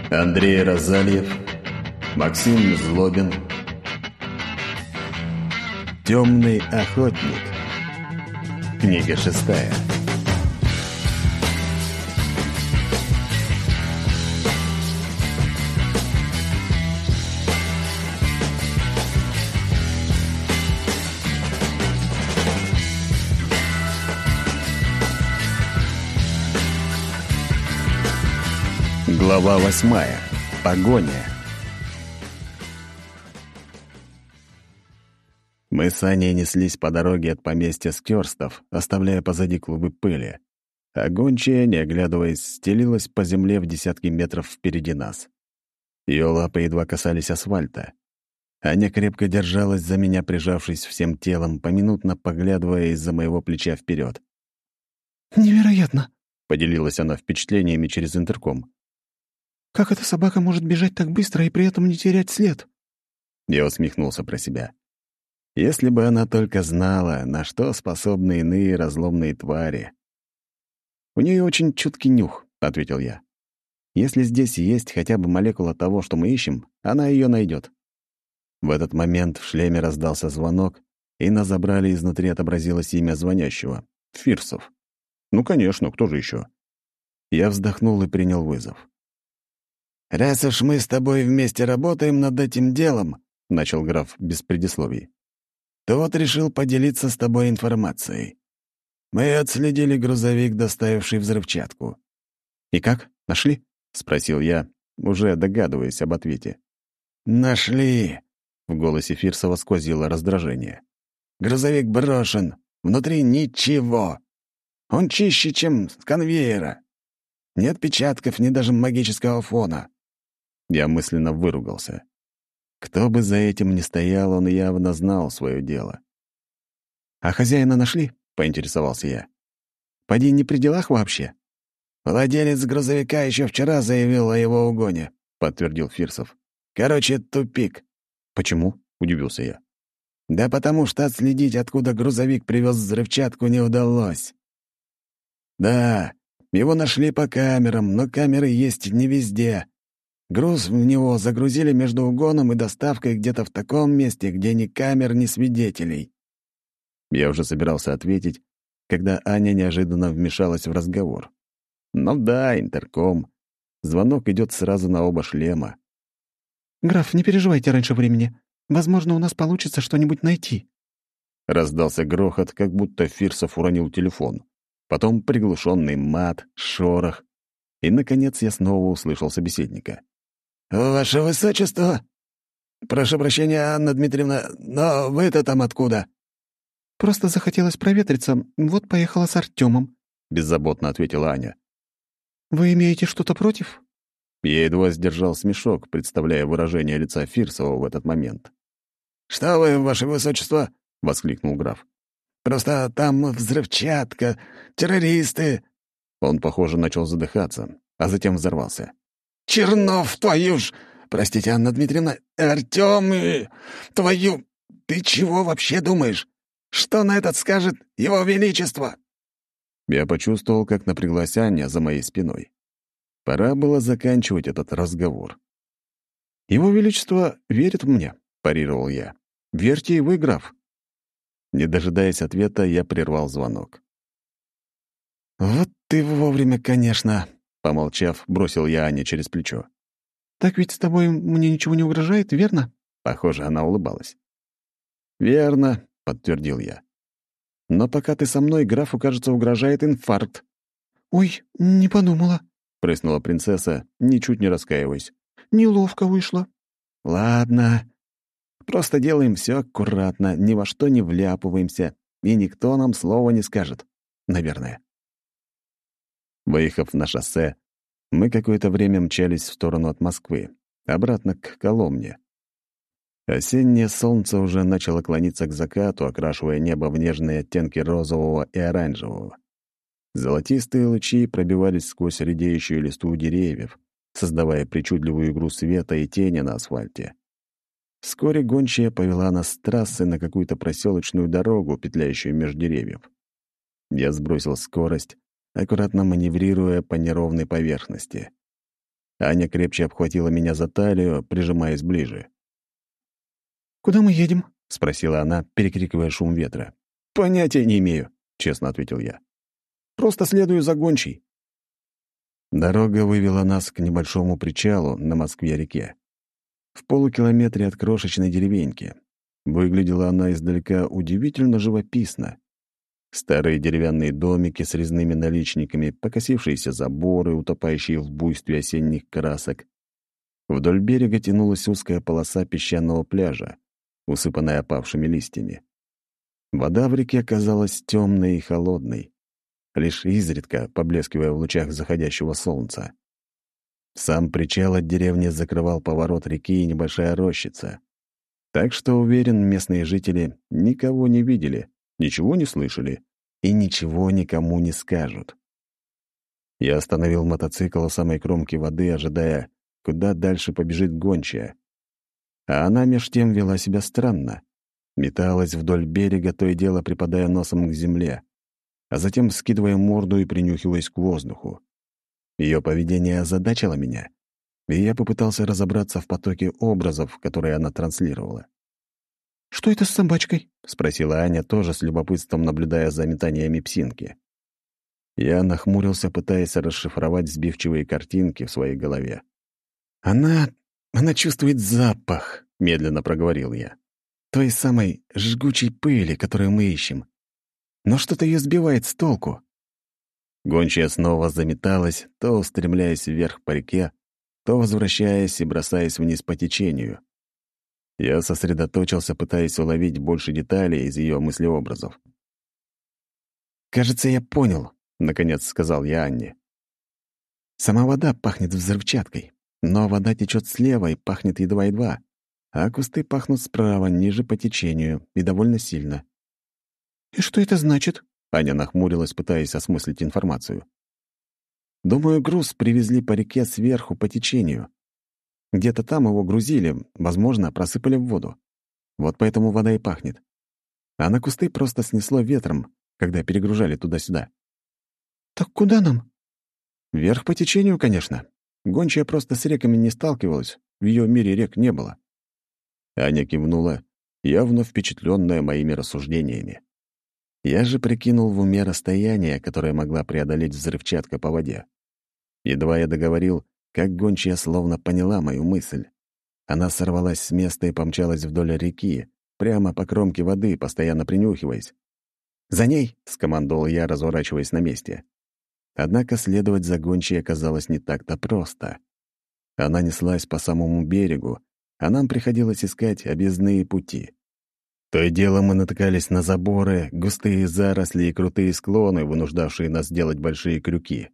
Андрей Розальев, Максим Злобин. «Темный охотник». Книга 6. Глава 8. Погоня. Мы с Аней неслись по дороге от поместья Скёрстов, оставляя позади клубы пыли. А гончая, не оглядываясь, стелилась по земле в десятки метров впереди нас. Ее лапы едва касались асфальта. Аня крепко держалась за меня, прижавшись всем телом, поминутно поглядывая из-за моего плеча вперед. «Невероятно!» — поделилась она впечатлениями через интерком. «Как эта собака может бежать так быстро и при этом не терять след?» Я усмехнулся про себя. Если бы она только знала, на что способны иные разломные твари. «У нее очень чуткий нюх», — ответил я. «Если здесь есть хотя бы молекула того, что мы ищем, она ее найдет». В этот момент в шлеме раздался звонок, и на забрале изнутри отобразилось имя звонящего — Фирсов. Ну, конечно, кто же еще? Я вздохнул и принял вызов. «Раз уж мы с тобой вместе работаем над этим делом», — начал граф без предисловий, «то вот решил поделиться с тобой информацией. Мы отследили грузовик, доставивший взрывчатку». «И как? Нашли?» — спросил я, уже догадываясь об ответе. «Нашли!» — в голосе Фирсова сквозило раздражение. «Грузовик брошен. Внутри ничего. Он чище, чем с конвейера. Ни отпечатков, ни даже магического фона». Я мысленно выругался. Кто бы за этим ни стоял, он явно знал свое дело. «А хозяина нашли?» — поинтересовался я. «Поди не при делах вообще?» «Владелец грузовика еще вчера заявил о его угоне», — подтвердил Фирсов. «Короче, тупик». «Почему?» — удивился я. «Да потому что отследить, откуда грузовик привез взрывчатку, не удалось». «Да, его нашли по камерам, но камеры есть не везде. Груз в него загрузили между угоном и доставкой где-то в таком месте, где ни камер, ни свидетелей». Я уже собирался ответить, когда Аня неожиданно вмешалась в разговор. Ну да, интерком. Звонок идет сразу на оба шлема. «Граф, не переживайте раньше времени. Возможно, у нас получится что-нибудь найти». Раздался грохот, как будто Фирсов уронил телефон. Потом приглушенный мат, шорох. И, наконец, я снова услышал собеседника. «Ваше Высочество! Прошу прощения, Анна Дмитриевна, но вы-то там откуда?» «Просто захотелось проветриться, вот поехала с Артёмом», — беззаботно ответила Аня. «Вы имеете что-то против?» Я едва сдержал смешок, представляя выражение лица Фирсова в этот момент. «Что вы, ваше высочество?» — воскликнул граф. «Просто там взрывчатка, террористы». Он, похоже, начал задыхаться, а затем взорвался. «Чернов, твою ж! Простите, Анна Дмитриевна, Артём, твою... Ты чего вообще думаешь? Что на этот скажет Его Величество?» Я почувствовал, как напряглась Аня за моей спиной. Пора было заканчивать этот разговор. «Его Величество верит в меня», — парировал я. «Верьте и вы, граф». Не дожидаясь ответа, я прервал звонок. «Вот ты вовремя, конечно», — помолчав, бросил я Ане через плечо. «Так ведь с тобой мне ничего не угрожает, верно?» Похоже, она улыбалась. «Верно», — подтвердил я. «Но пока ты со мной, графу, кажется, угрожает инфаркт». «Ой, не подумала», — прыснула принцесса, ничуть не раскаиваясь. «Неловко вышло». «Ладно. Просто делаем все аккуратно, ни во что не вляпываемся, и никто нам слова не скажет. Наверное». Выехав на шоссе, мы какое-то время мчались в сторону от Москвы, обратно к Коломне. Осеннее солнце уже начало клониться к закату, окрашивая небо в нежные оттенки розового и оранжевого. Золотистые лучи пробивались сквозь редеющую листву деревьев, создавая причудливую игру света и тени на асфальте. Вскоре гончая повела нас с трассы на какую-то проселочную дорогу, петляющую между деревьев. Я сбросил скорость, аккуратно маневрируя по неровной поверхности. Аня крепче обхватила меня за талию, прижимаясь ближе. «Куда мы едем?» — спросила она, перекрикивая шум ветра. «Понятия не имею», — честно ответил я. «Просто следую за гончей». Дорога вывела нас к небольшому причалу на Москве-реке. В полукилометре от крошечной деревеньки. Выглядела она издалека удивительно живописно. Старые деревянные домики с резными наличниками, покосившиеся заборы, утопающие в буйстве осенних красок. Вдоль берега тянулась узкая полоса песчаного пляжа, усыпанная опавшими листьями. Вода в реке казалась темной и холодной, лишь изредка поблескивая в лучах заходящего солнца. Сам причал от деревни закрывал поворот реки и небольшая рощица. Так что, уверен, местные жители никого не видели, ничего не слышали и ничего никому не скажут. Я остановил мотоцикл у самой кромки воды, ожидая, куда дальше побежит гончая. А она меж тем вела себя странно. Металась вдоль берега, то и дело припадая носом к земле, а затем скидывая морду и принюхиваясь к воздуху. Ее поведение озадачило меня, и я попытался разобраться в потоке образов, которые она транслировала. «Что это с собачкой?» — спросила Аня, тоже с любопытством наблюдая за метаниями псинки. Я нахмурился, пытаясь расшифровать сбивчивые картинки в своей голове. «Она чувствует запах», — медленно проговорил я. «Той самой жгучей пыли, которую мы ищем. Но что-то ее сбивает с толку». Гончая снова заметалась, то устремляясь вверх по реке, то возвращаясь и бросаясь вниз по течению. Я сосредоточился, пытаясь уловить больше деталей из ее мыслеобразов. «Кажется, я понял», — наконец сказал я Анне. «Сама вода пахнет взрывчаткой, но вода течет слева и пахнет едва-едва, а кусты пахнут справа, ниже по течению, и довольно сильно». «И что это значит?» Аня нахмурилась, пытаясь осмыслить информацию. «Думаю, груз привезли по реке сверху по течению. Где-то там его грузили, возможно, просыпали в воду. Вот поэтому вода и пахнет. А на кусты просто снесло ветром, когда перегружали туда-сюда». «Так куда нам?» «Вверх по течению, конечно. Гончая просто с реками не сталкивалась, в ее мире рек не было». Аня кивнула, явно впечатленная моими рассуждениями. Я же прикинул в уме расстояние, которое могла преодолеть взрывчатка по воде. Едва я договорил, как гончая словно поняла мою мысль. Она сорвалась с места и помчалась вдоль реки, прямо по кромке воды, постоянно принюхиваясь. «За ней!» — скомандовал я, разворачиваясь на месте. Однако следовать за гончей оказалось не так-то просто. Она неслась по самому берегу, а нам приходилось искать объездные пути. То и дело мы натыкались на заборы, густые заросли и крутые склоны, вынуждавшие нас делать большие крюки.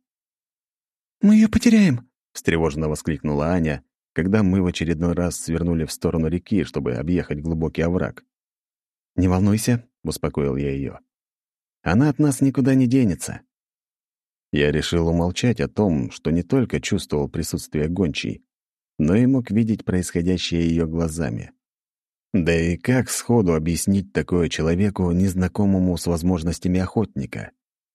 «Мы ее потеряем!» — встревоженно воскликнула Аня, когда мы в очередной раз свернули в сторону реки, чтобы объехать глубокий овраг. «Не волнуйся», — успокоил я ее. «Она от нас никуда не денется». Я решил умолчать о том, что не только чувствовал присутствие гончей, но и мог видеть происходящее ее глазами. Да и как сходу объяснить такое человеку, незнакомому с возможностями охотника?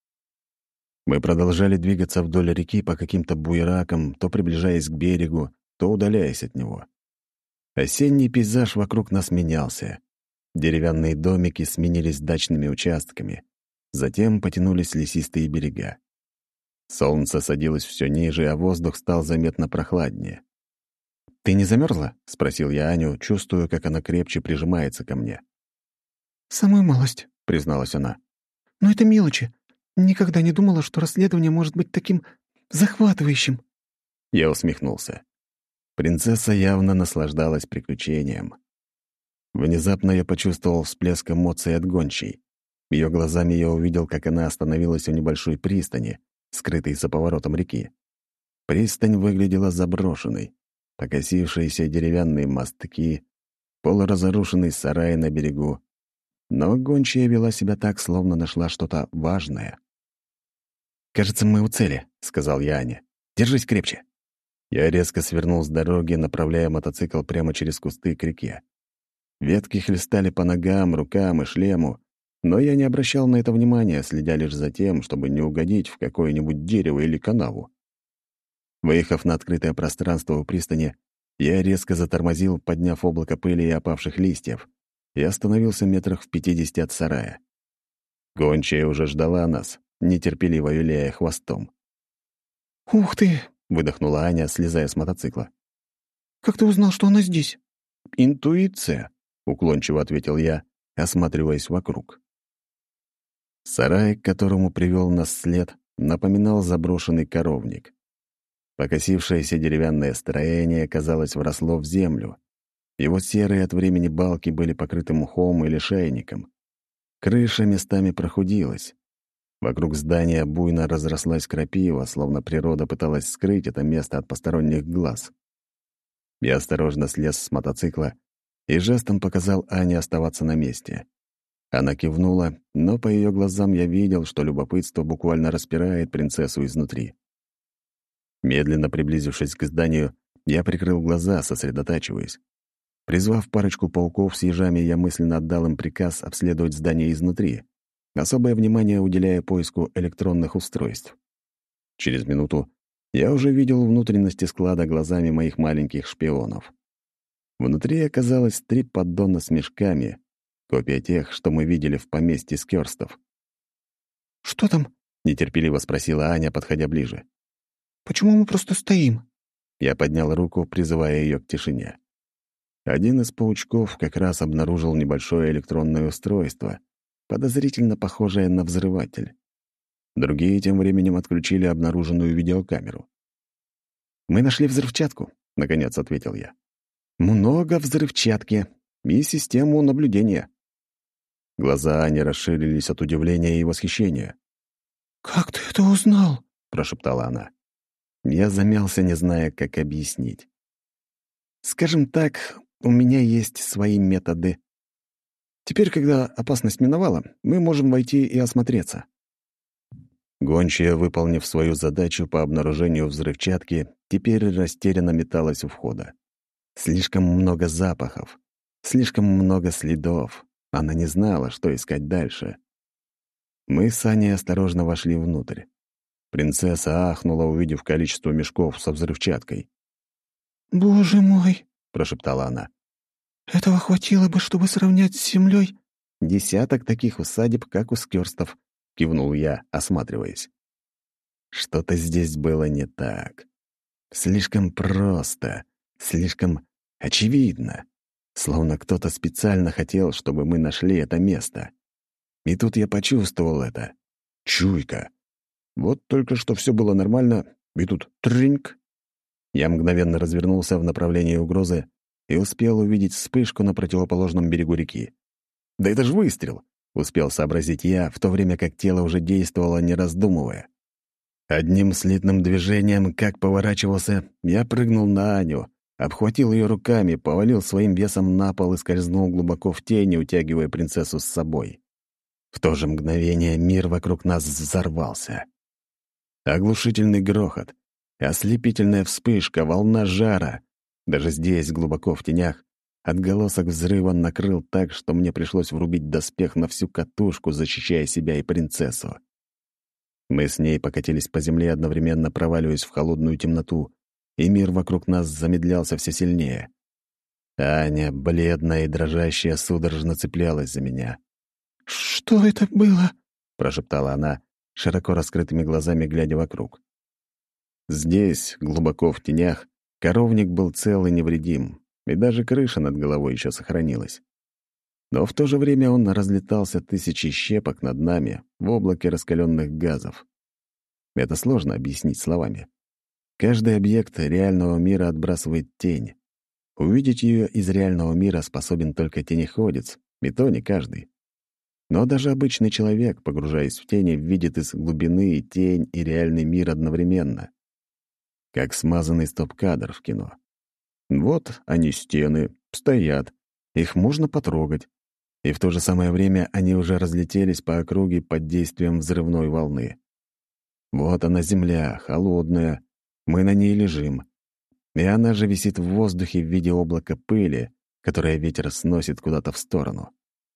Мы продолжали двигаться вдоль реки по каким-то буеракам, то приближаясь к берегу, то удаляясь от него. Осенний пейзаж вокруг нас менялся. Деревянные домики сменились дачными участками. Затем потянулись лесистые берега. Солнце садилось все ниже, а воздух стал заметно прохладнее. «Ты не замерзла?» — спросил я Аню, чувствуя, как она крепче прижимается ко мне. «Самую малость», — призналась она. «Но это мелочи. Никогда не думала, что расследование может быть таким захватывающим». Я усмехнулся. Принцесса явно наслаждалась приключением. Внезапно я почувствовал всплеск эмоций от гончей. Ее глазами я увидел, как она остановилась у небольшой пристани, скрытой за поворотом реки. Пристань выглядела заброшенной. Покосившиеся деревянные мостки, полуразрушенный сарай на берегу. Но гончая вела себя так, словно нашла что-то важное. «Кажется, мы у цели», — сказал я Ане. «Держись крепче». Я резко свернул с дороги, направляя мотоцикл прямо через кусты к реке. Ветки хлестали по ногам, рукам и шлему, но я не обращал на это внимания, следя лишь за тем, чтобы не угодить в какое-нибудь дерево или канаву. Выехав на открытое пространство у пристани, я резко затормозил, подняв облако пыли и опавших листьев, и остановился метрах в 50 от сарая. Гончая уже ждала нас, нетерпеливо виляя хвостом. «Ух ты!» — выдохнула Аня, слезая с мотоцикла. «Как ты узнал, что она здесь?» «Интуиция», — уклончиво ответил я, осматриваясь вокруг. Сарай, к которому привел нас след, напоминал заброшенный коровник. Покосившееся деревянное строение, казалось, вросло в землю. Его серые от времени балки были покрыты мхом или шайником. Крыша местами прохудилась. Вокруг здания буйно разрослась крапива, словно природа пыталась скрыть это место от посторонних глаз. Я осторожно слез с мотоцикла и жестом показал Ане оставаться на месте. Она кивнула, но по ее глазам я видел, что любопытство буквально распирает принцессу изнутри. Медленно приблизившись к зданию, я прикрыл глаза, сосредотачиваясь. Призвав парочку пауков с ежами, я мысленно отдал им приказ обследовать здание изнутри, особое внимание уделяя поиску электронных устройств. Через минуту я уже видел внутренности склада глазами моих маленьких шпионов. Внутри оказалось 3 поддона с мешками, копия тех, что мы видели в поместье Скёрстов. «Что там?» — нетерпеливо спросила Аня, подходя ближе. «Почему мы просто стоим?» Я поднял руку, призывая ее к тишине. Один из паучков как раз обнаружил небольшое электронное устройство, подозрительно похожее на взрыватель. Другие тем временем отключили обнаруженную видеокамеру. «Мы нашли взрывчатку», — наконец ответил я. «Много взрывчатки и систему наблюдения». Глаза Ани расширились от удивления и восхищения. «Как ты это узнал?» — прошептала она. Я замялся, не зная, как объяснить. «Скажем так, у меня есть свои методы. Теперь, когда опасность миновала, мы можем войти и осмотреться». Гончая, выполнив свою задачу по обнаружению взрывчатки, теперь растерянно металась у входа. Слишком много запахов, слишком много следов. Она не знала, что искать дальше. Мы с Аней осторожно вошли внутрь. Принцесса ахнула, увидев количество мешков со взрывчаткой. «Боже мой!» — прошептала она. «Этого хватило бы, чтобы сравнять с землей?» 10 таких усадеб, как у Скёрстов», — кивнул я, осматриваясь. Что-то здесь было не так. Слишком просто, слишком очевидно. Словно кто-то специально хотел, чтобы мы нашли это место. И тут я почувствовал это. Чуйка. Вот только что все было нормально, и тут триньк. Я мгновенно развернулся в направлении угрозы и успел увидеть вспышку на противоположном берегу реки. «Да это ж выстрел!» — успел сообразить я, в то время как тело уже действовало, не раздумывая. Одним слитным движением, как поворачивался, я прыгнул на Аню, обхватил ее руками, повалил своим весом на пол и скользнул глубоко в тени, утягивая принцессу с собой. В то же мгновение мир вокруг нас взорвался. Оглушительный грохот, ослепительная вспышка, волна жара. Даже здесь, глубоко в тенях, отголосок взрыва накрыл так, что мне пришлось врубить доспех на всю катушку, защищая себя и принцессу. Мы с ней покатились по земле, одновременно проваливаясь в холодную темноту, и мир вокруг нас замедлялся все сильнее. Аня, бледная и дрожащая, судорожно цеплялась за меня. «Что это было?» — прошептала она, широко раскрытыми глазами глядя вокруг. Здесь, глубоко в тенях, коровник был цел и невредим, и даже крыша над головой еще сохранилась. Но в то же время он разлетался тысячи щепок над нами в облаке раскаленных газов. Это сложно объяснить словами. Каждый объект реального мира отбрасывает тень. Увидеть ее из реального мира способен только тенеходец, и то не каждый. Но даже обычный человек, погружаясь в тени, видит из глубины и тень, и реальный мир одновременно. Как смазанный стоп-кадр в кино. Вот они, стены, стоят, их можно потрогать. И в то же самое время они уже разлетелись по округе под действием взрывной волны. Вот она, земля, холодная, мы на ней лежим. И она же висит в воздухе в виде облака пыли, которое ветер сносит куда-то в сторону.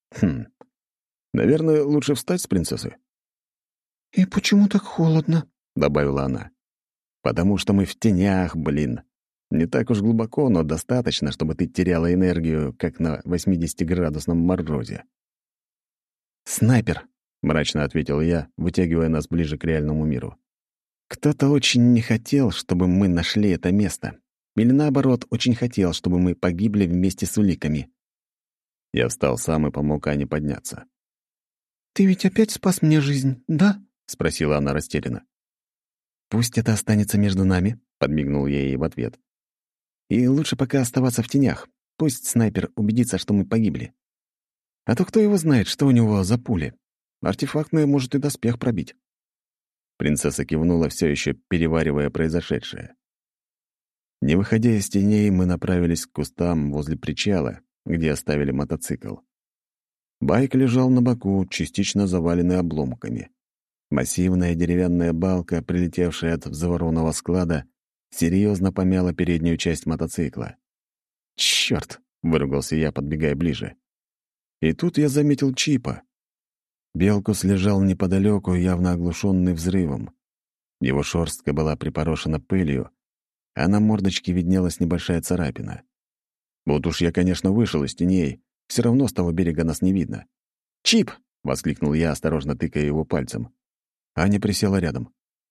Наверное, лучше встать с принцессы? «И почему так холодно?» — добавила она. Потому что мы в тенях, блин. Не так уж глубоко, но достаточно, чтобы ты теряла энергию, как на 80-градусном морозе. «Снайпер», — мрачно ответил я, вытягивая нас ближе к реальному миру. «Кто-то очень не хотел, чтобы мы нашли это место. Или наоборот, очень хотел, чтобы мы погибли вместе с уликами». Я встал сам и помог Ане подняться. «Ты ведь опять спас мне жизнь, да?» — спросила она растерянно. «Пусть это останется между нами», — подмигнул я ей в ответ. «И лучше пока оставаться в тенях. Пусть снайпер убедится, что мы погибли. А то кто его знает, что у него за пули. Артефактные может и доспех пробить». Принцесса кивнула, все еще переваривая произошедшее. Не выходя из теней, мы направились к кустам возле причала, где оставили мотоцикл. Байк лежал на боку, частично заваленный обломками. Массивная деревянная балка, прилетевшая от взорванного склада, серьезно помяла переднюю часть мотоцикла. «Чёрт!» — выругался я, подбегая ближе. И тут я заметил Чипа. Белкус лежал неподалеку, явно оглушенный взрывом. Его шерстка была припорошена пылью, а на мордочке виднелась небольшая царапина. Вот уж я, конечно, вышел из теней, все равно с того берега нас не видно. «Чип!» — воскликнул я, осторожно тыкая его пальцем. Аня присела рядом.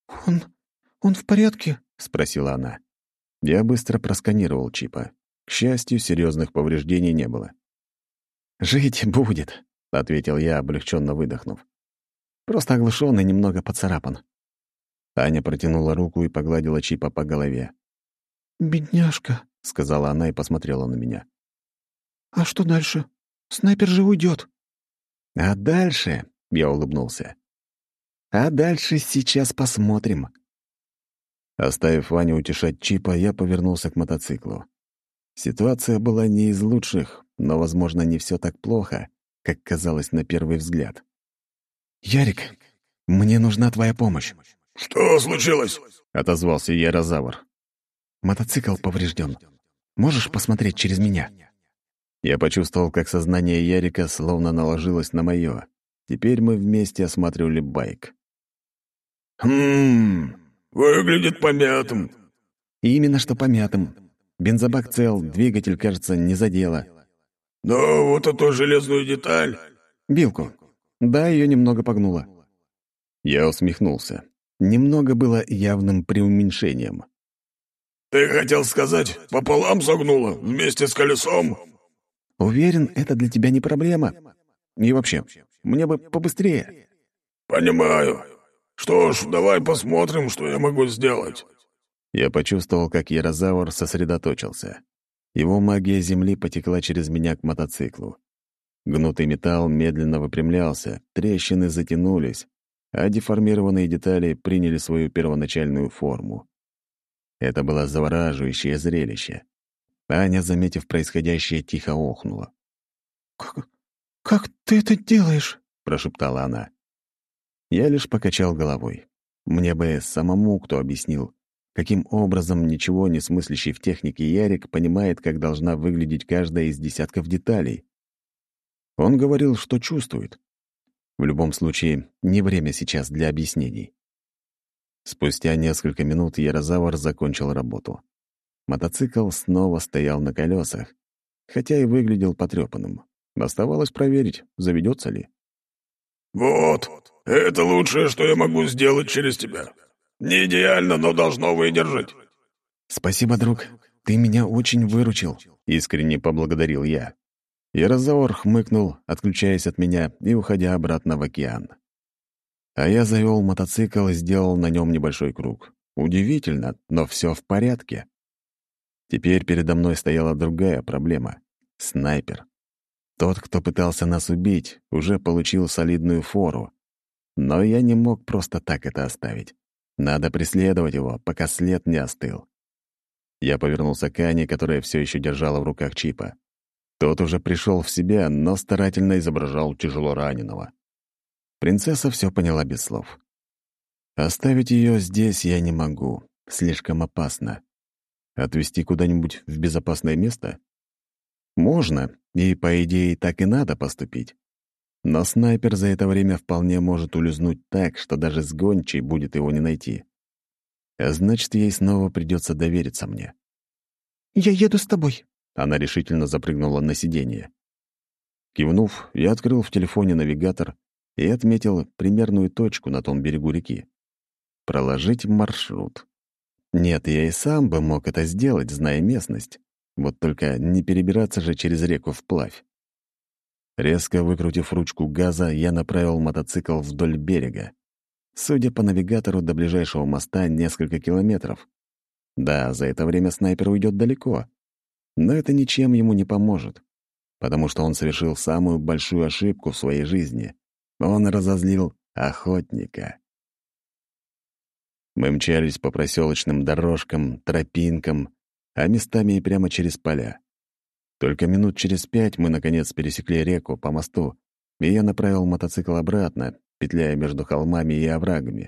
«Он в порядке?» — спросила она. Я быстро просканировал Чипа. К счастью, серьезных повреждений не было. «Жить будет», — ответил я, облегченно выдохнув. «Просто оглушен и немного поцарапан». Аня протянула руку и погладила Чипа по голове. «Бедняжка», — сказала она и посмотрела на меня. «А что дальше? Снайпер же уйдет. «А дальше...» — я улыбнулся. «А дальше сейчас посмотрим». Оставив Ваню утешать Чипа, я повернулся к мотоциклу. Ситуация была не из лучших, но, возможно, не все так плохо, как казалось на первый взгляд. «Ярик, мне нужна твоя помощь». «Что случилось?» — отозвался Ярозавр. «Мотоцикл поврежден. Можешь посмотреть через меня?» Я почувствовал, как сознание Ярика словно наложилось на мое. Теперь мы вместе осматривали байк. Выглядит помятым». И именно что помятым. Бензобак цел, двигатель, кажется, не задело. «Но вот эту железную деталь...» Билку. Да, ее немного погнуло. Я усмехнулся. Немного было явным преуменьшением. «Ты хотел сказать, пополам согнуло, вместе с колесом?» Уверен, это для тебя не проблема. И вообще, мне бы побыстрее. «Понимаю. Что ж, давай посмотрим, что я могу сделать». Я почувствовал, как Ярозавр сосредоточился. Его магия земли потекла через меня к мотоциклу. Гнутый металл медленно выпрямлялся, трещины затянулись, а деформированные детали приняли свою первоначальную форму. Это было завораживающее зрелище. Аня, заметив происходящее, тихо охнула. «Как ты это делаешь?» — прошептала она. Я лишь покачал головой. Мне бы самому кто объяснил, каким образом ничего не смыслящий в технике Ярик понимает, как должна выглядеть каждая из десятков деталей. Он говорил, что чувствует. В любом случае, не время сейчас для объяснений. Спустя несколько минут Ярозавр закончил работу. Мотоцикл снова стоял на колесах, хотя и выглядел потрепанным. Оставалось проверить, заведется ли. «Вот, это лучшее, что я могу сделать через тебя. Не идеально, но должно выдержать». «Спасибо, друг. Ты меня очень выручил», — искренне поблагодарил я. Ярозавр хмыкнул, отключаясь от меня и уходя обратно в океан. А я завел мотоцикл и сделал на нем небольшой круг. Удивительно, но все в порядке. Теперь передо мной стояла другая проблема — снайпер. Тот, кто пытался нас убить, уже получил солидную фору. Но я не мог просто так это оставить. Надо преследовать его, пока след не остыл. Я повернулся к Ане, которая все еще держала в руках Чипа. Тот уже пришел в себя, но старательно изображал тяжелораненого. Принцесса все поняла без слов. Оставить ее здесь я не могу. Слишком опасно. Отвезти куда-нибудь в безопасное место? Можно, и, по идее, так и надо поступить. Но снайпер за это время вполне может улизнуть так, что даже с гончей будет его не найти. А значит, ей снова придется довериться мне. «Я еду с тобой». Она решительно запрыгнула на сиденье. Кивнув, я открыл в телефоне навигатор и отметил примерную точку на том берегу реки. Проложить маршрут. Нет, я и сам бы мог это сделать, зная местность. Вот только не перебираться же через реку вплавь. Резко выкрутив ручку газа, я направил мотоцикл вдоль берега. Судя по навигатору, до ближайшего моста несколько километров. Да, за это время снайпер уйдет далеко. Но это ничем ему не поможет, потому что он совершил самую большую ошибку в своей жизни. Он разозлил охотника. Мы мчались по проселочным дорожкам, тропинкам, а местами и прямо через поля. Только минут через 5 мы, наконец, пересекли реку по мосту, и я направил мотоцикл обратно, петляя между холмами и оврагами.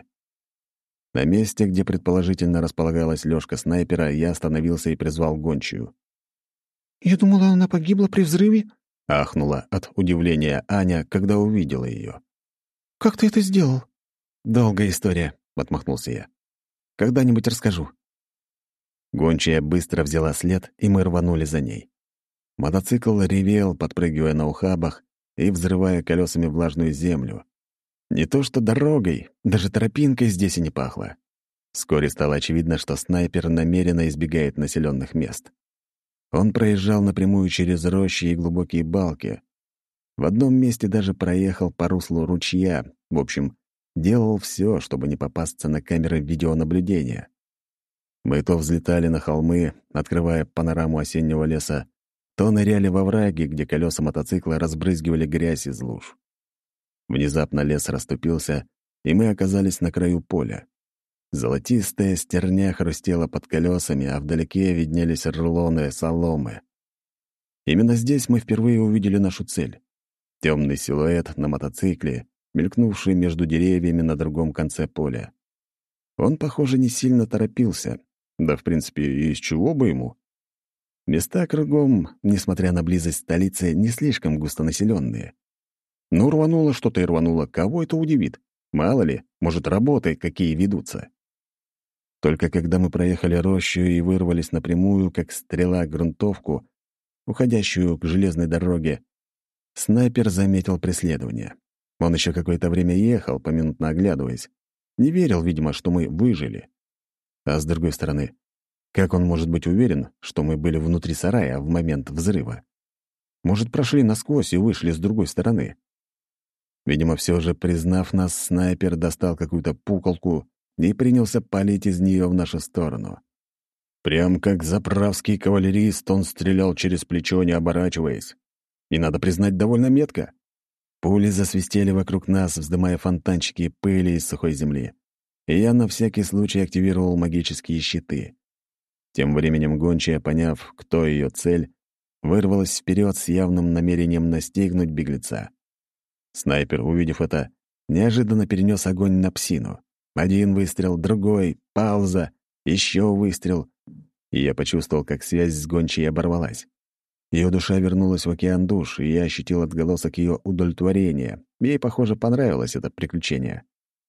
На месте, где предположительно располагалась лёжка снайпера, я остановился и призвал гончую. «Я думала, она погибла при взрыве». — ахнула от удивления Аня, когда увидела ее. «Как ты это сделал?» «Долгая история», — отмахнулся я. «Когда-нибудь расскажу». Гончая быстро взяла след, и мы рванули за ней. Мотоцикл ревел, подпрыгивая на ухабах и взрывая колесами влажную землю. Не то что дорогой, даже тропинкой здесь и не пахло. Вскоре стало очевидно, что снайпер намеренно избегает населенных мест. Он проезжал напрямую через рощи и глубокие балки. В одном месте даже проехал по руслу ручья. В общем, делал все, чтобы не попасться на камеры видеонаблюдения. Мы то взлетали на холмы, открывая панораму осеннего леса, то ныряли во враги, где колеса мотоцикла разбрызгивали грязь из луж. Внезапно лес расступился, и мы оказались на краю поля. Золотистая стерня хрустела под колесами, а вдалеке виднелись рулоны соломы. Именно здесь мы впервые увидели нашу цель. Темный силуэт на мотоцикле, мелькнувший между деревьями на другом конце поля. Он, похоже, не сильно торопился. Да, в принципе, и из чего бы ему? Места кругом, несмотря на близость столицы, не слишком густонаселенные. Ну, рвануло что-то и рвануло, кого это удивит? Мало ли, может, работы какие ведутся. Только когда мы проехали рощу и вырвались напрямую, как стрела, грунтовку, уходящую к железной дороге, снайпер заметил преследование. Он еще какое-то время ехал, поминутно оглядываясь. Не верил, видимо, что мы выжили. А с другой стороны, как он может быть уверен, что мы были внутри сарая в момент взрыва? Может, прошли насквозь и вышли с другой стороны? Видимо, все же, признав нас, снайпер достал какую-то пуколку и принялся палить из нее в нашу сторону. Прям как заправский кавалерист, он стрелял через плечо, не оборачиваясь. И, надо признать, довольно метко. Пули засвистели вокруг нас, вздымая фонтанчики пыли из сухой земли. И я на всякий случай активировал магические щиты. Тем временем гончая, поняв, кто ее цель, вырвалась вперед с явным намерением настигнуть беглеца. Снайпер, увидев это, неожиданно перенес огонь на псину. Один выстрел, другой, пауза, еще выстрел. И я почувствовал, как связь с гончей оборвалась. Ее душа вернулась в океан душ, и я ощутил отголосок ее удовлетворения. Ей, похоже, понравилось это приключение.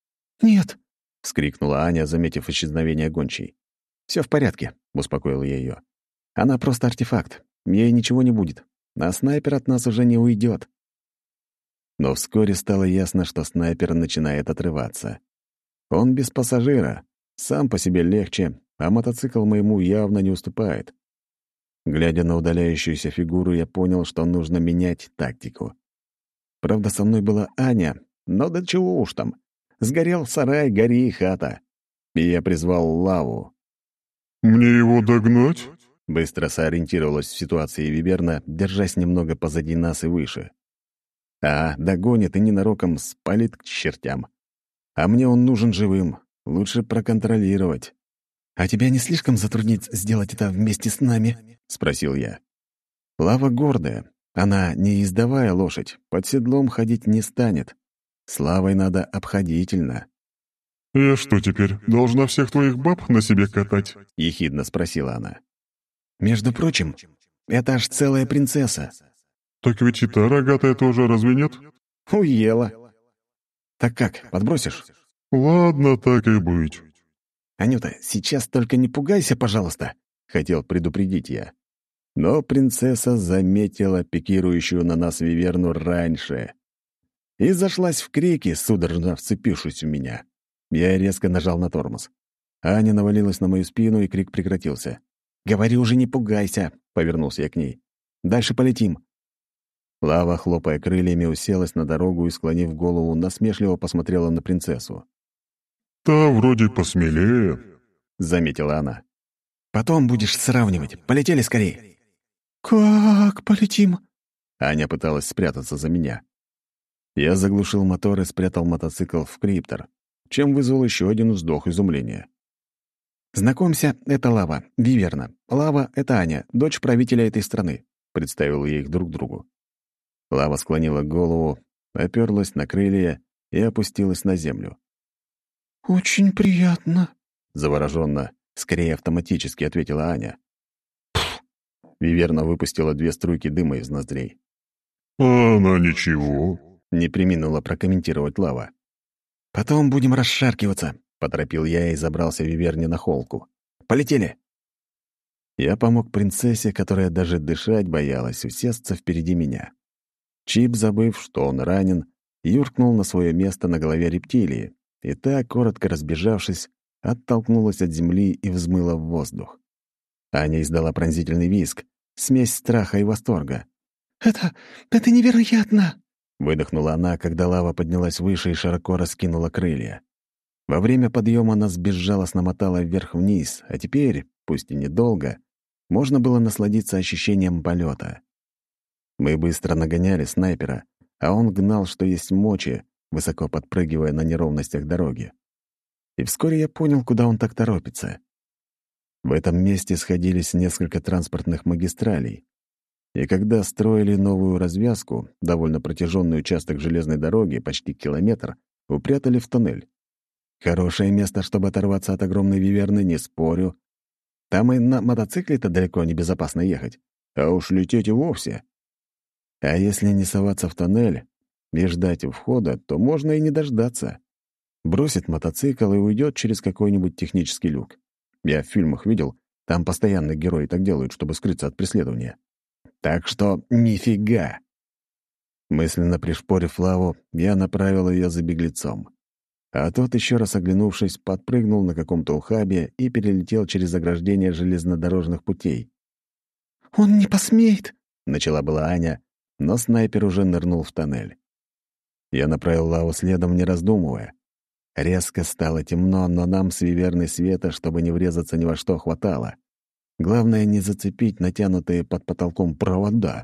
«Нет!» — вскрикнула Аня, заметив исчезновение гончей. «Все в порядке», — успокоил я ее. «Она просто артефакт. Ей ничего не будет. А снайпер от нас уже не уйдет». Но вскоре стало ясно, что снайпер начинает отрываться. Он без пассажира, сам по себе легче, а мотоцикл моему явно не уступает. Глядя на удаляющуюся фигуру, я понял, что нужно менять тактику. Правда, со мной была Аня, но до чего уж там. Сгорел сарай, гори и хата. И я призвал лаву. «Мне его догнать?» Быстро сориентировалась в ситуации Виберна, держась немного позади нас и выше. Догонит и ненароком спалит к чертям. А мне он нужен живым. Лучше проконтролировать. «А тебя не слишком затруднит сделать это вместе с нами?» — спросил я. Лава гордая. Она не ездовая лошадь, под седлом ходить не станет. С Лавой надо обходительно. «Я что теперь, должна всех твоих баб на себе катать?» — ехидно спросила она. «Между прочим, это аж целая принцесса». «Так ведь и та рогатая тоже, разве нет?» «Уела. Так как, подбросишь?» «Ладно, так и быть. «Анюта, сейчас только не пугайся, пожалуйста», — хотел предупредить я. Но принцесса заметила пикирующую на нас виверну раньше и зашлась в крики, судорожно вцепившись в меня. Я резко нажал на тормоз. Аня навалилась на мою спину, и крик прекратился. «Говори уже, не пугайся», — повернулся я к ней. «Дальше полетим». Лава, хлопая крыльями, уселась на дорогу и, склонив голову, насмешливо посмотрела на принцессу. «Та вроде посмелее», — заметила она. «Потом будешь сравнивать. Полетели скорее». «Как полетим?» Аня пыталась спрятаться за меня. Я заглушил мотор и спрятал мотоцикл в криптор, чем вызвал еще один вздох изумления. «Знакомься, это Лава, Виверна. Лава — это Аня, дочь правителя этой страны», — представил я их друг другу. Лава склонила голову, оперлась на крылья и опустилась на землю. «Очень приятно», — завороженно, скорее автоматически ответила Аня. «Пф!» — Виверна выпустила 2 струйки дыма из ноздрей. «А она ничего», — не преминула прокомментировать Лава. «Потом будем расшаркиваться», — поторопил я и забрался Виверне на холку. «Полетели!» Я помог принцессе, которая даже дышать боялась, усесться впереди меня. Чип, забыв, что он ранен, юркнул на свое место на голове рептилии, и та, коротко разбежавшись, оттолкнулась от земли и взмыла в воздух. Аня издала пронзительный визг, смесь страха и восторга. «Это невероятно!» — выдохнула она, когда Лава поднялась выше и широко раскинула крылья. Во время подъема нас безжалостно мотало вверх-вниз, а теперь, пусть и недолго, можно было насладиться ощущением полета. Мы быстро нагоняли снайпера, а он гнал, что есть мочи, высоко подпрыгивая на неровностях дороги. И вскоре я понял, куда он так торопится. В этом месте сходились несколько транспортных магистралей, и когда строили новую развязку, довольно протяженный участок железной дороги, почти километр, упрятали в тоннель. Хорошее место, чтобы оторваться от огромной виверны, не спорю. Там и на мотоцикле-то далеко не безопасно ехать, а уж лететь и вовсе. А если не соваться в тоннель и ждать у входа, то можно и не дождаться. Бросит мотоцикл и уйдет через какой-нибудь технический люк. Я в фильмах видел, там постоянно герои так делают, чтобы скрыться от преследования. Так что нифига. Мысленно пришпорив Лаву, я направил ее за беглецом. А тот, еще раз оглянувшись, подпрыгнул на каком-то ухабе и перелетел через ограждение железнодорожных путей. «Он не посмеет!» — начала была Аня, но снайпер уже нырнул в тоннель. Я направил Лаву следом, не раздумывая. Резко стало темно, но нам с Виверной света, чтобы не врезаться ни во что, хватало. Главное — не зацепить натянутые под потолком провода.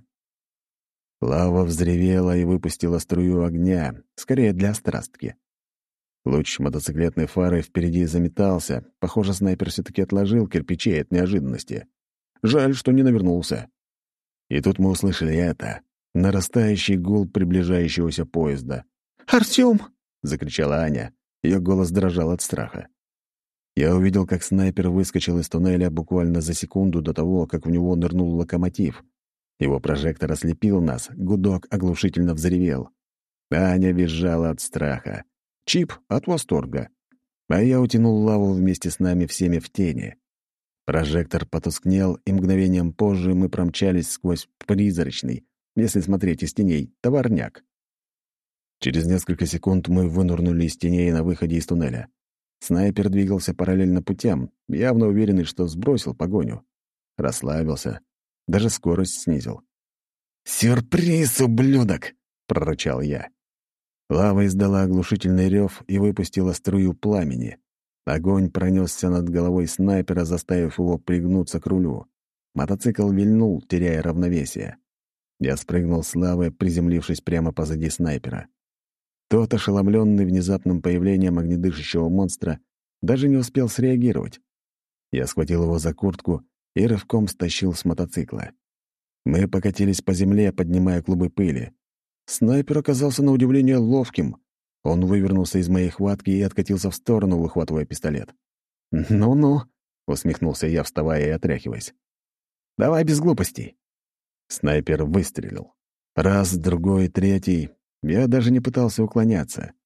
Лава взревела и выпустила струю огня, скорее для острастки. Луч мотоциклетной фары впереди заметался. Похоже, снайпер все-таки отложил кирпичей от неожиданности. Жаль, что не навернулся. И тут мы услышали это — нарастающий гул приближающегося поезда. «Артём!» — закричала Аня. Ее голос дрожал от страха. Я увидел, как снайпер выскочил из туннеля буквально за секунду до того, как в него нырнул локомотив. Его прожектор ослепил нас, гудок оглушительно взревел. Аня визжала от страха. Чип — от восторга. А я утянул Лаву вместе с нами всеми в тени. Прожектор потускнел, и мгновением позже мы промчались сквозь призрачный, если смотреть из теней, товарняк. Через несколько секунд мы вынырнули из теней на выходе из туннеля. Снайпер двигался параллельно путям, явно уверенный, что сбросил погоню. Расслабился, даже скорость снизил. «Сюрприз, ублюдок!» — прорычал я. Лава издала оглушительный рев и выпустила струю пламени. Огонь пронесся над головой снайпера, заставив его пригнуться к рулю. Мотоцикл вильнул, теряя равновесие. Я спрыгнул с лавы, приземлившись прямо позади снайпера. Тот, ошеломленный внезапным появлением огнедышащего монстра, даже не успел среагировать. Я схватил его за куртку и рывком стащил с мотоцикла. Мы покатились по земле, поднимая клубы пыли. Снайпер оказался на удивление ловким. Он вывернулся из моей хватки и откатился в сторону, выхватывая пистолет. «Ну-ну», — усмехнулся я, вставая и отряхиваясь. «Давай без глупостей». Снайпер выстрелил. Раз, другой, третий. Я даже не пытался уклоняться.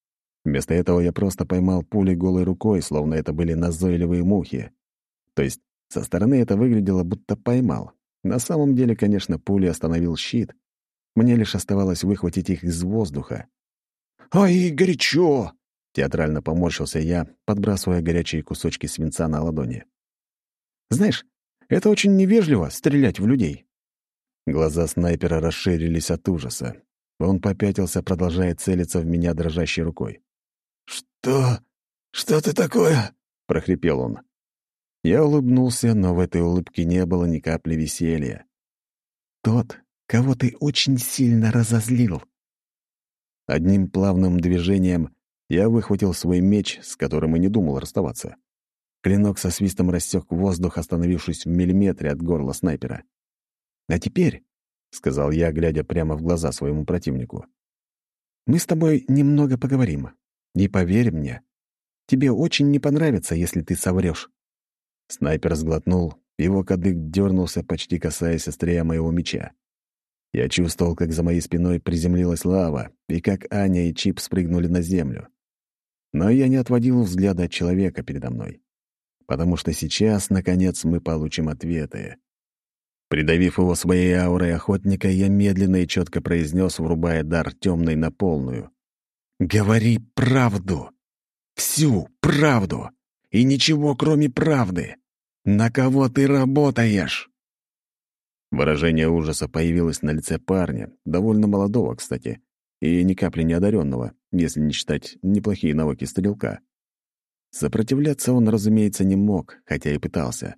Вместо этого я просто поймал пули голой рукой, словно это были назойливые мухи. То есть со стороны это выглядело, будто поймал. На самом деле, конечно, пули остановил щит. Мне лишь оставалось выхватить их из воздуха. «Ай, горячо!» — театрально поморщился я, подбрасывая горячие кусочки свинца на ладони. «Знаешь, это очень невежливо — стрелять в людей». Глаза снайпера расширились от ужаса. Он попятился, продолжая целиться в меня дрожащей рукой. «Что? Что ты такое?» — прохрипел он. Я улыбнулся, но в этой улыбке не было ни капли веселья. «Тот, кого ты очень сильно разозлил». Одним плавным движением я выхватил свой меч, с которым и не думал расставаться. Клинок со свистом рассек воздух, остановившись в миллиметре от горла снайпера. «А теперь», — сказал я, глядя прямо в глаза своему противнику, «мы с тобой немного поговорим. И поверь мне, тебе очень не понравится, если ты соврёшь». Снайпер сглотнул, его кадык дернулся, почти касаясь острия моего меча. Я чувствовал, как за моей спиной приземлилась лава, и как Аня и Чип спрыгнули на землю. Но я не отводил взгляда от человека передо мной, потому что сейчас, наконец, мы получим ответы. Придавив его своей аурой охотника, я медленно и четко произнес, врубая дар темной на полную. «Говори правду! Всю правду! И ничего, кроме правды! На кого ты работаешь?» Выражение ужаса появилось на лице парня, довольно молодого, кстати, и ни капли не одаренного, если не считать неплохие навыки стрелка. Сопротивляться он, разумеется, не мог, хотя и пытался.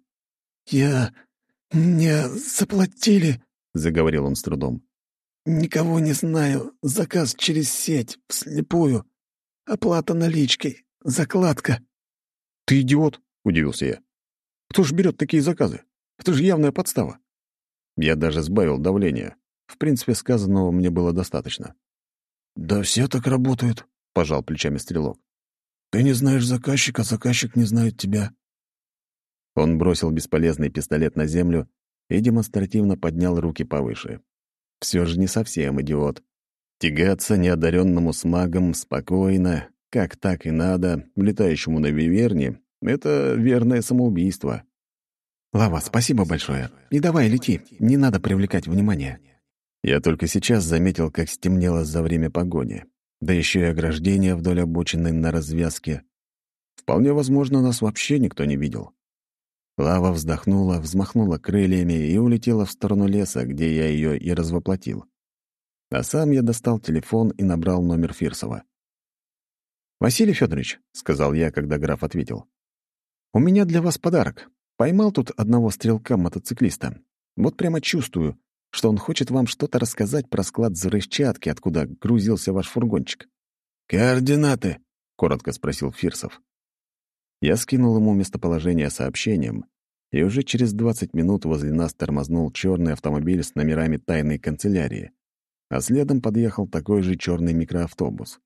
«Мне заплатили», — заговорил он с трудом. «Никого не знаю. Заказ через сеть, вслепую. Оплата наличкой. Закладка». «Ты идиот?» — удивился я. «Кто ж берет такие заказы? Это же явная подстава». Я даже сбавил давление. В принципе, сказанного мне было достаточно. «Да все так работают», — пожал плечами стрелок. «Ты не знаешь заказчика, заказчик не знает тебя». Он бросил бесполезный пистолет на землю и демонстративно поднял руки повыше. Все же не совсем идиот. Тягаться неодаренному с магом спокойно, как так и надо, летающему на виверне — это верное самоубийство. «Лава, спасибо большое. И давай лети, не надо привлекать внимание». Я только сейчас заметил, как стемнело за время погони. Да еще и ограждение вдоль обочины на развязке. Вполне возможно, нас вообще никто не видел. Лава вздохнула, взмахнула крыльями и улетела в сторону леса, где я ее и развоплотил. А сам я достал телефон и набрал номер Фирсова. «Василий Федорович», — сказал я, когда граф ответил, — «у меня для вас подарок. Поймал тут одного стрелка-мотоциклиста. Вот прямо чувствую, что он хочет вам что-то рассказать про склад взрывчатки, откуда грузился ваш фургончик». «Координаты?» — коротко спросил Фирсов. Я скинул ему местоположение сообщением, и уже через 20 минут возле нас тормознул черный автомобиль с номерами тайной канцелярии, а следом подъехал такой же черный микроавтобус.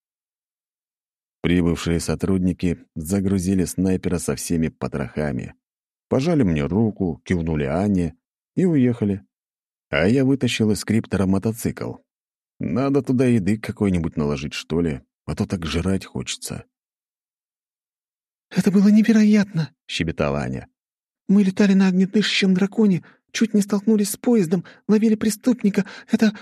Прибывшие сотрудники загрузили снайпера со всеми потрохами, пожали мне руку, кивнули Анне и уехали. А я вытащил из криптора мотоцикл. Надо туда еды какой-нибудь наложить, что ли, а то так жрать хочется. «Это было невероятно», — щебетала Аня. «Мы летали на огнедышащем драконе, чуть не столкнулись с поездом, ловили преступника. Это...»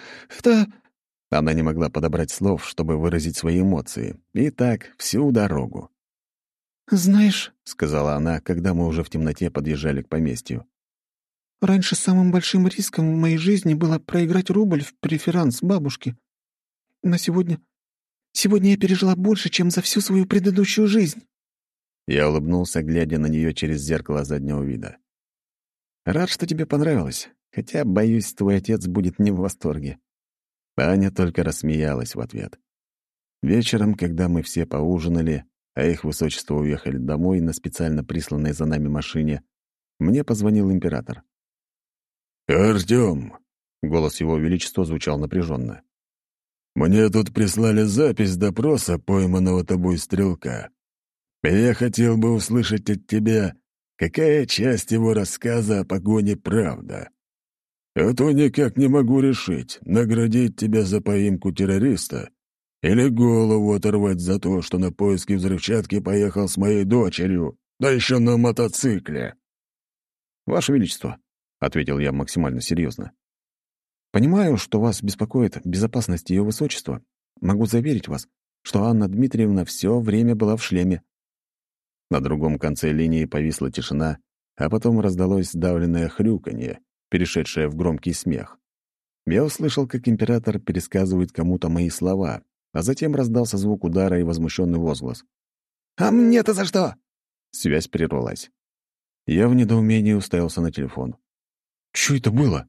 Она не могла подобрать слов, чтобы выразить свои эмоции. И так всю дорогу. «Знаешь», — сказала она, когда мы уже в темноте подъезжали к поместью, «раньше самым большим риском в моей жизни было проиграть рубль в преферанс бабушки. Но сегодня я пережила больше, чем за всю свою предыдущую жизнь». Я улыбнулся, глядя на нее через зеркало заднего вида. «Рад, что тебе понравилось, хотя, боюсь, твой отец будет не в восторге». Аня только рассмеялась в ответ. Вечером, когда мы все поужинали, а их высочество уехали домой на специально присланной за нами машине, мне позвонил император. «Артём!» — голос его величества звучал напряженно. «Мне тут прислали запись допроса пойманного тобой стрелка. Я хотел бы услышать от тебя, какая часть его рассказа о погоне правда. А то никак не могу решить, наградить тебя за поимку террориста Или голову оторвать за то, что на поиски взрывчатки поехал с моей дочерью, да еще на мотоцикле». «Ваше Величество», — ответил я максимально серьезно. «Понимаю, что вас беспокоит безопасность Ее Высочества. Могу заверить вас, что Анна Дмитриевна все время была в шлеме». На другом конце линии повисла тишина, а потом раздалось сдавленное хрюканье, перешедшее в громкий смех. Я услышал, как император пересказывает кому-то мои слова, а затем раздался звук удара и возмущенный возглас. «А мне-то за что?» Связь прервалась. Я в недоумении уставился на телефон. «Чё это было?»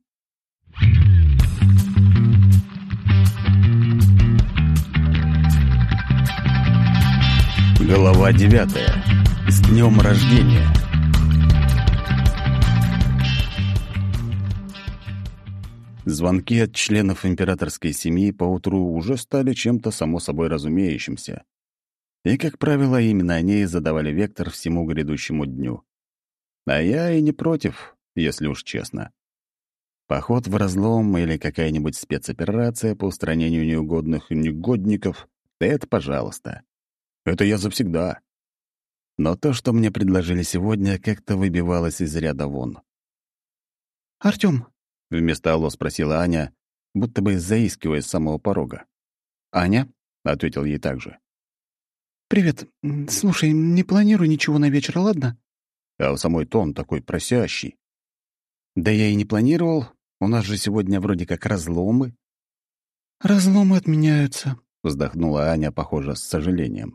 Глава 9. С днем рождения. Звонки от членов императорской семьи поутру уже стали чем-то само собой разумеющимся. И, как правило, именно они задавали вектор всему грядущему дню. А я и не против, если уж честно. Поход в разлом или какая-нибудь спецоперация по устранению неугодных негодников — это пожалуйста. Это я завсегда. Но то, что мне предложили сегодня, как-то выбивалось из ряда вон. «Артём!» — вместо «алло» спросила Аня, будто бы заискивая с самого порога. «Аня?» — ответил ей также. «Привет. Слушай, не планируй ничего на вечер, ладно?» А у самой тон такой просящий. «Да я и не планировал. У нас же сегодня вроде как разломы». «Разломы отменяются», — вздохнула Аня, похоже, с сожалением.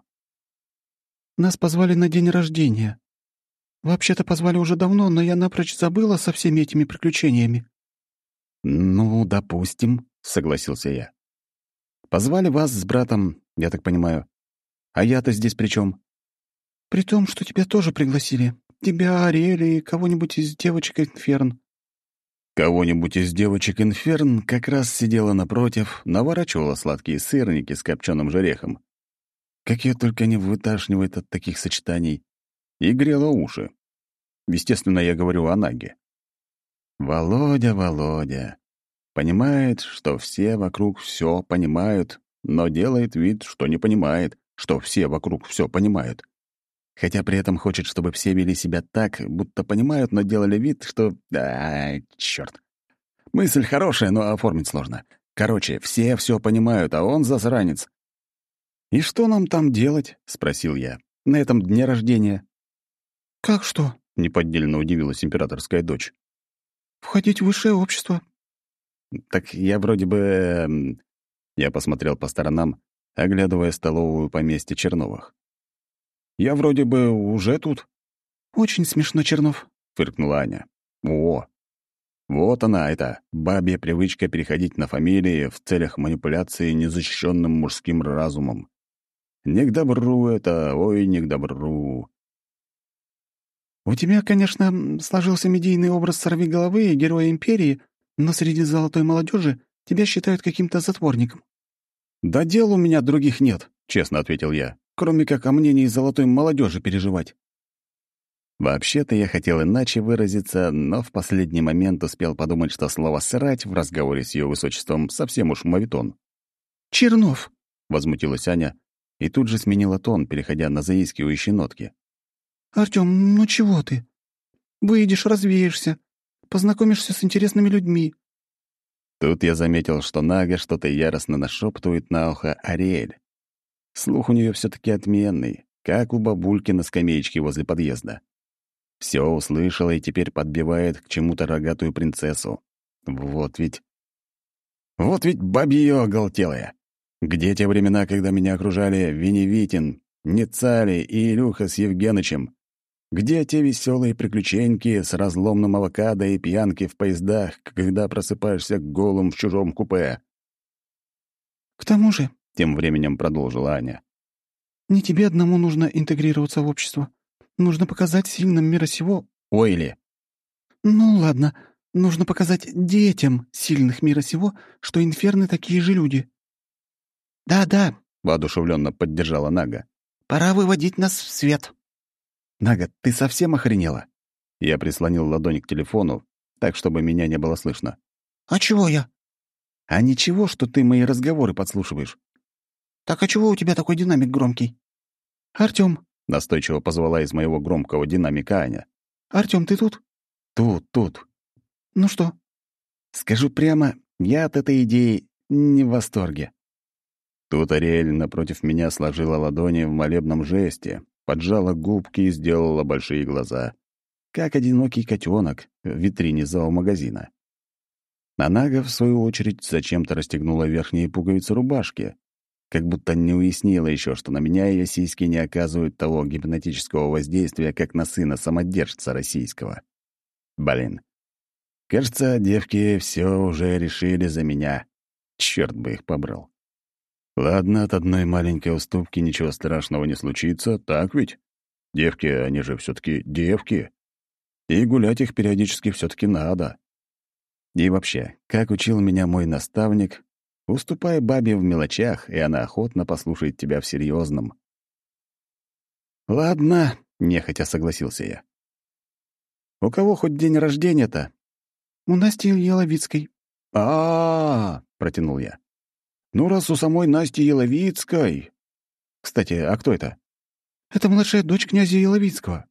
Нас позвали на день рождения. Вообще-то позвали уже давно, но я напрочь забыла со всеми этими приключениями». «Ну, допустим», — согласился я. «Позвали вас с братом, я так понимаю. А я-то здесь при чем? «При том, что тебя тоже пригласили. Тебя, Ариэль и кого-нибудь из девочек Инферн». Кого-нибудь из девочек Инферн как раз сидела напротив, наворачивала сладкие сырники с копченым жерехом. Как ее только не выташнивает от таких сочетаний. И грела уши. Естественно, я говорю о Наге. Володя, Володя. Понимает, что все вокруг все понимают, но делает вид, что не понимает, что все вокруг все понимают. Хотя при этом хочет, чтобы все вели себя так, будто понимают, но делали вид, что... Чёрт. Мысль хорошая, но оформить сложно. Короче, все понимают, а он засранец. «И что нам там делать?» — спросил я. «На этом дне рождения». «Как что?» — неподдельно удивилась императорская дочь. «Входить в высшее общество». «Так я вроде бы...» Я посмотрел по сторонам, оглядывая столовую поместье Черновых. «Я вроде бы уже тут». «Очень смешно, Чернов», — фыркнула Аня. «О, вот она, эта бабья привычка переходить на фамилии в целях манипуляции незащищенным мужским разумом. Не к добру это, ой, не к добру». «У тебя, конечно, сложился медийный образ сорвиголовы и героя империи, но среди золотой молодежи тебя считают каким-то затворником». «Да дел у меня других нет», — честно ответил я, «кроме как о мнении золотой молодежи переживать». Вообще-то я хотел иначе выразиться, но в последний момент успел подумать, что слово «срать» в разговоре с ее высочеством совсем уж моветон. «Чернов!» — возмутилась Аня и тут же сменила тон, переходя на заискивающие нотки. «Артём, ну чего ты? Выйдешь, развеешься, познакомишься с интересными людьми». Тут я заметил, что Нага что-то яростно нашептывает на ухо Ариэль. Слух у нее все-таки отменный, как у бабульки на скамеечке возле подъезда. Все услышала и теперь подбивает к чему-то рогатую принцессу. Вот ведь бабье оголтелая. Где те времена, когда меня окружали Веневитин, Ницали и Илюха с Евгенычем? Где те веселые приключеньки с разломным авокадо и пьянки в поездах, когда просыпаешься голым в чужом купе? «К тому же», — тем временем продолжила Аня, «не тебе одному нужно интегрироваться в общество. Нужно показать сильным мира сего...» «Ойли!» «Ну ладно, нужно показать детям сильных мира сего, что инферны такие же люди». «Да-да», — воодушевленно поддержала Нага. «пора выводить нас в свет». «Нага, ты совсем охренела?» Я прислонил ладонь к телефону, так, чтобы меня не было слышно. «А чего я?» «А ничего, что ты мои разговоры подслушиваешь?» «Так а чего у тебя такой динамик громкий?» «Артём!» — настойчиво позвала из моего громкого динамика Аня. «Артём, ты тут?» «Тут». «Ну что?» Скажу прямо, я от этой идеи не в восторге. Тут Ариэль напротив меня сложила ладони в молебном жесте, поджала губки и сделала большие глаза, как одинокий котенок в витрине зоомагазина. Нага, в свою очередь, зачем-то расстегнула верхние пуговицы рубашки, как будто не уяснила еще, что на меня ее сиськи не оказывают того гипнотического воздействия, как на сына самодержца российского. Блин. Кажется, девки все уже решили за меня. Черт бы их побрал. Ладно, от одной маленькой уступки ничего страшного не случится, так ведь? Девки, они же все таки девки. И гулять их периодически все таки надо. И вообще, как учил меня мой наставник, уступай бабе в мелочах, и она охотно послушает тебя в серьезном. «Ладно», — нехотя согласился я. «У кого хоть день рождения-то?» «У Насти Яловицкой». Протянул я. «Ну, раз у самой Насти Яловицкой...» «Кстати, а кто это?» «Это младшая дочь князя Яловицкого».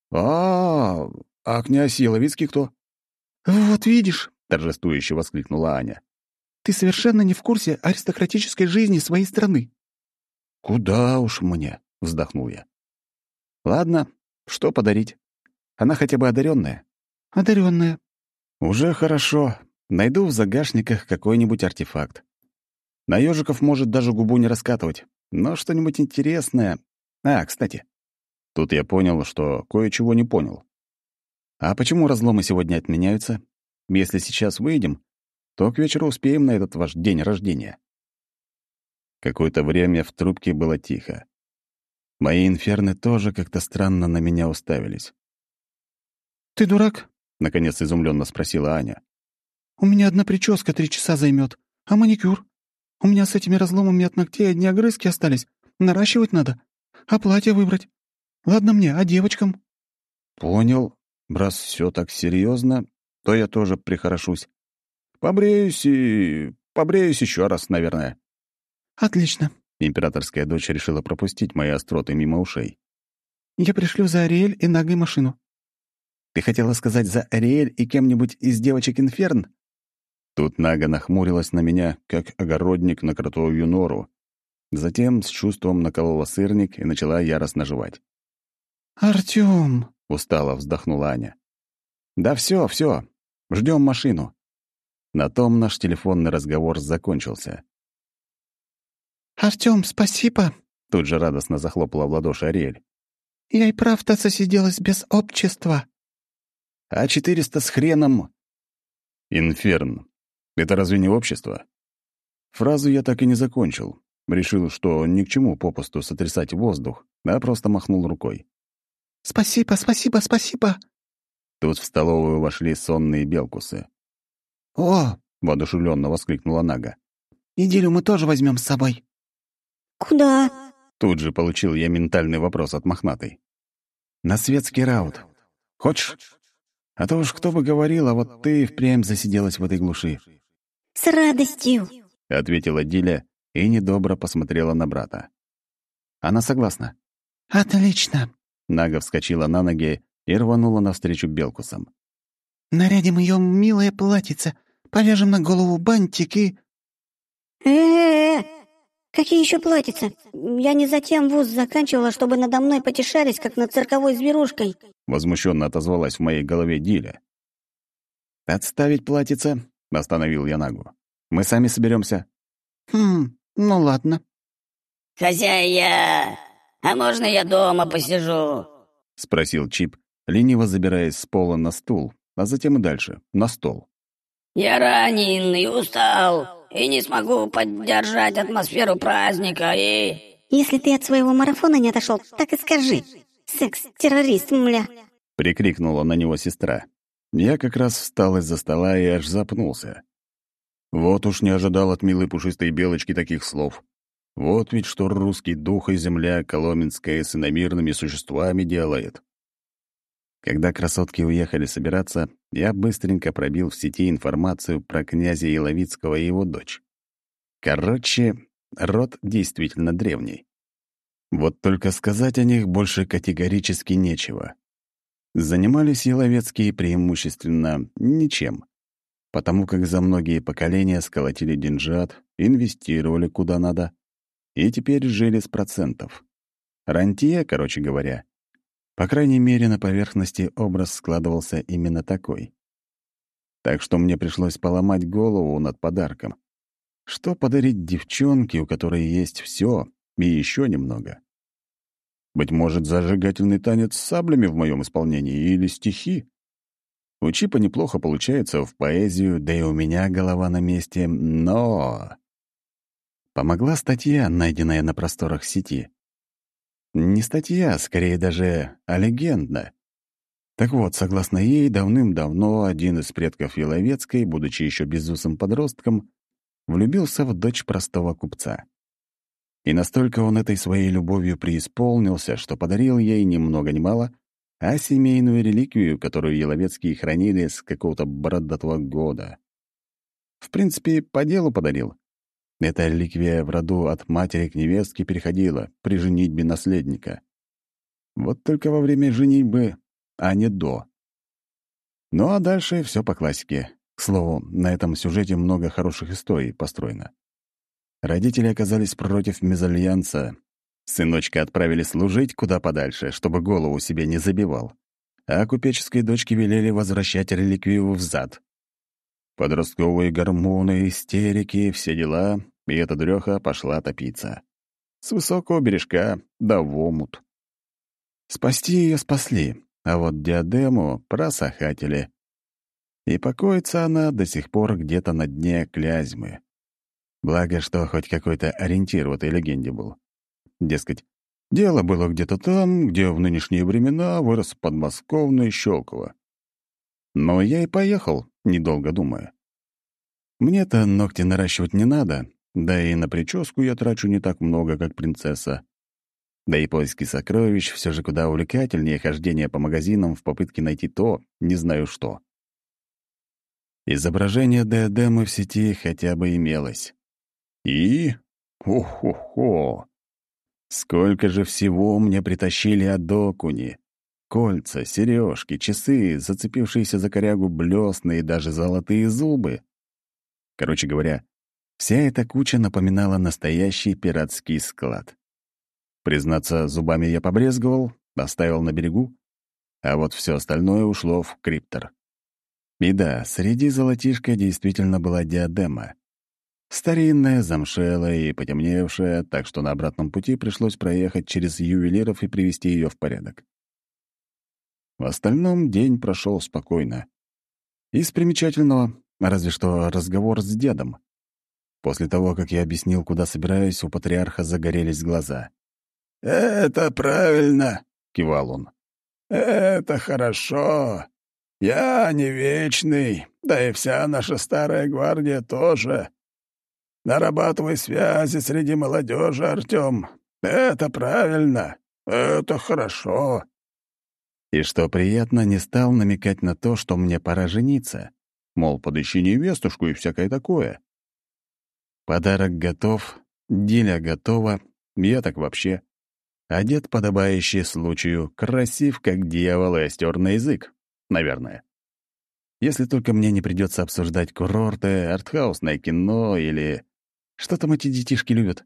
А князь Яловицкий кто?» «Вот видишь», — торжествующе воскликнула Аня. «ты совершенно не в курсе аристократической жизни своей страны». «Куда уж мне?» — вздохнул я. «Ладно, что подарить? Она хотя бы одаренная. «Одаренная». «Уже хорошо. Найду в загашниках какой-нибудь артефакт. На ежиков может даже губу не раскатывать, но что-нибудь интересное. Кстати». Тут я понял, что кое-чего не понял. «А почему разломы сегодня отменяются? Если сейчас выйдем, то к вечеру успеем на этот ваш день рождения». Какое-то время в трубке было тихо. Мои инферны тоже как-то странно на меня уставились. «Ты дурак?» — наконец изумленно спросила Аня. «У меня одна прическа 3 часа займет, а маникюр? У меня с этими разломами от ногтей одни огрызки остались. Наращивать надо. А платье выбрать? Ладно мне, а девочкам?» «Понял. Раз все так серьезно, то я тоже прихорошусь. Побреюсь еще раз, наверное». «Отлично». Императорская дочь решила пропустить мои остроты мимо ушей. «Я пришлю за Ариэль и Нагой машину». «Ты хотела сказать за Ариэль и кем-нибудь из девочек Инферн?» Тут Нага нахмурилась на меня, как огородник на кротовью нору. Затем с чувством наколола сырник и начала яростно жевать. «Артём!» — устало вздохнула Аня. «Да все. Ждем машину». На том наш телефонный разговор закончился. «Артём, спасибо!» — тут же радостно захлопала в ладоши Ариэль. «Я и правда засиделась без общества». «А 400 с хреном...» «Инферн. Это разве не общество?» Фразу я так и не закончил. Решил, что ни к чему попусту сотрясать воздух, а просто махнул рукой. «Спасибо!» Тут в столовую вошли сонные белкусы. «О!» — воодушевленно воскликнула Нага. «Неделю мы тоже возьмем с собой». «Куда?» Тут же получил я ментальный вопрос от мохнатой. «На светский раут. Хочешь? А то уж кто бы говорил, а вот ты впрямь засиделась в этой глуши». «С радостью!» — ответила Диля и недобро посмотрела на брата. Она согласна. «Отлично!» Нага вскочила на ноги и рванула навстречу белкусам. «Нарядим её милое платьице, повяжем на голову бантик и...» Какие еще платьица? Я не затем вуз заканчивала, чтобы надо мной потешались, как над цирковой зверушкой». Возмущенно отозвалась в моей голове Диля. «Отставить платьице?» — остановил я Нагу. «Мы сами соберемся. ну ладно». «Хозяя, а можно я дома посижу?» — спросил Чип, лениво забираясь с пола на стул, а затем и дальше, на стол. «Я ранен и устал, и не смогу поддержать атмосферу праздника, и...» «Если ты от своего марафона не отошел, так и скажи. Секс-террорист, мля!» — прикрикнула на него сестра. Я как раз встал из-за стола и аж запнулся. Вот уж не ожидал от милой пушистой белочки таких слов. Вот ведь что русский дух и земля коломенская с иномирными существами делает. Когда красотки уехали собираться, я быстренько пробил в сети информацию про князя Яловицкого и его дочь. Короче, род действительно древний. Вот только сказать о них больше категорически нечего. Занимались Еловецкие преимущественно ничем, потому как за многие поколения сколотили деньжат, инвестировали куда надо и теперь жили с процентов. Рантье, короче говоря. По крайней мере, на поверхности образ складывался именно такой. Так что мне пришлось поломать голову над подарком. Что подарить девчонке, у которой есть все и еще немного? Быть может, зажигательный танец с саблями в моем исполнении или стихи? У Чипа неплохо получается в поэзию, да и у меня голова на месте, но... Помогла статья, найденная на просторах сети. Не статья, скорее даже легенда. Так вот, согласно ей, давным-давно один из предков Еловецкой, будучи еще безусым подростком, влюбился в дочь простого купца. И настолько он этой своей любовью преисполнился, что подарил ей ни много ни мало, а семейную реликвию, которую Еловецкие хранили с какого-то бородатого года. В принципе, по делу подарил. Эта реликвия в роду от матери к невестке переходила при женитьбе наследника. Вот только во время женитьбы, а не до. Ну а дальше все по классике. К слову, на этом сюжете много хороших историй построено. Родители оказались против мезальянса. Сыночка отправили служить куда подальше, чтобы голову себе не забивал. А купеческой дочке велели возвращать реликвию взад. Подростковые гормоны, истерики, все дела, и эта дрёха пошла топиться. С высокого бережка да в омут. Спасти ее спасли, а вот диадему просохатили. И покоится она до сих пор где-то на дне Клязьмы. Благо, что хоть какой-то ориентир в этой легенде был. Дескать, дело было где-то там, где в нынешние времена вырос подмосковный Щелково. Но я и поехал, недолго думая. Мне-то ногти наращивать не надо, да и на прическу я трачу не так много, как принцесса. Да и поиски сокровищ все же куда увлекательнее хождения по магазинам в попытке найти то, не знаю что. Изображение диадемы в сети хотя бы имелось. И... Хо-хо-хо! Сколько же всего мне притащили от окуни! Кольца, сережки, часы, зацепившиеся за корягу блесны и даже золотые зубы. Короче говоря, вся эта куча напоминала настоящий пиратский склад. Признаться, зубами я побрезговал, оставил на берегу, а вот все остальное ушло в криптор. И да, среди золотишка действительно была диадема. Старинная, замшелая и потемневшая, так что на обратном пути пришлось проехать через ювелиров и привести ее в порядок. В остальном день прошел спокойно. Из примечательного, разве что разговор с дедом. После того, как я объяснил, куда собираюсь, у патриарха загорелись глаза. «Это правильно», — кивал он. «Это хорошо. Я не вечный, да и вся наша старая гвардия тоже. Нарабатывай связи среди молодежи, Артём. Это правильно. Это хорошо». И что приятно, не стал намекать на то, что мне пора жениться. Мол, подыщи невестушку и всякое такое. Подарок готов, Диля готова, я так вообще. Одет подобающий случаю, красив как дьявол и остер на язык. Наверное. Если только мне не придется обсуждать курорты, артхаусное кино или... Что там эти детишки любят?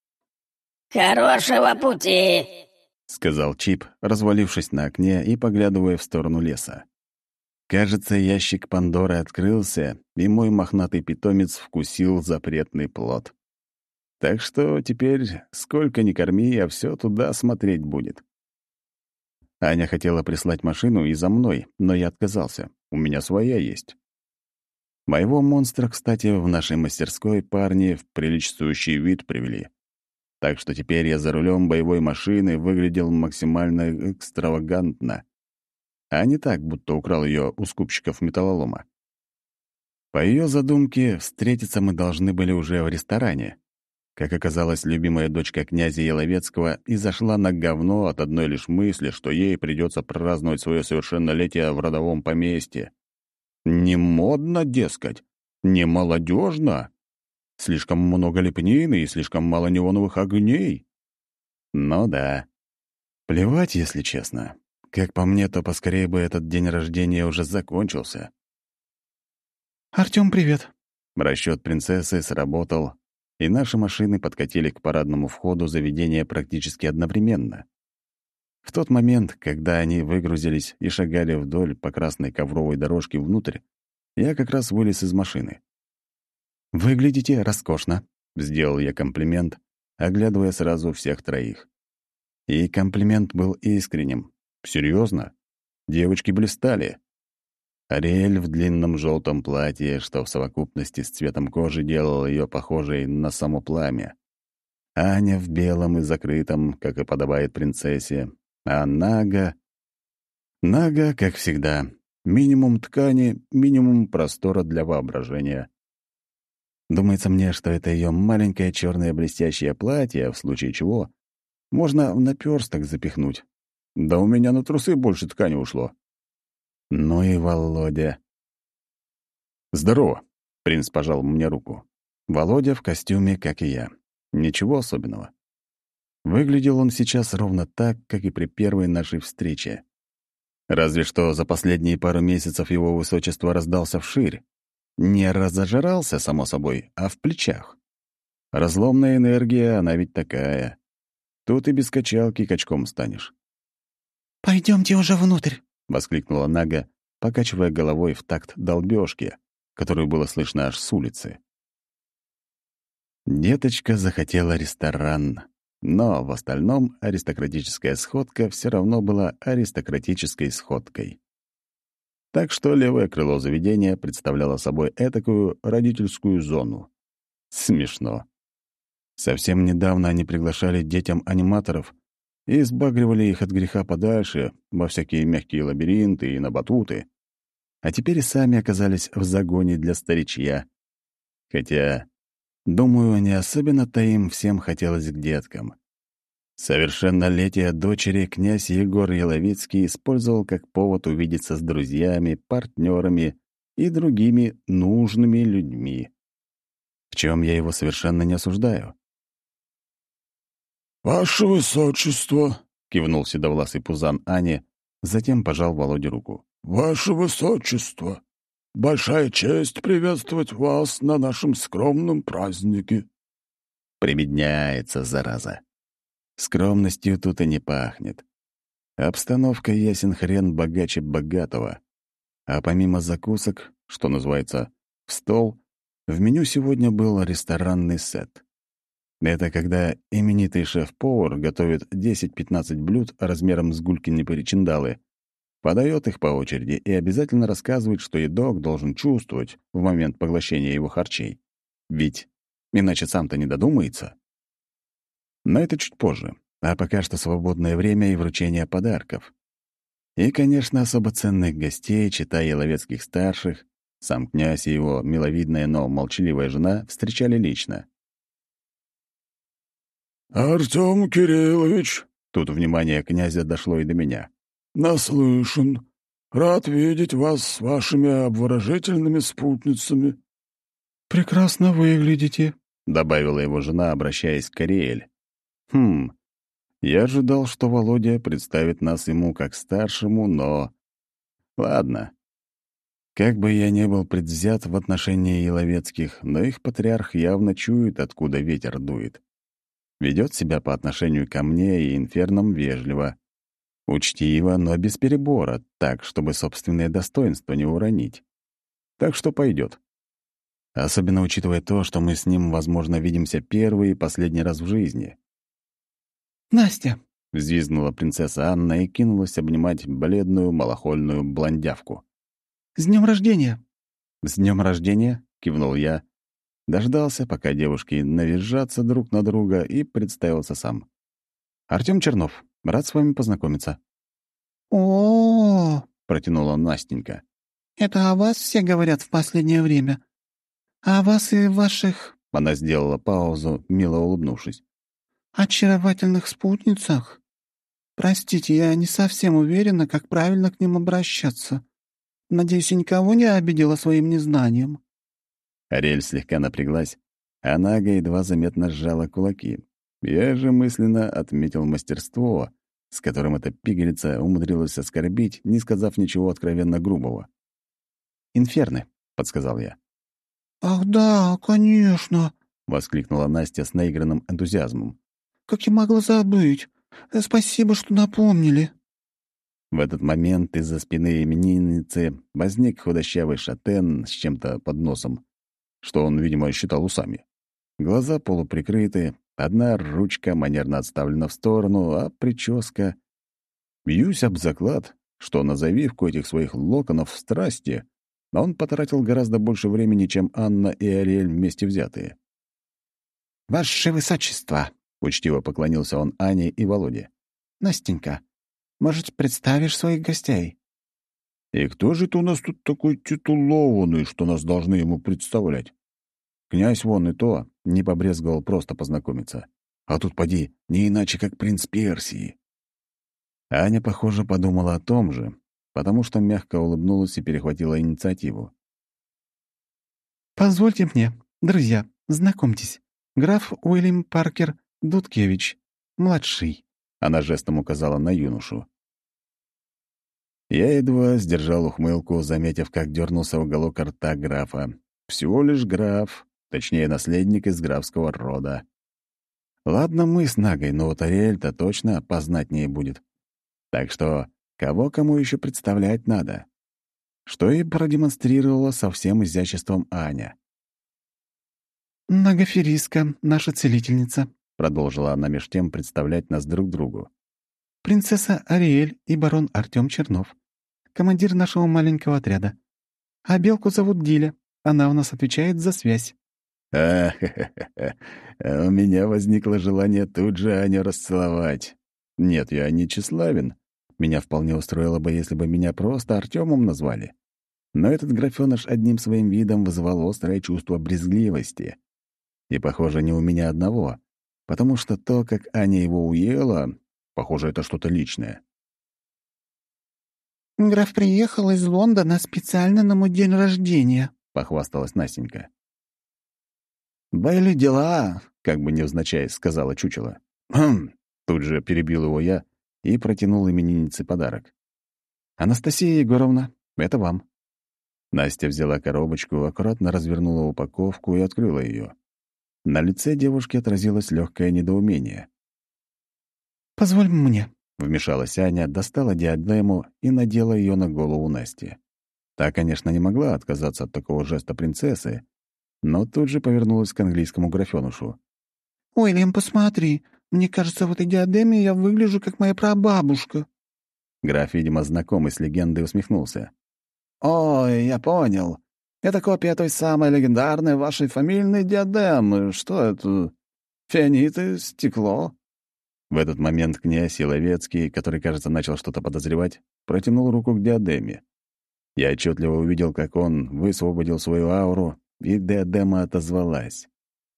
«Хорошего пути!» — сказал Чип, развалившись на окне и поглядывая в сторону леса. Кажется, ящик Пандоры открылся, и мой мохнатый питомец вкусил запретный плод. Так что теперь, сколько ни корми, а все туда смотреть будет. Аня хотела прислать машину и за мной, но я отказался. У меня своя есть. Моего монстра, кстати, в нашей мастерской парни в приличествующий вид привели. Так что теперь я за рулем боевой машины выглядел максимально экстравагантно, а не так, будто украл ее у скупщиков металлолома. По ее задумке, встретиться мы должны были уже в ресторане. Как оказалось, любимая дочка князя Еловецкого изошла на говно от одной лишь мысли, что ей придется праздновать свое совершеннолетие в родовом поместье. Не модно, дескать, не молодежно. Слишком много лепнины и слишком мало неоновых огней. Ну да. Плевать, если честно. Как по мне, то поскорее бы этот день рождения уже закончился. «Артём, привет!» Расчёт принцессы сработал, и наши машины подкатили к парадному входу заведения практически одновременно. В тот момент, когда они выгрузились и шагали вдоль по красной ковровой дорожке внутрь, я как раз вылез из машины. «Выглядите роскошно», — сделал я комплимент, оглядывая сразу всех троих. И комплимент был искренним. Серьезно? Девочки блистали. Ариэль в длинном желтом платье, что в совокупности с цветом кожи делало ее похожей на само пламя. Аня в белом и закрытом, как и подобает принцессе. А Нага... Нага, как всегда. Минимум ткани, минимум простора для воображения. Думается мне, что это ее маленькое черное блестящее платье, в случае чего можно в наперсток запихнуть. Да у меня на трусы больше ткани ушло. Ну и Володя. «Здорово», — принц пожал мне руку. Володя в костюме, как и я. Ничего особенного. Выглядел он сейчас ровно так, как и при первой нашей встрече. Разве что за последние пару месяцев его высочество раздался вширь. Не разожрался, само собой, а в плечах. Разломная энергия, она ведь такая. Тут и без качалки качком станешь. «Пойдемте уже внутрь!» — воскликнула Нага, покачивая головой в такт долбёжки, которую было слышно аж с улицы. Деточка захотела ресторан, но в остальном аристократическая сходка все равно была аристократической сходкой. Так что левое крыло заведения представляло собой этакую родительскую зону. Смешно. Совсем недавно они приглашали детям аниматоров и сбагривали их от греха подальше во всякие мягкие лабиринты и на батуты. А теперь и сами оказались в загоне для старичья. Хотя, думаю, не особенно-то им всем хотелось к деткам. Совершеннолетие дочери князь Егор Яловицкий использовал как повод увидеться с друзьями, партнерами и другими нужными людьми. В чем я его совершенно не осуждаю. «Ваше Высочество!» — кивнул седовласый пузан Ани, затем пожал Володе руку. «Ваше Высочество! Большая честь приветствовать вас на нашем скромном празднике!» Прибедняется, зараза. Скромностью тут и не пахнет. Обстановка ясен хрен богаче богатого. А помимо закусок, что называется, в стол, в меню сегодня был ресторанный сет. Это когда именитый шеф-повар готовит 10-15 блюд размером с гулькины причиндалы, подает их по очереди и обязательно рассказывает, что едок должен чувствовать в момент поглощения его харчей. Ведь иначе сам-то не додумается. Но это чуть позже, а пока что свободное время и вручение подарков. И, конечно, особо ценных гостей, читай Яловецких старших, сам князь и его миловидная, но молчаливая жена встречали лично. «Артём Кириллович!» — тут внимание князя дошло и до меня. «Наслышан. Рад видеть вас с вашими обворожительными спутницами». «Прекрасно выглядите», — добавила его жена, обращаясь к Ариэль. Я ожидал, что Володя представит нас ему как старшему, но... Ладно. Как бы я не был предвзят в отношении Яловецких, но их патриарх явно чует, откуда ветер дует. Ведет себя по отношению ко мне и инфернам вежливо. Учтиво, но без перебора, так, чтобы собственное достоинство не уронить. Так что пойдет. Особенно учитывая то, что мы с ним, возможно, видимся первый и последний раз в жизни. «Настя!» — взвизгнула принцесса Анна и кинулась обнимать бледную малохольную блондявку. «С днем рождения!» «С днем рождения!» — кивнул я. Дождался, пока девушки навизжатся друг на друга, и представился сам. «Артём Чернов. Рад с вами познакомиться». «О-о-о!» — протянула Настенька. «Это о вас все говорят в последнее время. О вас и ваших...» Она сделала паузу, мило улыбнувшись. «Очаровательных спутницах. Простите, я не совсем уверена, как правильно к ним обращаться. Надеюсь, я никого не обидела своим незнанием». Ариэль слегка напряглась, а Нага едва заметно сжала кулаки. Я же мысленно отметил мастерство, с которым эта пигалица умудрилась оскорбить, не сказав ничего откровенно грубого. «Инферны», — подсказал я. «Ах да, конечно!» — воскликнула Настя с наигранным энтузиазмом. «Как я могла забыть? Спасибо, что напомнили». В этот момент из-за спины именинницы возник худощавый шатен с чем-то под носом, что он, видимо, считал усами. Глаза полуприкрыты, одна ручка манерно отставлена в сторону, а прическа... Бьюсь об заклад, что на завивку этих своих локонов в страсти он потратил гораздо больше времени, чем Анна и Ариэль вместе взятые. «Ваше высочество!» — учтиво поклонился он Ане и Володе. «Настенька, может, представишь своих гостей?» «И кто же это у нас тут такой титулованный, что нас должны ему представлять?» Князь вон и то не побрезговал просто познакомиться. А тут, поди, не иначе, как принц Персии. Аня, похоже, подумала о том же, потому что мягко улыбнулась и перехватила инициативу. «Позвольте мне, друзья, знакомьтесь, граф Уильям Паркер Дудкевич, младший». Она жестом указала на юношу. Я едва сдержал ухмылку, заметив, как дернулся уголок рта графа. Всего лишь граф, точнее, наследник из графского рода. Ладно, мы с Нагой, но вот Ариэль-то точно познатнее будет. Так что кого кому еще представлять надо. Что и продемонстрировала со всем изяществом Аня. «Нагафериска, наша целительница», — продолжила она меж тем представлять нас друг другу. «Принцесса Ариэль и барон Артём Чернов, командир нашего маленького отряда. А белку зовут Диля, она у нас отвечает за связь». У меня возникло желание тут же Аню расцеловать. Нет, я не тщеславен. Меня вполне устроило бы, если бы меня просто Артёмом назвали. Но этот графёныш одним своим видом вызывал острое чувство брезгливости. И, похоже, не у меня одного, потому что то, как Аня его уела, похоже, это что-то личное. «Граф приехал из Лондона специально на мой день рождения», — похвасталась Настенька. «Были дела», — как бы невзначай сказала чучело. «Хм», — тут же перебил его я и протянул имениннице подарок. «Анастасия Егоровна, это вам». Настя взяла коробочку, аккуратно развернула упаковку и открыла ее. На лице девушки отразилось легкое недоумение. «Позволь мне», — вмешалась Аня, достала диадему и надела ее на голову Насти. Та, конечно, не могла отказаться от такого жеста принцессы, но тут же повернулась к английскому графёнышу. «Уильям, посмотри, мне кажется, в этой диадеме я выгляжу, как моя прабабушка». Граф, видимо, знакомый с легендой, усмехнулся. «Ой, я понял. Это копия той самой легендарной вашей фамильной диадемы. Что это? Фианиты? Стекло?» В этот момент князь Еловецкий, который, кажется, начал что-то подозревать, протянул руку к диадеме. Я отчетливо увидел, как он высвободил свою ауру, и диадема отозвалась.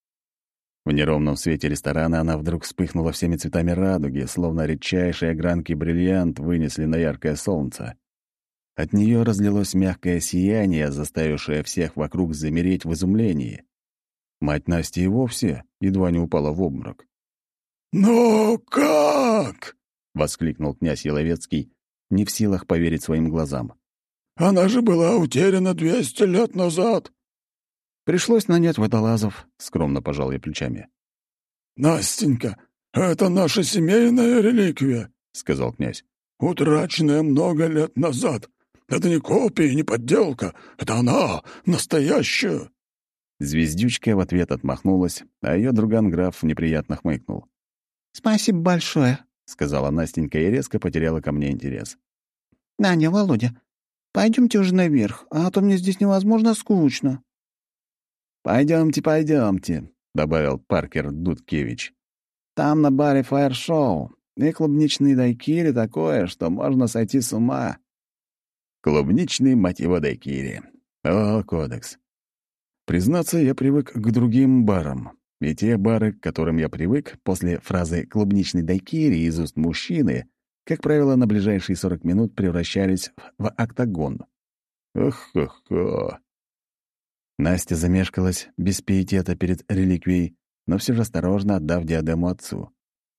В неровном свете ресторана она вдруг вспыхнула всеми цветами радуги, словно редчайшие огранки бриллиант вынесли на яркое солнце. От нее разлилось мягкое сияние, заставившее всех вокруг замереть в изумлении. Мать Насти и вовсе едва не упала в обморок. «Но как?» — воскликнул князь Еловецкий, не в силах поверить своим глазам. «Она же была утеряна 200 лет назад!» «Пришлось нанять водолазов», — скромно пожал я плечами. «Настенька, это наша семейная реликвия», — сказал князь. «Утраченная много лет назад. Это не копия, не подделка. Это она, настоящая». Звездючка в ответ отмахнулась, а ее друган граф неприятно хмыкнул. «Спасибо большое», — сказала Настенька и резко потеряла ко мне интерес. «Наня, Володя, пойдемте уже наверх, а то мне здесь невозможно скучно». Пойдемте, добавил Паркер Дудкевич. «Там на баре фаер-шоу, и клубничный дайкири такое, что можно сойти с ума». Клубничный, мать его, дайкири. О, кодекс. Признаться, я привык к другим барам. И те бары, к которым я привык, после фразы «клубничный дайкири» из уст мужчины, как правило, на ближайшие 40 минут превращались в октагон. Ох-хо-хо. Настя замешкалась без пиетета перед реликвией, но все же осторожно отдав диадему отцу.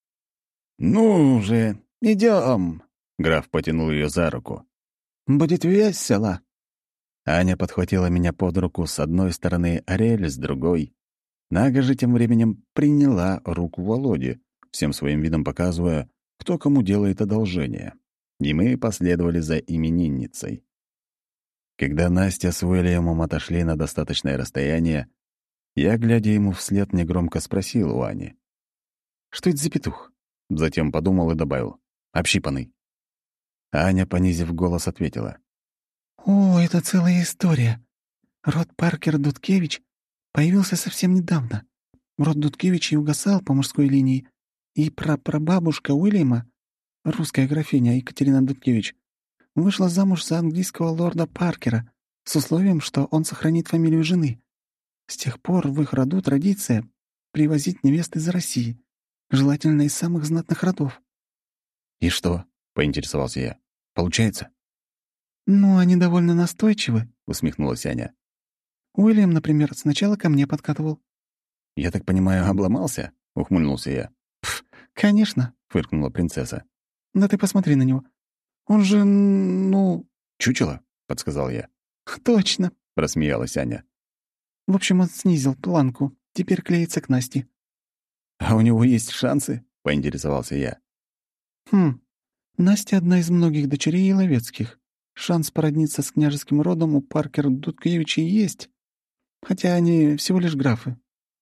«Ну же, идем!» — граф потянул ее за руку. «Будет весело!» Аня подхватила меня под руку с одной стороны, Ариэль с другой. Нага же тем временем приняла руку Володи, всем своим видом показывая, кто кому делает одолжение. И мы последовали за именинницей. Когда Настя с Уильямом отошли на достаточное расстояние, я, глядя ему вслед, негромко спросил у Ани. «Что это за петух?» Затем подумал и добавил. «Общипанный». Аня, понизив голос, ответила. «О, это целая история. Род Паркер-Дудкевич появился совсем недавно. Род Дудкевичей угасал по мужской линии, и прапрабабушка Уильяма, русская графиня Екатерина Дудкевич, вышла замуж за английского лорда Паркера с условием, что он сохранит фамилию жены. С тех пор в их роду традиция привозить невест из России, желательно из самых знатных родов». «И что?» — поинтересовался я. «Получается?» «Ну, они довольно настойчивы», — усмехнулась Аня. «Уильям, например, сначала ко мне подкатывал». «Я так понимаю, обломался?» — ухмыльнулся я. «Конечно», — фыркнула принцесса. «да ты посмотри на него. Он же, ну...» «Чучело?» — подсказал я. «Точно», — рассмеялась Аня. «В общем, он снизил планку. Теперь клеится к Насте». «А у него есть шансы?» — поинтересовался я. «Хм, Настя одна из многих дочерей Еловецких. Шанс породниться с княжеским родом у Паркер-Дудкевичей есть, хотя они всего лишь графы».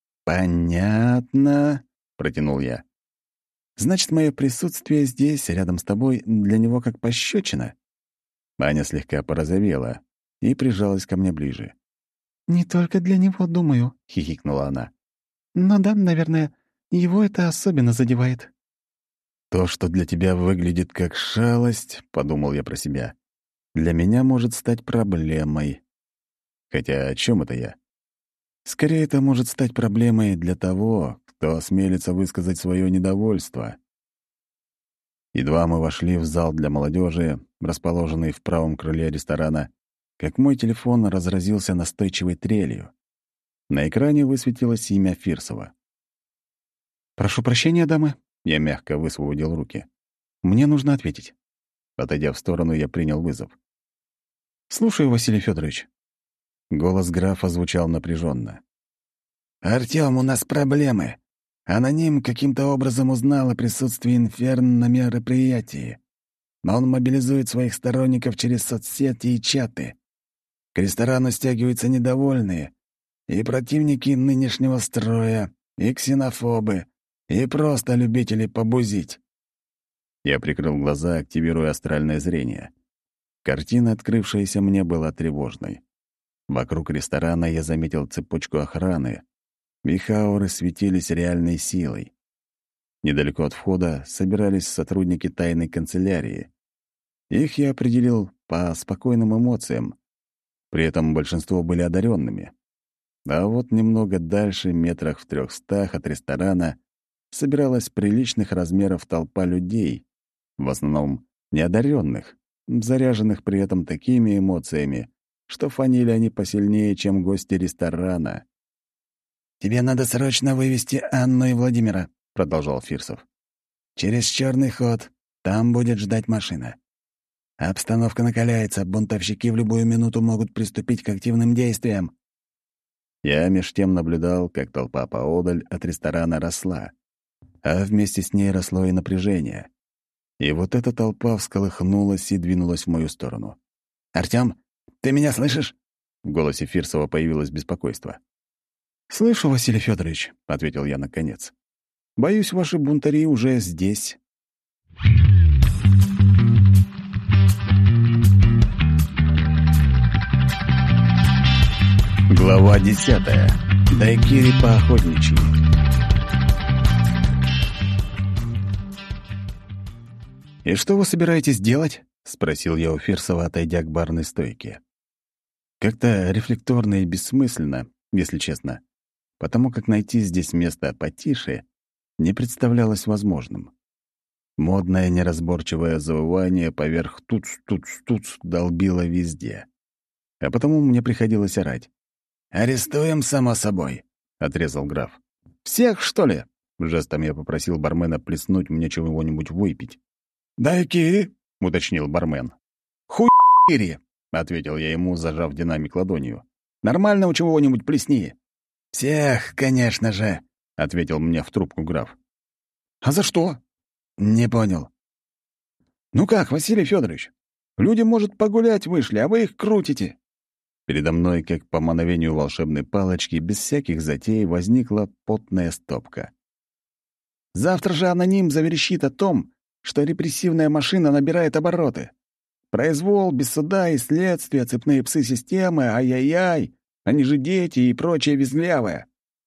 «Понятно», — протянул я. «Значит, мое присутствие здесь, рядом с тобой, для него как пощечина?» Аня слегка порозовела и прижалась ко мне ближе. «Не только для него, думаю», — хихикнула она. «но да, наверное, его это особенно задевает». «То, что для тебя выглядит как шалость», — подумал я про себя, — «для меня может стать проблемой». Хотя о чем это я? Скорее, это может стать проблемой для того, кто осмелится высказать свое недовольство. Едва мы вошли в зал для молодежи, расположенный в правом крыле ресторана, как мой телефон разразился настойчивой трелью. На экране высветилось имя Фирсова. «Прошу прощения, дамы», — я мягко высвободил руки. «мне нужно ответить». Отойдя в сторону, я принял вызов. «Слушаю, Василий Федорович». Голос графа звучал напряженно. «Артём, у нас проблемы. Аноним каким-то образом узнал о присутствии Инферно на мероприятии. Но он мобилизует своих сторонников через соцсети и чаты. К ресторану стягиваются недовольные, и противники нынешнего строя, и ксенофобы, и просто любители побузить». Я прикрыл глаза, активируя астральное зрение. Картина, открывшаяся мне, была тревожной. Вокруг ресторана я заметил цепочку охраны. Их ауры светились реальной силой. Недалеко от входа собирались сотрудники тайной канцелярии. Их я определил по спокойным эмоциям. При этом большинство были одаренными. А вот немного дальше, метрах в 300 от ресторана, собиралась приличных размеров толпа людей, в основном неодаренных, заряженных при этом такими эмоциями, что фанили они посильнее, чем гости ресторана. «Тебе надо срочно вывести Анну и Владимира», — продолжал Фирсов. «Через черный ход. Там будет ждать машина. Обстановка накаляется, бунтовщики в любую минуту могут приступить к активным действиям». Я меж тем наблюдал, как толпа поодаль от ресторана росла, а вместе с ней росло и напряжение. И вот эта толпа всколыхнулась и двинулась в мою сторону. «Артём, ты меня слышишь?» В голосе Фирсова появилось беспокойство. «Слышу, Василий Федорович», — ответил я наконец. «Боюсь, ваши бунтари уже здесь». Глава 10. Дайкири поохотничьи. «И что вы собираетесь делать?» — спросил я у Фирсова, отойдя к барной стойке. Как-то рефлекторно и бессмысленно, если честно, потому как найти здесь место потише не представлялось возможным. Модное неразборчивое завывание поверх туц-туц-туц долбило везде. А потому мне приходилось орать. «Арестуем, само собой», — отрезал граф. «Всех, что ли?» — жестом я попросил бармена плеснуть мне чего-нибудь выпить. «Дайки», — уточнил бармен. «Хуйри», — ответил я ему, зажав динамик ладонью. «Нормального чего-нибудь плесни». «Всех, конечно же», — ответил мне в трубку граф. «А за что?» «Не понял». «Ну как, Василий Федорович? Люди, может, погулять вышли, а вы их крутите». Передо мной, как по мановению волшебной палочки, без всяких затей, возникла потная стопка. «Завтра же аноним заверещит о том, что репрессивная машина набирает обороты. Произвол, без суда и следствия, цепные псы системы, ай-яй-яй, они же дети и прочее визглявое.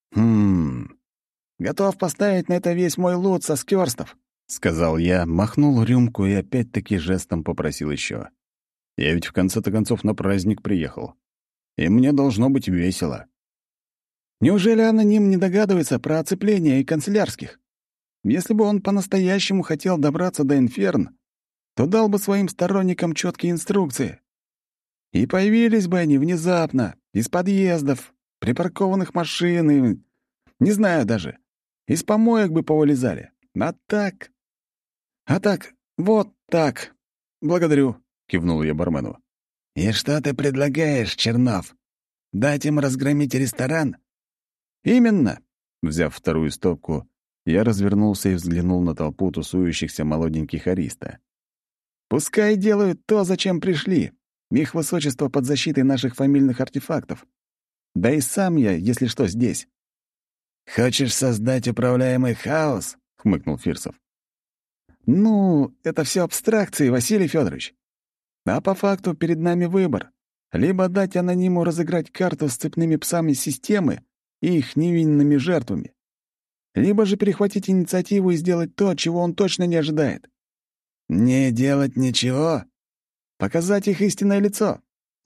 Готов поставить на это весь мой лут со скёрстов», — сказал я, махнул рюмку и опять-таки жестом попросил еще. Я ведь в конце-то концов на праздник приехал. И мне должно быть весело. Неужели аноним не догадывается про оцепление и канцелярских? Если бы он по-настоящему хотел добраться до Инферн, то дал бы своим сторонникам четкие инструкции. И появились бы они внезапно, из подъездов, припаркованных машин и... Не знаю даже. Из помоек бы повылезали. А так... вот так. Благодарю, — кивнул я бармену. «И что ты предлагаешь, Чернов? Дать им разгромить ресторан?» «Именно!» Взяв вторую стопку, я развернулся и взглянул на толпу тусующихся молоденьких ариста. «Пускай делают то, зачем пришли. Их высочество под защитой наших фамильных артефактов. Да и сам я, если что, здесь». «Хочешь создать управляемый хаос?» — хмыкнул Фирсов. «Ну, это все абстракции, Василий Федорович. А по факту перед нами выбор. Либо дать анониму разыграть карту с цепными псами системы и их невинными жертвами. Либо же перехватить инициативу и сделать то, чего он точно не ожидает. «Не делать ничего?» Показать их истинное лицо.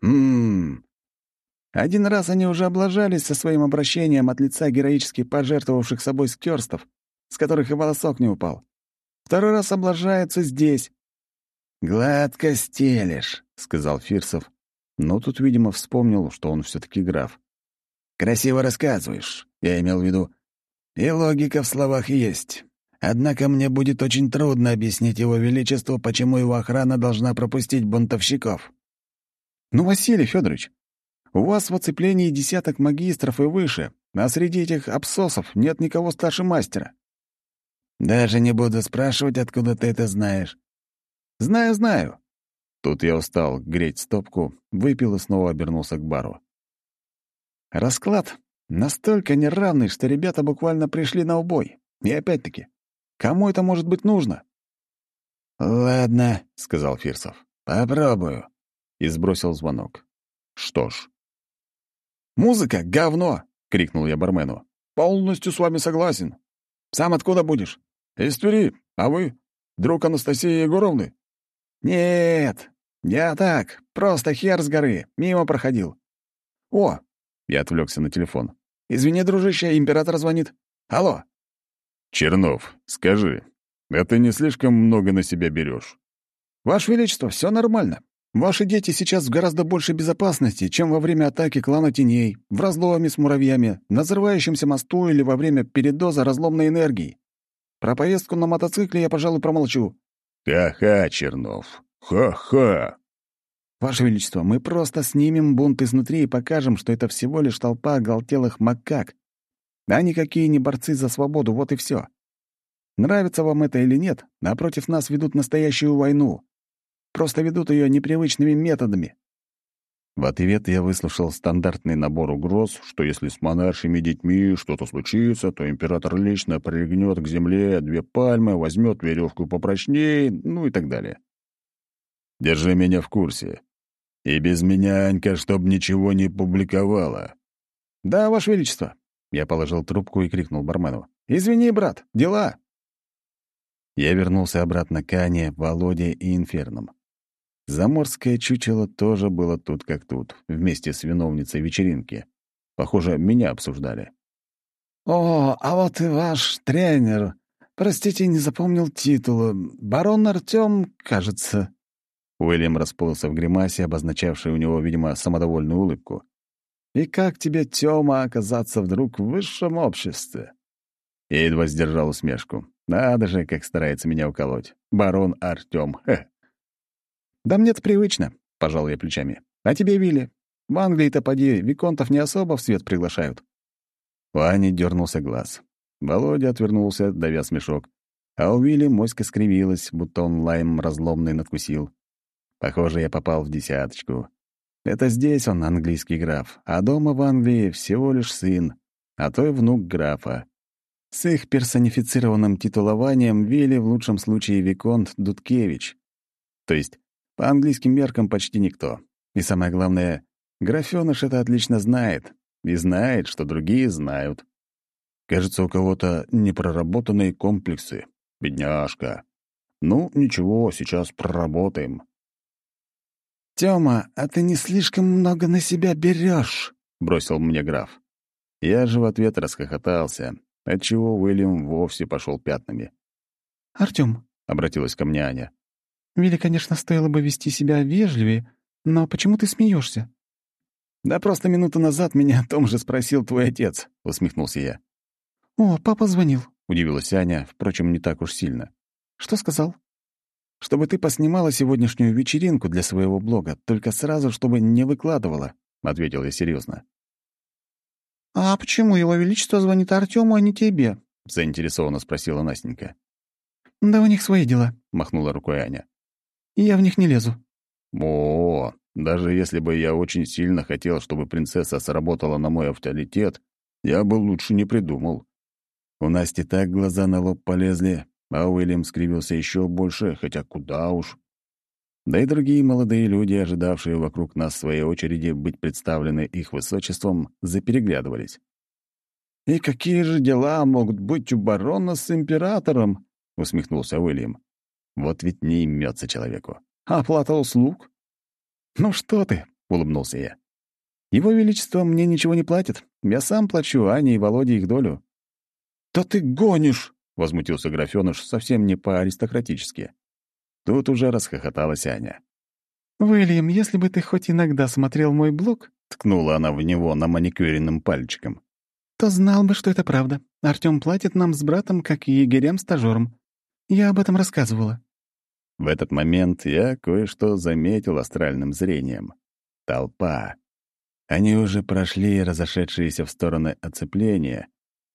Один раз они уже облажались со своим обращением от лица героически пожертвовавших собой скёрстов, с которых и волосок не упал. Второй раз облажаются здесь. «Гладко стелешь», — сказал Фирсов, но тут, видимо, вспомнил, что он все-таки граф. «Красиво рассказываешь, я имел в виду. И логика в словах есть. Однако мне будет очень трудно объяснить его величеству, почему его охрана должна пропустить бунтовщиков». «Ну, Василий Федорович, у вас в оцеплении десяток магистров и выше, а среди этих абсосов нет никого старше мастера». «Даже не буду спрашивать, откуда ты это знаешь». «Знаю». Тут я устал греть стопку, выпил и снова обернулся к бару. Расклад настолько неравный, что ребята буквально пришли на убой. И опять-таки, кому это может быть нужно? «Ладно», — сказал Фирсов, — «попробую». И сбросил звонок. Что ж. «Музыка — говно!» — крикнул я бармену. «Полностью с вами согласен. Сам откуда будешь?» «Из Твери. А вы? Друг Анастасии Егоровны?» «Нет, я так, просто хер с горы, мимо проходил». «О!» — я отвлекся на телефон. «Извини, дружище, император звонит. Алло!» «Чернов, скажи, а ты не слишком много на себя берешь?» «Ваше Величество, все нормально. Ваши дети сейчас в гораздо большей безопасности, чем во время атаки клана Теней, в разломе с муравьями, на взрывающемся мосту или во время передоза разломной энергии. Про поездку на мотоцикле я, пожалуй, промолчу». «Ха-ха, Чернов, ха-ха!» «Ваше Величество, мы просто снимем бунт изнутри и покажем, что это всего лишь толпа оголтелых макак. А никакие не борцы за свободу, вот и все. Нравится вам это или нет, а против нас ведут настоящую войну. Просто ведут ее непривычными методами». В ответ я выслушал стандартный набор угроз, что если с монаршими детьми что-то случится, то император лично пригнет к земле 2 пальмы, возьмет веревку попрочнее, ну и так далее. «Держи меня в курсе. И без меня, Анька, чтоб ничего не публиковала». «Да, Ваше Величество». Я положил трубку и крикнул бармену. «Извини, брат, дела». Я вернулся обратно к Ане, Володе и Инферном. Заморское чучело тоже было тут как тут, вместе с виновницей вечеринки. Похоже, меня обсуждали. «О, а вот и ваш тренер. Простите, не запомнил титула. Барон Артём, кажется». Уильям расплылся в гримасе, обозначавшей у него, видимо, самодовольную улыбку. И как тебе, Тёма, оказаться вдруг в высшем обществе?» Я едва сдержал усмешку. Надо же, как старается меня уколоть. Барон Артём. Хе. «Да мне-то привычно», — пожал я плечами. «А тебе, Вилли? В Англии-то, поди, виконтов не особо в свет приглашают». У Ани дернулся глаз. Володя отвернулся, давя смешок. А у Вилли моська скривилась, будто он лайм разломный надкусил. Похоже, я попал в десяточку. Это здесь он английский граф, а дома в Англии всего лишь сын, а то и внук графа. С их персонифицированным титулованием Вилли в лучшем случае виконт Дудкевич. То есть по английским меркам почти никто. И самое главное, графёныш это отлично знает. И знает, что другие знают. Кажется, у кого-то непроработанные комплексы. Бедняжка. Ну, ничего, сейчас проработаем. «Тёма, а ты не слишком много на себя берёшь?» — бросил мне граф. Я же в ответ расхохотался, отчего Уильям вовсе пошёл пятнами. «Артём», — обратилась ко мне Аня, — «Вилли, конечно, стоило бы вести себя вежливее, но почему ты смеёшься?» «Да просто минуту назад меня о том же спросил твой отец», — усмехнулся я. «О, папа звонил», — удивилась Аня, впрочем, не так уж сильно. «Что сказал?» «Чтобы ты поснимала сегодняшнюю вечеринку для своего блога, только сразу, чтобы не выкладывала», — ответил я серьезно. «А почему Его Величество звонит Артёму, а не тебе?» — заинтересованно спросила Настенька. «Да у них свои дела», — махнула рукой Аня. «И я в них не лезу». О, даже если бы я очень сильно хотел, чтобы принцесса сработала на мой авторитет, я бы лучше не придумал. У Насти так глаза на лоб полезли, а Уильям скривился еще больше, хотя куда уж. Да и другие молодые люди, ожидавшие вокруг нас в своей очереди быть представлены их высочеством, запереглядывались. «И какие же дела могут быть у барона с императором?» — усмехнулся Уильям. «Вот ведь не имется человеку. Оплата услуг?» «Ну что ты?» — улыбнулся я. «Его Величество мне ничего не платит. Я сам плачу Ане и Володе их долю». «Да ты гонишь!» — возмутился графёныш совсем не по-аристократически. Тут уже расхохоталась Аня. «Уильям, если бы ты хоть иногда смотрел мой блог», — ткнула она в него на маникюренным пальчиком, «то знал бы, что это правда. Артём платит нам с братом, как и егерям-стажёрам. Я об этом рассказывала». В этот момент я кое-что заметил астральным зрением. Толпа. Они уже прошли разошедшиеся в стороны оцепления.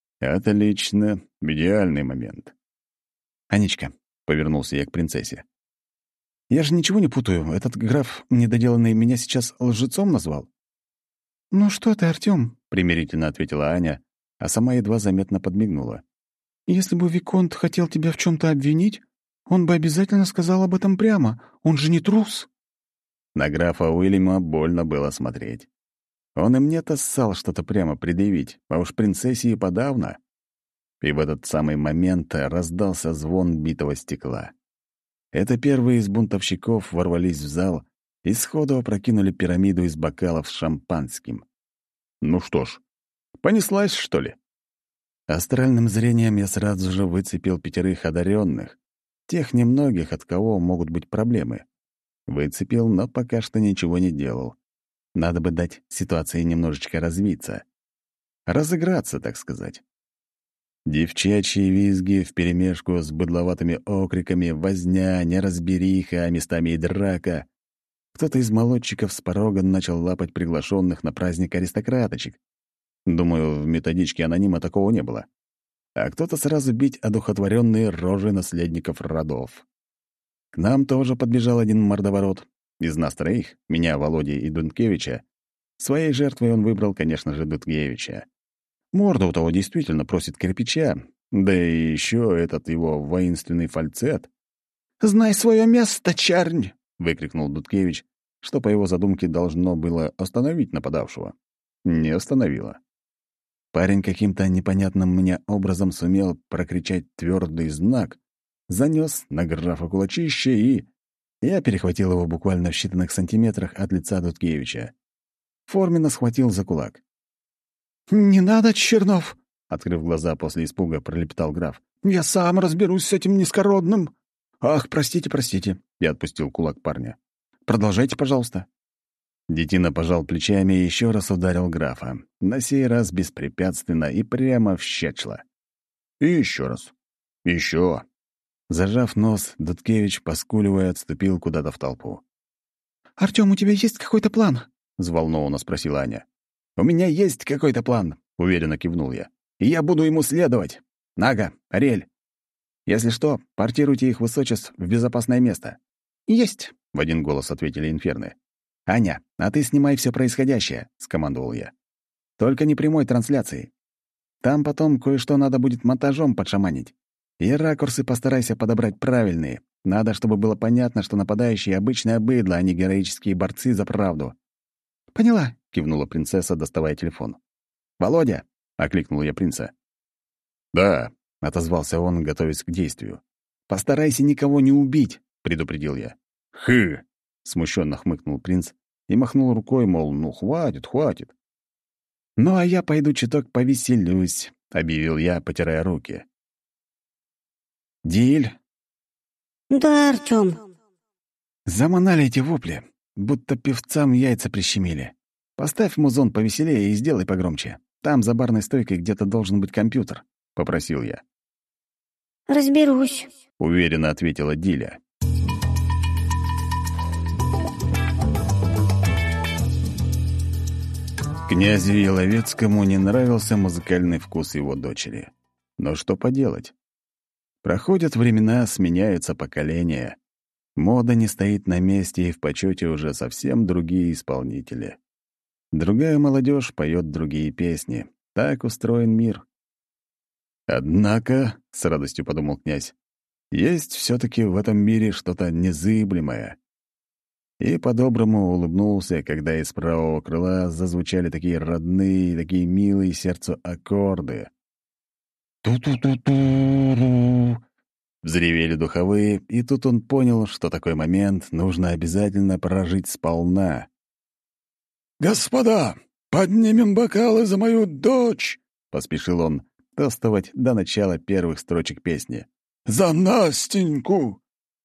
Отлично. Идеальный момент. «Анечка», — повернулся я к принцессе. «Я же ничего не путаю. Этот граф недоделанный меня сейчас лжецом назвал?» «Ну что ты, Артём?» — примирительно ответила Аня, а сама едва заметно подмигнула. «Если бы Виконт хотел тебя в чём-то обвинить, он бы обязательно сказал об этом прямо. Он же не трус». На графа Уильяма больно было смотреть. Он и мне-то ссал что-то прямо предъявить, а уж принцессе и подавно. И в этот самый момент раздался звон битого стекла. Это первые из бунтовщиков ворвались в зал и сходу опрокинули пирамиду из бокалов с шампанским. Ну что ж, понеслась, что ли? Астральным зрением я сразу же выцепил 5 одаренных, тех немногих, от кого могут быть проблемы. Выцепил, но пока что ничего не делал. Надо бы дать ситуации немножечко развиться. Разыграться, так сказать. Девчачьи визги вперемешку с быдловатыми окриками, возня, неразбериха, а местами и драка. Кто-то из молодчиков с порога начал лапать приглашенных на праздник аристократочек. Думаю, в методичке анонима такого не было. А кто-то сразу бить одухотворенные рожи наследников родов. К нам тоже подбежал один мордоворот. Из нас 3, меня, Володи и Дудкевича, своей жертвой он выбрал, конечно же, Дудкевича. Морда у того действительно просит кирпича, да и еще этот его воинственный фальцет. «Знай свое место, чернь!» — выкрикнул Дудкевич, что, по его задумке, должно было остановить нападавшего. Не остановило. Парень каким-то непонятным мне образом сумел прокричать твердый знак, занес на графа кулачище и... Я перехватил его буквально в считанных сантиметрах от лица Дудкевича. Форменно схватил за кулак. «Не надо, Чернов!» — открыв глаза после испуга, пролепетал граф. «Я сам разберусь с этим низкородным!» «Ах, простите, простите!» — я отпустил кулак парня. «Продолжайте, пожалуйста». Детина пожал плечами и еще раз ударил графа. На сей раз беспрепятственно и прямо в щечло. И еще раз. Еще. Зажав нос, Дудкевич, поскуливая, отступил куда-то в толпу. «Артём, у тебя есть какой-то план?» — взволнованно спросила Аня. «У меня есть какой-то план», — уверенно кивнул я. «И я буду ему следовать. Нага, Ариэль. Если что, портируйте их высочеств в безопасное место». «Есть», — в один голос ответили инферны. «Аня, а ты снимай все происходящее», — скомандовал я. «Только не прямой трансляции. Там потом кое-что надо будет монтажом подшаманить. И ракурсы постарайся подобрать правильные. Надо, чтобы было понятно, что нападающие — обычное быдло, а не героические борцы за правду». «Поняла», — кивнула принцесса, доставая телефон. «Володя!» — окликнул я принца. «Да», — отозвался он, готовясь к действию. «Постарайся никого не убить», — предупредил я. «Хы!» — смущенно хмыкнул принц и махнул рукой, мол, ну хватит, хватит. «Ну, а я пойду чуток повеселюсь», — объявил я, потирая руки. «Диль, Да, Артём. заманали эти вопли, будто певцам яйца прищемили. Поставь музон повеселее и сделай погромче. Там за барной стойкой где-то должен быть компьютер», — попросил я. Разберусь. Уверенно ответила Диля. Князю Еловецкому не нравился музыкальный вкус его дочери. Но что поделать? Проходят времена, сменяются поколения. Мода не стоит на месте, и в почете уже совсем другие исполнители. Другая молодежь поет другие песни. Так устроен мир. Однако, — с радостью подумал князь, — есть все-таки в этом мире что-то незыблемое. И по-доброму улыбнулся, когда из правого крыла зазвучали такие родные, такие милые сердцу аккорды. Ту-ту-ту-ту-ру. Взревели духовые, и тут он понял, что такой момент нужно обязательно прожить сполна. «Господа, поднимем бокалы за мою дочь!» — поспешил он тостовать до начала первых строчек песни. «За Настеньку!»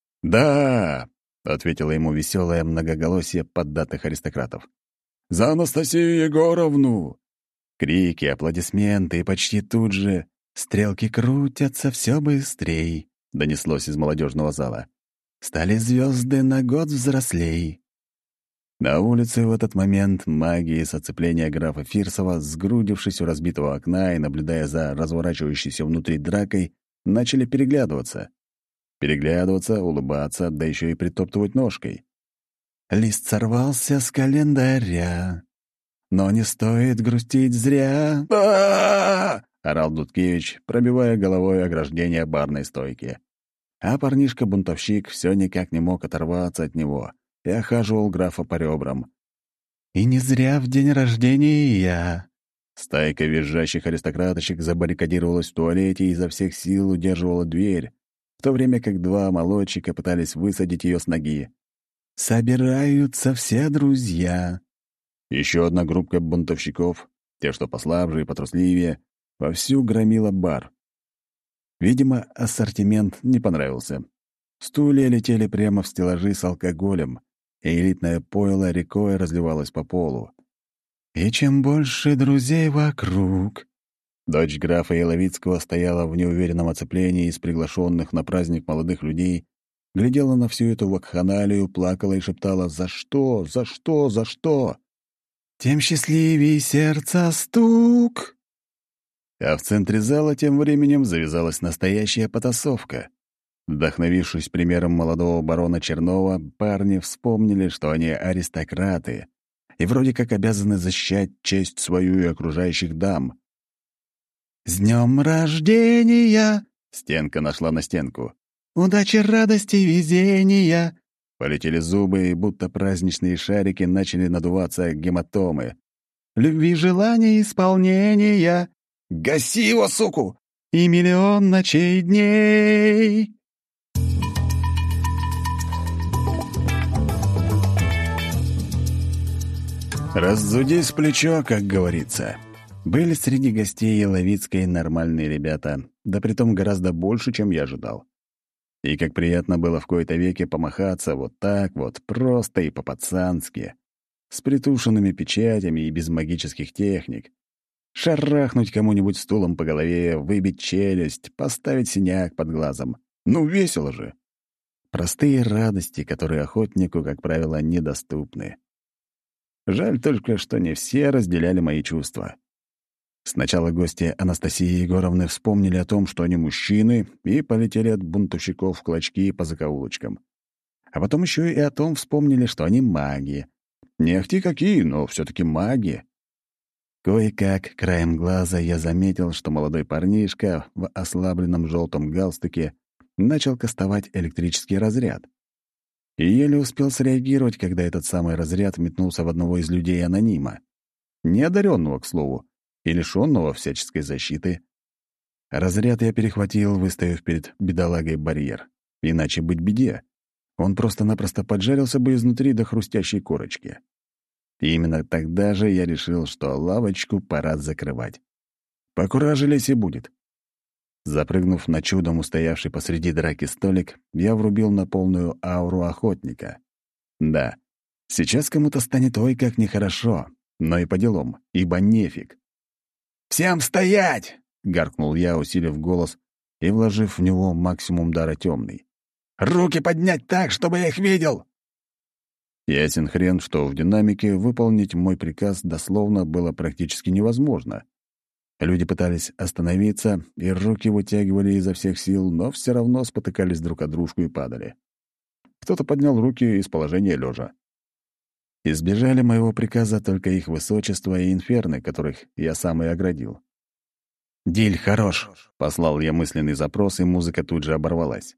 «Да!» — ответило ему веселое многоголосие поддатых аристократов. «За Анастасию Егоровну!» Крики, аплодисменты, и почти тут же «Стрелки крутятся все быстрей», — донеслось из молодежного зала. «Стали звезды на год взрослей». На улице в этот момент маги с оцепления графа Фирсова, сгрудившись у разбитого окна и наблюдая за разворачивающейся внутри дракой, начали переглядываться. Переглядываться, улыбаться, да еще и притоптывать ножкой. Лист сорвался с календаря, но не стоит грустить зря. А-а-а! Орал Дудкевич, пробивая головой ограждение барной стойки. А парнишка-бунтовщик все никак не мог оторваться от него и охаживал графа по ребрам. «И не зря в день рождения я...» Стайка визжащих аристократочек забаррикадировалась в туалете и изо всех сил удерживала дверь, в то время как два молодчика пытались высадить ее с ноги. «Собираются все друзья». Еще одна группа бунтовщиков, те, что послабже и потрусливее, вовсю громила бар. Видимо, ассортимент не понравился. Стулья летели прямо в стеллажи с алкоголем, и элитное пойло рекой разливалось по полу. И чем больше друзей вокруг... Дочь графа Еловицкого стояла в неуверенном оцеплении из приглашенных на праздник молодых людей, глядела на всю эту вакханалию, плакала и шептала «За что? За что? За что?» «Тем счастливее сердца стук!» А в центре зала тем временем завязалась настоящая потасовка. Вдохновившись примером молодого барона Чернова, парни вспомнили, что они аристократы и вроде как обязаны защищать честь свою и окружающих дам. «С днем рождения!» — стенка нашла на стенку. «Удачи, радости, везения!» Полетели зубы, и будто праздничные шарики начали надуваться гематомы. «Любви, желания, исполнения!» «Гаси его, суку!» «И миллион ночей и дней!» Раззудись плечо, как говорится. Были среди гостей Еловицкой нормальные ребята, да притом гораздо больше, чем я ожидал. И как приятно было в кои-то веки помахаться вот так вот, просто и по-пацански. с притушенными печатями и без магических техник. Шарахнуть кому-нибудь стулом по голове, выбить челюсть, поставить синяк под глазом. Ну, весело же. Простые радости, которые охотнику, как правило, недоступны. Жаль только, что не все разделяли мои чувства. Сначала гости Анастасии Егоровны вспомнили о том, что они мужчины, и полетели от бунтовщиков в клочки по закоулочкам. А потом еще и о том вспомнили, что они маги. Не ахти какие, но все-таки маги. Кое-как, краем глаза, я заметил, что молодой парнишка в ослабленном желтом галстуке начал кастовать электрический разряд. И еле успел среагировать, когда этот самый разряд метнулся в одного из людей-анонима. Неодаренного, к слову, и лишённого всяческой защиты. Разряд я перехватил, выставив перед бедолагой барьер. Иначе быть беде. Он просто-напросто поджарился бы изнутри до хрустящей корочки. И именно тогда же я решил, что лавочку пора закрывать. Покуражились и будет. Запрыгнув на чудом устоявший посреди драки столик, я врубил на полную ауру охотника. Да, сейчас кому-то станет ой как нехорошо, но и по делам, ибо нефиг. «Всем стоять!» — гаркнул я, усилив голос и вложив в него максимум дара темный. «Руки поднять так, чтобы я их видел!» Ясен хрен, что в динамике выполнить мой приказ дословно было практически невозможно. Люди пытались остановиться и руки вытягивали изо всех сил, но все равно спотыкались друг о дружку и падали. Кто-то поднял руки из положения лежа. Избежали моего приказа только их высочество и инферны, которых я сам и оградил. «Диль, хорош!» — послал я мысленный запрос, и музыка тут же оборвалась.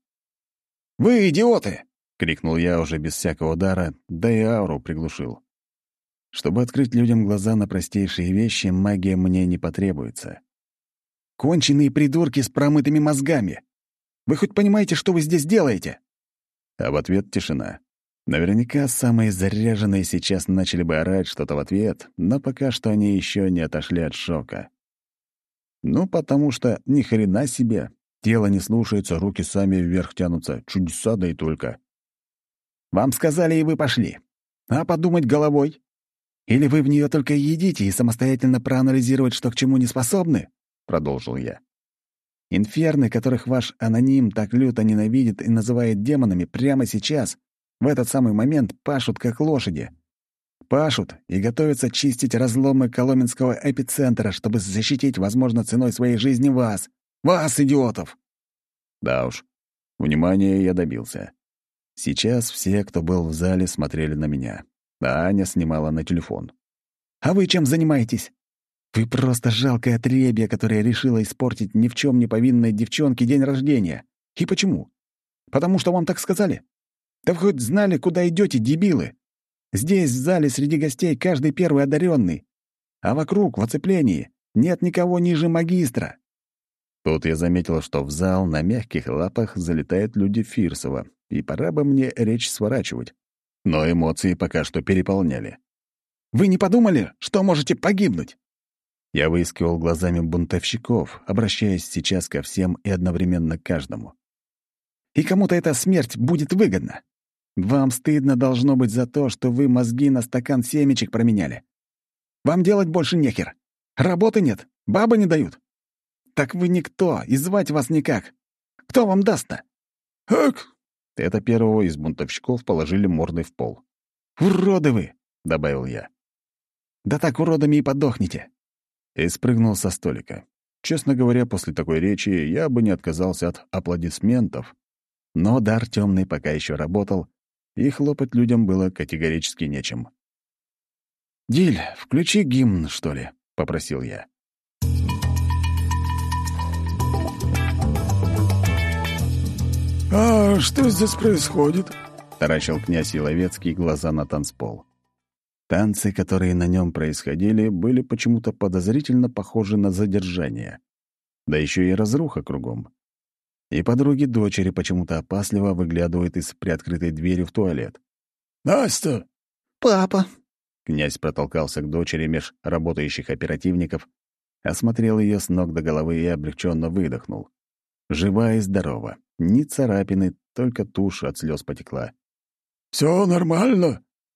«Вы идиоты!» — крикнул я уже без всякого дара, да и ауру приглушил. Чтобы открыть людям глаза на простейшие вещи, магия мне не потребуется. «Конченые придурки с промытыми мозгами! Вы хоть понимаете, что вы здесь делаете?» А в ответ тишина. Наверняка самые заряженные сейчас начали бы орать что-то в ответ, но пока что они еще не отошли от шока. Ну, потому что ни хрена себе. Тело не слушается, руки сами вверх тянутся. Чудеса, да и только. «Вам сказали, и вы пошли. А подумать головой? Или вы в нее только едите и самостоятельно проанализировать, что к чему не способны?» — продолжил я. «Инферны, которых ваш аноним так люто ненавидит и называет демонами, прямо сейчас, в этот самый момент, пашут как лошади. Пашут и готовятся чистить разломы Коломенского эпицентра, чтобы защитить, возможно, ценой своей жизни вас. Вас, идиотов!» Да уж, внимания я добился. Сейчас все, кто был в зале, смотрели на меня, а Аня снимала на телефон. «А вы чем занимаетесь? Вы просто жалкое отребье, которое решило испортить ни в чем не повинной девчонке день рождения. И почему? Потому что вам так сказали? Да вы хоть знали, куда идете, дебилы? Здесь, в зале, среди гостей, каждый первый одаренный. А вокруг, в оцеплении, нет никого ниже магистра». Тут я заметил, что в зал на мягких лапах залетают люди Фирсова, и пора бы мне речь сворачивать. Но эмоции пока что переполняли. «Вы не подумали, что можете погибнуть?» Я выискивал глазами бунтовщиков, обращаясь сейчас ко всем и одновременно к каждому. «И кому-то эта смерть будет выгодна. Вам стыдно должно быть за то, что вы мозги на стакан семечек променяли. Вам делать больше нехер. Работы нет, бабы не дают. Так вы никто, и звать вас никак. Кто вам даст-то?» «Ак!» Это первого из бунтовщиков положили мордой в пол. «Уроды вы!» — добавил я. «Да так уродами и подохнете!» И спрыгнул со столика. Честно говоря, после такой речи я бы не отказался от аплодисментов, но дар темный пока еще работал, и хлопать людям было категорически нечем. «Диль, включи гимн, что ли?» — попросил я. «А что здесь происходит?» — таращил князь Иловецкий глаза на танцпол. Танцы, которые на нем происходили, были почему-то подозрительно похожи на задержание. Да еще и разруха кругом. И подруги дочери почему-то опасливо выглядывают из приоткрытой двери в туалет. «Настя!» «Папа!» Князь протолкался к дочери меж работающих оперативников, осмотрел ее с ног до головы и облегченно выдохнул. Жива и здорова. Ни царапины, только тушь от слез потекла. «Все нормально?»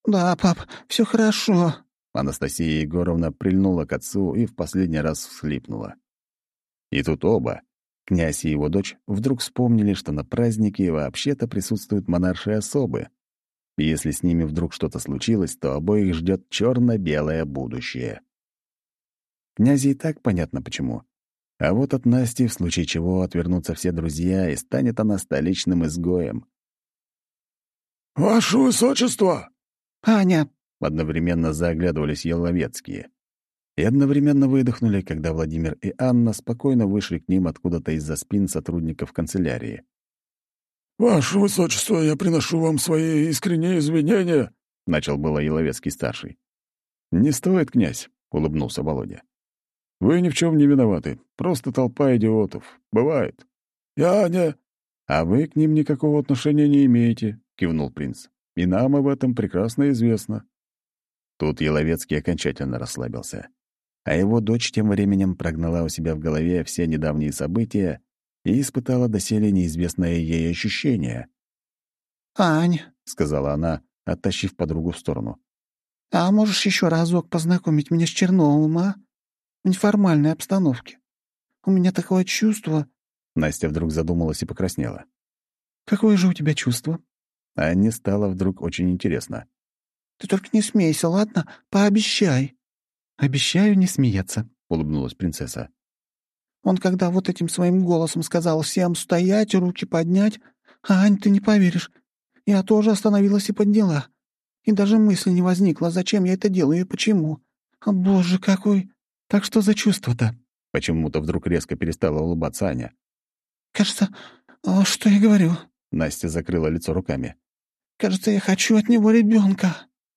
«Да, пап, все хорошо». Анастасия Егоровна прильнула к отцу и в последний раз всхлипнула. И тут оба, князь и его дочь, вдруг вспомнили, что на празднике вообще-то присутствуют монаршие особы. И если с ними вдруг что-то случилось, то обоих ждет черно-белое будущее. Князю и так понятно почему. А вот от Насти, в случае чего, отвернутся все друзья, и станет она столичным изгоем. «Ваше высочество!» «Аня!» — одновременно заоглядывались Еловецкие. И одновременно выдохнули, когда Владимир и Анна спокойно вышли к ним откуда-то из-за спин сотрудников канцелярии. «Ваше высочество, я приношу вам свои искренние извинения», — начал было Еловецкий-старший. «Не стоит, князь», — улыбнулся Володя. «Вы ни в чем не виноваты. Просто толпа идиотов. Бывает». «Я не...» «А вы к ним никакого отношения не имеете», — кивнул принц. «И нам об этом прекрасно известно». Тут Еловецкий окончательно расслабился. А его дочь тем временем прогнала у себя в голове все недавние события и испытала доселе неизвестное ей ощущение. «Ань», — сказала она, оттащив подругу в сторону. «а можешь еще разок познакомить меня с Черновым, а? В неформальной обстановке. У меня такое чувство...» Настя вдруг задумалась и покраснела. «Какое же у тебя чувство?» Анне стало вдруг очень интересно. «Ты только не смейся, ладно? Пообещай». «Обещаю не смеяться», — улыбнулась принцесса. «Он когда вот этим своим голосом сказал всем стоять, руки поднять, Ань, ты не поверишь, я тоже остановилась и подняла. И даже мысли не возникло, зачем я это делаю и почему. О, боже, какой... Так что за чувство-то?» Почему-то вдруг резко перестала улыбаться Аня. «Кажется, что я говорю?» Настя закрыла лицо руками. «Кажется, я хочу от него ребенка.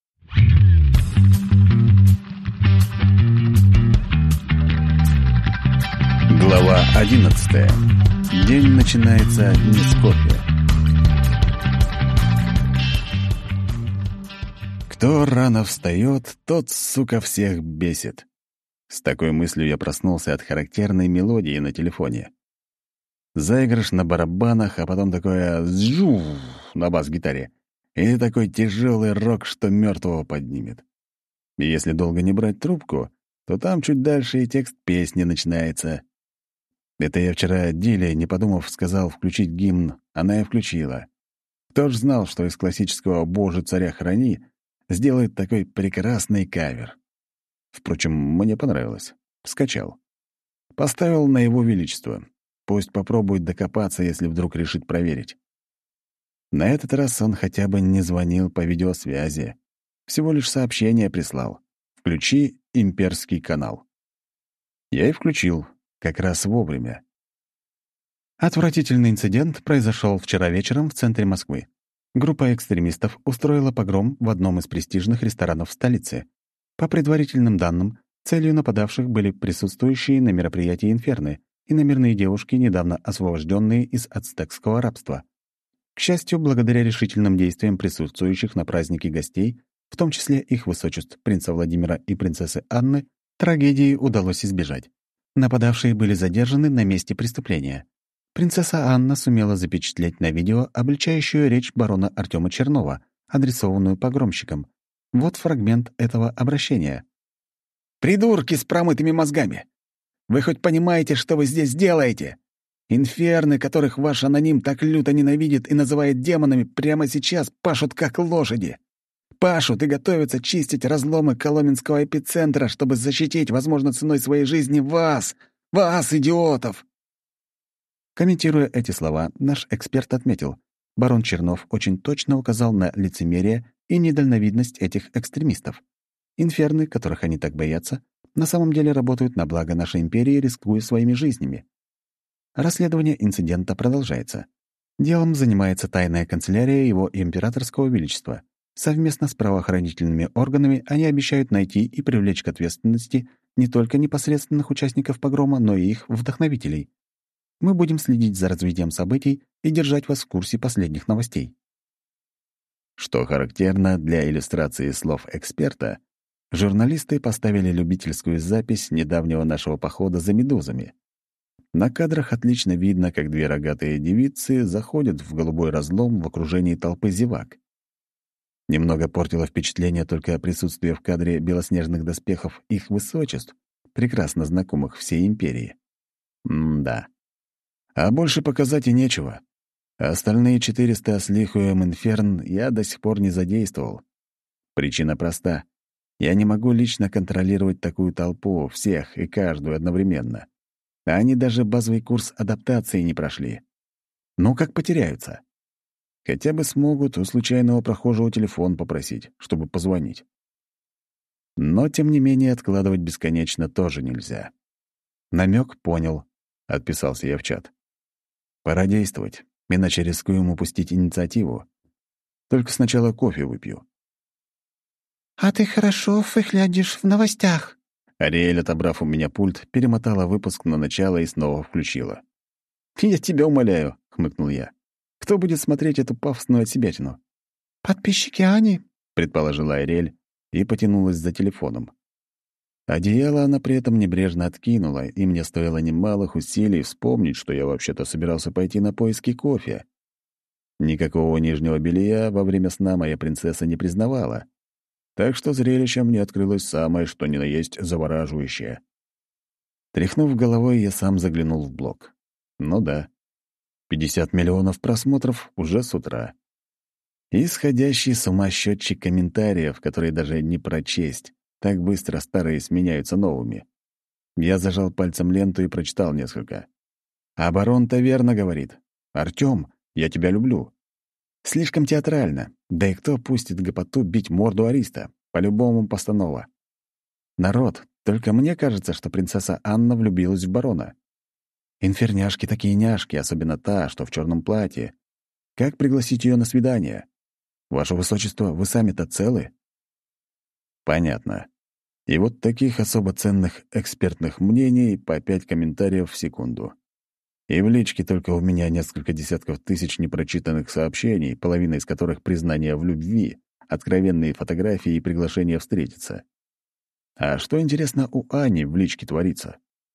Глава 11. День начинается не с кофе. Кто рано встает, тот, сука, всех бесит. С такой мыслью я проснулся от характерной мелодии на телефоне. Заигрыш на барабанах, а потом такое «зжув» на бас-гитаре. И такой тяжелый рок, что мертвого поднимет. И если долго не брать трубку, то там чуть дальше и текст песни начинается. Это я вчера Диле, не подумав, сказал включить гимн, она и включила. Кто ж знал, что из классического «Боже, царя храни» сделает такой прекрасный кавер. Впрочем, мне понравилось. Скачал. Поставил на его величество. Пусть попробует докопаться, если вдруг решит проверить. На этот раз он хотя бы не звонил по видеосвязи. Всего лишь сообщение прислал. «Включи имперский канал». Я и включил. Как раз вовремя. Отвратительный инцидент произошел вчера вечером в центре Москвы. Группа экстремистов устроила погром в одном из престижных ресторанов столицы. По предварительным данным, целью нападавших были присутствующие на мероприятии инферны и иномирные девушки, недавно освобожденные из ацтекского рабства. К счастью, благодаря решительным действиям присутствующих на празднике гостей, в том числе их высочеств принца Владимира и принцессы Анны, трагедии удалось избежать. Нападавшие были задержаны на месте преступления. Принцесса Анна сумела запечатлеть на видео обличающую речь барона Артема Чернова, адресованную погромщикам. Вот фрагмент этого обращения. «Придурки с промытыми мозгами! Вы хоть понимаете, что вы здесь делаете? Инферны, которых ваш аноним так люто ненавидит и называет демонами, прямо сейчас пашут как лошади. Пашут и готовятся чистить разломы Коломенского эпицентра, чтобы защитить, возможно, ценой своей жизни вас, идиотов!» Комментируя эти слова, наш эксперт отметил, барон Чернов очень точно указал на лицемерие и недальновидность этих экстремистов. Инферны, которых они так боятся, на самом деле работают на благо нашей империи, рискуя своими жизнями. Расследование инцидента продолжается. Делом занимается тайная канцелярия его императорского величества. Совместно с правоохранительными органами они обещают найти и привлечь к ответственности не только непосредственных участников погрома, но и их вдохновителей. Мы будем следить за развитием событий и держать вас в курсе последних новостей. Что характерно для иллюстрации слов эксперта, журналисты поставили любительскую запись недавнего нашего похода за медузами. На кадрах отлично видно, как две рогатые девицы заходят в голубой разлом в окружении толпы зевак. Немного портило впечатление только присутствие в кадре белоснежных доспехов их высочеств, прекрасно знакомых всей империи. Да. А больше показать и нечего. Остальные 400 с лихуем инферн я до сих пор не задействовал. Причина проста. Я не могу лично контролировать такую толпу, всех и каждую одновременно. А они даже базовый курс адаптации не прошли. Ну, как потеряются? Хотя бы смогут у случайного прохожего телефон попросить, чтобы позвонить. Но, тем не менее, откладывать бесконечно тоже нельзя. Намек понял. Отписался я в чат. Пора действовать, иначе рискуем упустить инициативу. Только сначала кофе выпью. «А ты хорошо выглядишь в новостях». Ариэль, отобрав у меня пульт, перемотала выпуск на начало и снова включила. «Я тебя умоляю», — хмыкнул я. «Кто будет смотреть эту пафосную отсебятину?» «Подписчики Ани», — предположила Ариэль и потянулась за телефоном. Одеяло она при этом небрежно откинула, и мне стоило немалых усилий вспомнить, что я вообще-то собирался пойти на поиски кофе. Никакого нижнего белья во время сна моя принцесса не признавала, так что зрелище мне открылось самое, что ни на есть, завораживающее. Тряхнув головой, я сам заглянул в блог. Ну да, 50 миллионов просмотров уже с утра. И сходящий с ума счетчик комментариев, которые даже не прочесть. Так быстро старые сменяются новыми. Я зажал пальцем ленту и прочитал несколько. А барон-то верно говорит. «Артём, я тебя люблю». Слишком театрально. Да и кто пустит гопоту бить морду Ариста? По-любому постанова. Народ, только мне кажется, что принцесса Анна влюбилась в барона. Инферняшки такие няшки, особенно та, что в черном платье. Как пригласить ее на свидание? Ваше высочество, вы сами-то целы? Понятно. И вот таких особо ценных экспертных мнений по 5 комментариев в секунду. И в личке только у меня несколько десятков тысяч непрочитанных сообщений, половина из которых признание в любви, откровенные фотографии и приглашения встретиться. А что, интересно, у Ани в личке творится?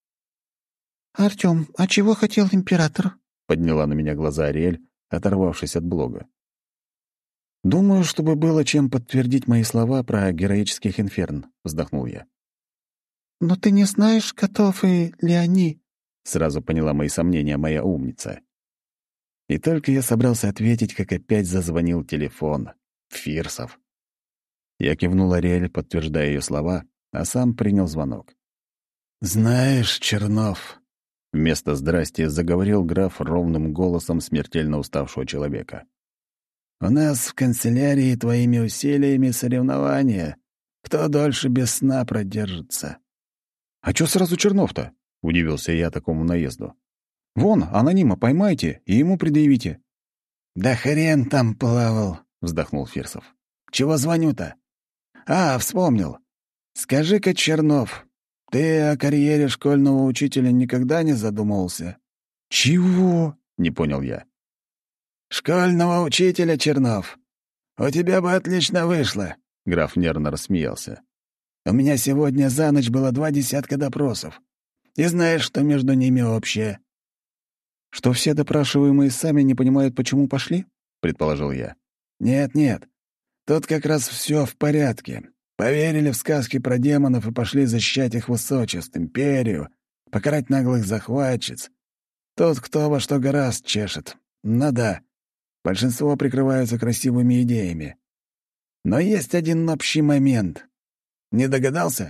«Артём, а чего хотел император?» — подняла на меня глаза Ариэль, оторвавшись от блога. «Думаю, чтобы было чем подтвердить мои слова про героических инферн», — вздохнул я. «Но ты не знаешь, готовы ли они?» — сразу поняла мои сомнения моя умница. И только я собрался ответить, как опять зазвонил телефон. Фирсов. Я кивнул Ариэль, подтверждая ее слова, а сам принял звонок. «Знаешь, Чернов», — вместо «здрасти» заговорил граф ровным голосом смертельно уставшего человека. «У нас в канцелярии твоими усилиями соревнования. Кто дольше без сна продержится?» «А чё сразу Чернов-то?» — удивился я такому наезду. «Вон, анонима поймайте и ему предъявите». «Да хрен там плавал», — вздохнул Фирсов. «Чего звоню-то? А, вспомнил. Скажи-ка, Чернов, ты о карьере школьного учителя никогда не задумывался?» «Чего?» — не понял я. «Школьного учителя, Чернов. У тебя бы отлично вышло», — граф нервно рассмеялся. «У меня сегодня за ночь было 2 десятка допросов. И знаешь, что между ними общее?» «Что все допрашиваемые сами не понимают, почему пошли?» — предположил я. «Нет. Тут как раз все в порядке. Поверили в сказки про демонов и пошли защищать их высочеств, империю, покарать наглых захватчиц. Тут кто во что гораст чешет. Ну да, большинство прикрываются красивыми идеями. Но есть один общий момент. Не догадался?»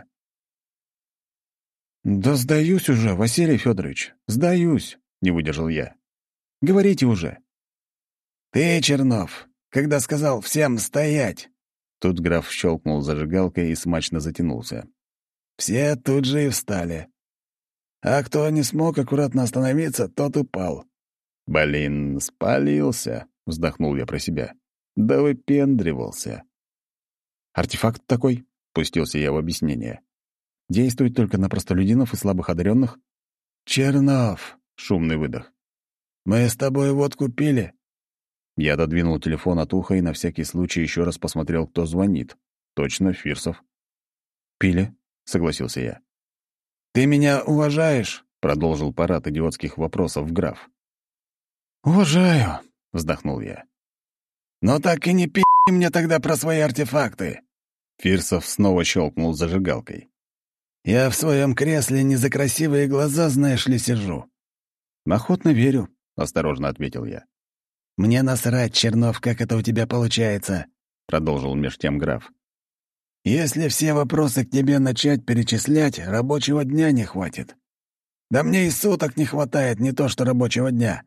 «Да сдаюсь уже, Василий Федорович, сдаюсь», — не выдержал я. «Говорите уже». «Ты, Чернов, когда сказал всем стоять!» Тут граф щелкнул зажигалкой и смачно затянулся. Все тут же и встали. А кто не смог аккуратно остановиться, тот упал. «Блин, спалился», — вздохнул я про себя. «Да выпендривался». «Артефакт такой», — пустился я в объяснение. «Действует только на простолюдинов и слабых одаренных». «Чернов», — шумный выдох. «Мы с тобой водку пили?» Я отодвинул телефон от уха и на всякий случай еще раз посмотрел, кто звонит. Точно, Фирсов. «Пили», — согласился я. «Ты меня уважаешь?» — продолжил парад идиотских вопросов граф. «Уважаю», — вздохнул я. «Но так и не мне тогда про свои артефакты». Фирсов снова щелкнул зажигалкой. «Я в своем кресле не за красивые глаза, знаешь ли, сижу». «Охотно верю», — осторожно ответил я. «Мне насрать, Чернов, как это у тебя получается», — продолжил меж тем граф. «Если все вопросы к тебе начать перечислять, рабочего дня не хватит. Да мне и суток не хватает, не то что рабочего дня.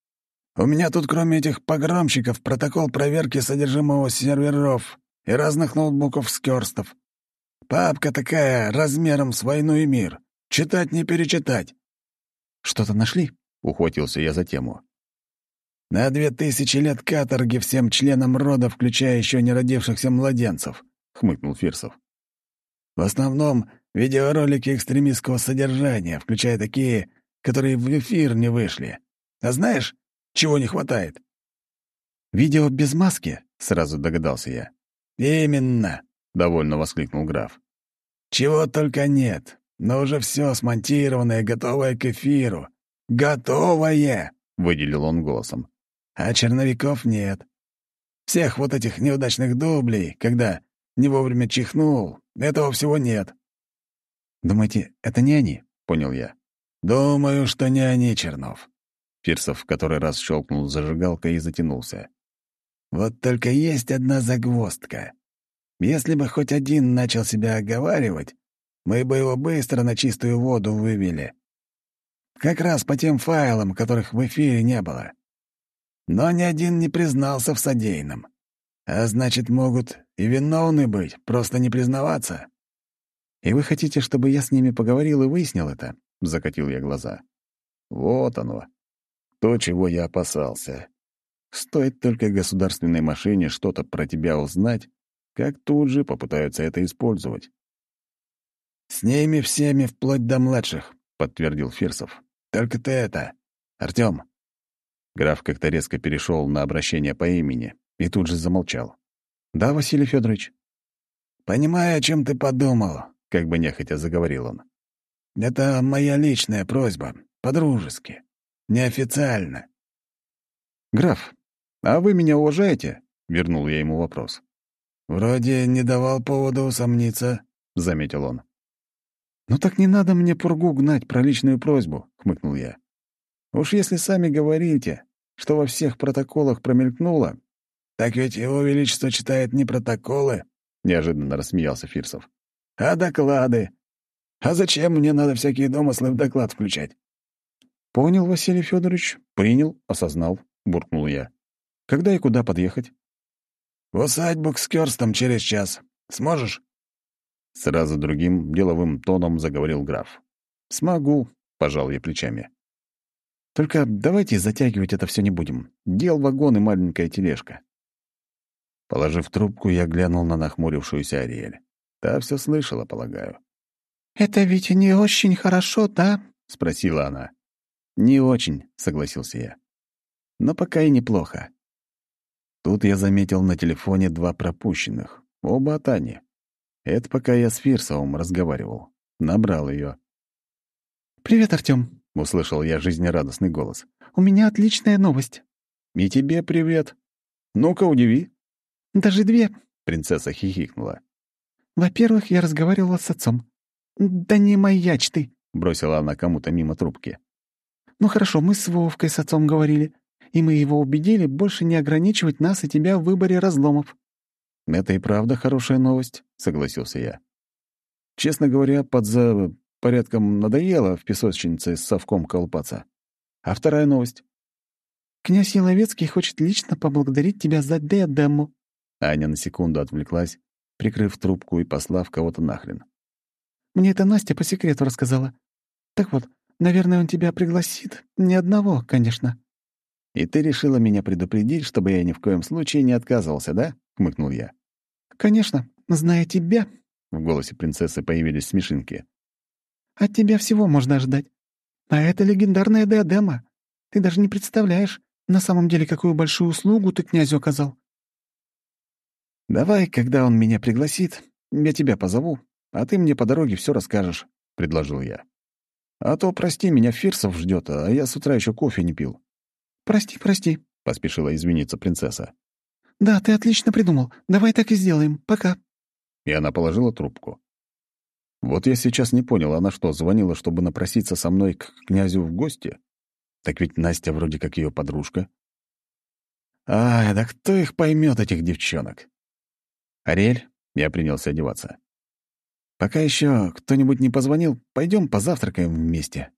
У меня тут, кроме этих погромщиков, протокол проверки содержимого серверов и разных ноутбуков-скёрстов. Папка такая, размером с «Войну и мир». Читать не перечитать». «Что-то нашли?» — ухватился я за тему. «На 2000 лет каторги всем членам рода, включая еще не родившихся младенцев», — хмыкнул Фирсов. «В основном видеоролики экстремистского содержания, включая такие, которые в эфир не вышли. А знаешь, чего не хватает?» «Видео без маски?» — сразу догадался я. «Именно!» — довольно воскликнул граф. «Чего только нет, но уже все смонтированное, готовое к эфиру. Готовое!» — выделил он голосом. «А черновиков нет. Всех вот этих неудачных дублей, когда не вовремя чихнул, этого всего нет». «Думаете, это не они?» — понял я. «Думаю, что не они, Чернов». Фирсов в который раз щелкнул зажигалкой и затянулся. «Вот только есть одна загвоздка. Если бы хоть один начал себя оговаривать, мы бы его быстро на чистую воду вывели. Как раз по тем файлам, которых в эфире не было. Но ни один не признался в содеянном. А значит, могут и виновны быть, просто не признаваться». «И вы хотите, чтобы я с ними поговорил и выяснил это?» — закатил я глаза. «Вот оно. То, чего я опасался. Стоит только государственной машине что-то про тебя узнать, как тут же попытаются это использовать». «С ними всеми, вплоть до младших», — подтвердил Фирсов. «Только ты это, Артём». Граф как-то резко перешел на обращение по имени и тут же замолчал. «Да, Василий Федорович. «Понимаю, о чем ты подумал», — как бы нехотя заговорил он. «Это моя личная просьба, по-дружески, неофициально». «Граф, а вы меня уважаете?» — вернул я ему вопрос. «Вроде не давал повода усомниться», — заметил он. «Ну так не надо мне пургу гнать про личную просьбу», — хмыкнул я. «Уж если сами говорите, что во всех протоколах промелькнуло...» «Так ведь его величество читает не протоколы», — неожиданно рассмеялся Фирсов, — «а доклады. А зачем мне надо всякие домыслы в доклад включать?» «Понял, Василий Федорович, принял, осознал», — буркнул я. «Когда и куда подъехать?» «В усадьбу к Скёрстам через час. Сможешь?» Сразу другим деловым тоном заговорил граф. «Смогу», — пожал я плечами. «Только давайте затягивать это все не будем. Дел вагон и маленькая тележка». Положив трубку, я глянул на нахмурившуюся Ариэль. Та все слышала, полагаю. «Это ведь не очень хорошо, да?» — спросила она. «Не очень», — согласился я. «Но пока и неплохо». Тут я заметил на телефоне 2 пропущенных. Оба от Ани. Это пока я с Фирсовым разговаривал. Набрал ее. «Привет, Артём», — услышал я жизнерадостный голос. «У меня отличная новость». «И тебе привет. Ну-ка, удиви». «Даже 2», — принцесса хихикнула. «Во-первых, я разговаривала с отцом». «Да не маячь ты», — бросила она кому-то мимо трубки. «Ну хорошо, мы с Вовкой с отцом говорили, и мы его убедили больше не ограничивать нас и тебя в выборе разломов». «Это и правда хорошая новость», — согласился я. «Честно говоря, порядком надоело в песочнице с совком колупаться. А вторая новость?» «Князь Еловецкий хочет лично поблагодарить тебя за диадему». Аня на секунду отвлеклась, прикрыв трубку и послав кого-то нахрен. «Мне это Настя по секрету рассказала. Так вот, наверное, он тебя пригласит. Ни одного, конечно». «И ты решила меня предупредить, чтобы я ни в коем случае не отказывался, да?» — хмыкнул я. «Конечно, зная тебя...» — в голосе принцессы появились смешинки. «От тебя всего можно ожидать. А это легендарная диадема. Ты даже не представляешь, на самом деле, какую большую услугу ты князю оказал». «Давай, когда он меня пригласит, я тебя позову, а ты мне по дороге все расскажешь», — предложил я. «А то, прости, меня Фирсов ждет, а я с утра еще кофе не пил». «Прости», — поспешила извиниться принцесса. «Да, ты отлично придумал. Давай так и сделаем. Пока». И она положила трубку. Вот я сейчас не понял, она что, звонила, чтобы напроситься со мной к князю в гости? Так ведь Настя вроде как ее подружка. Ай, да кто их поймет, этих девчонок? Ариэль, я принялся одеваться. Пока еще кто-нибудь не позвонил, пойдем позавтракаем вместе.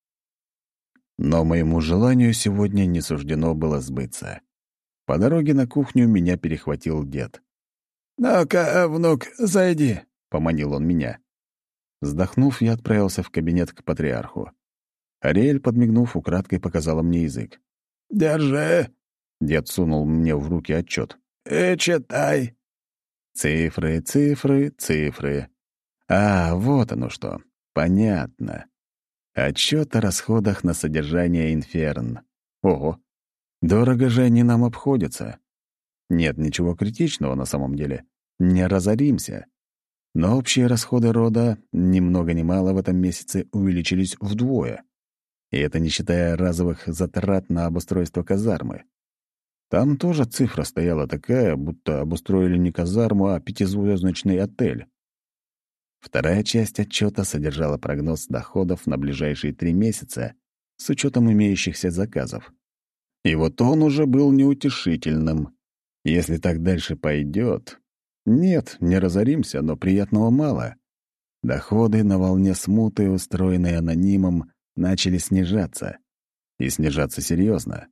Но моему желанию сегодня не суждено было сбыться. По дороге на кухню меня перехватил дед. «Ну-ка, внук, зайди», — поманил он меня. Вздохнув, я отправился в кабинет к патриарху. Ариэль, подмигнув, украдкой показала мне язык. «Держи», — дед сунул мне в руки отчет. «И читай». Цифры, цифры, цифры. А, вот оно что. Понятно. Отчет о расходах на содержание инферн. Ого, дорого же они нам обходятся. Нет ничего критичного на самом деле. Не разоримся. Но общие расходы рода ни много ни мало в этом месяце увеличились вдвое. И это не считая разовых затрат на обустройство казармы. Там тоже цифра стояла такая, будто обустроили не казарму, а 5-звездочный отель. Вторая часть отчета содержала прогноз доходов на ближайшие 3 месяца с учетом имеющихся заказов. И вот он уже был неутешительным. Если так дальше пойдет... Нет, не разоримся, но приятного мало. Доходы на волне смуты, устроенные анонимом, начали снижаться. И снижаться серьезно.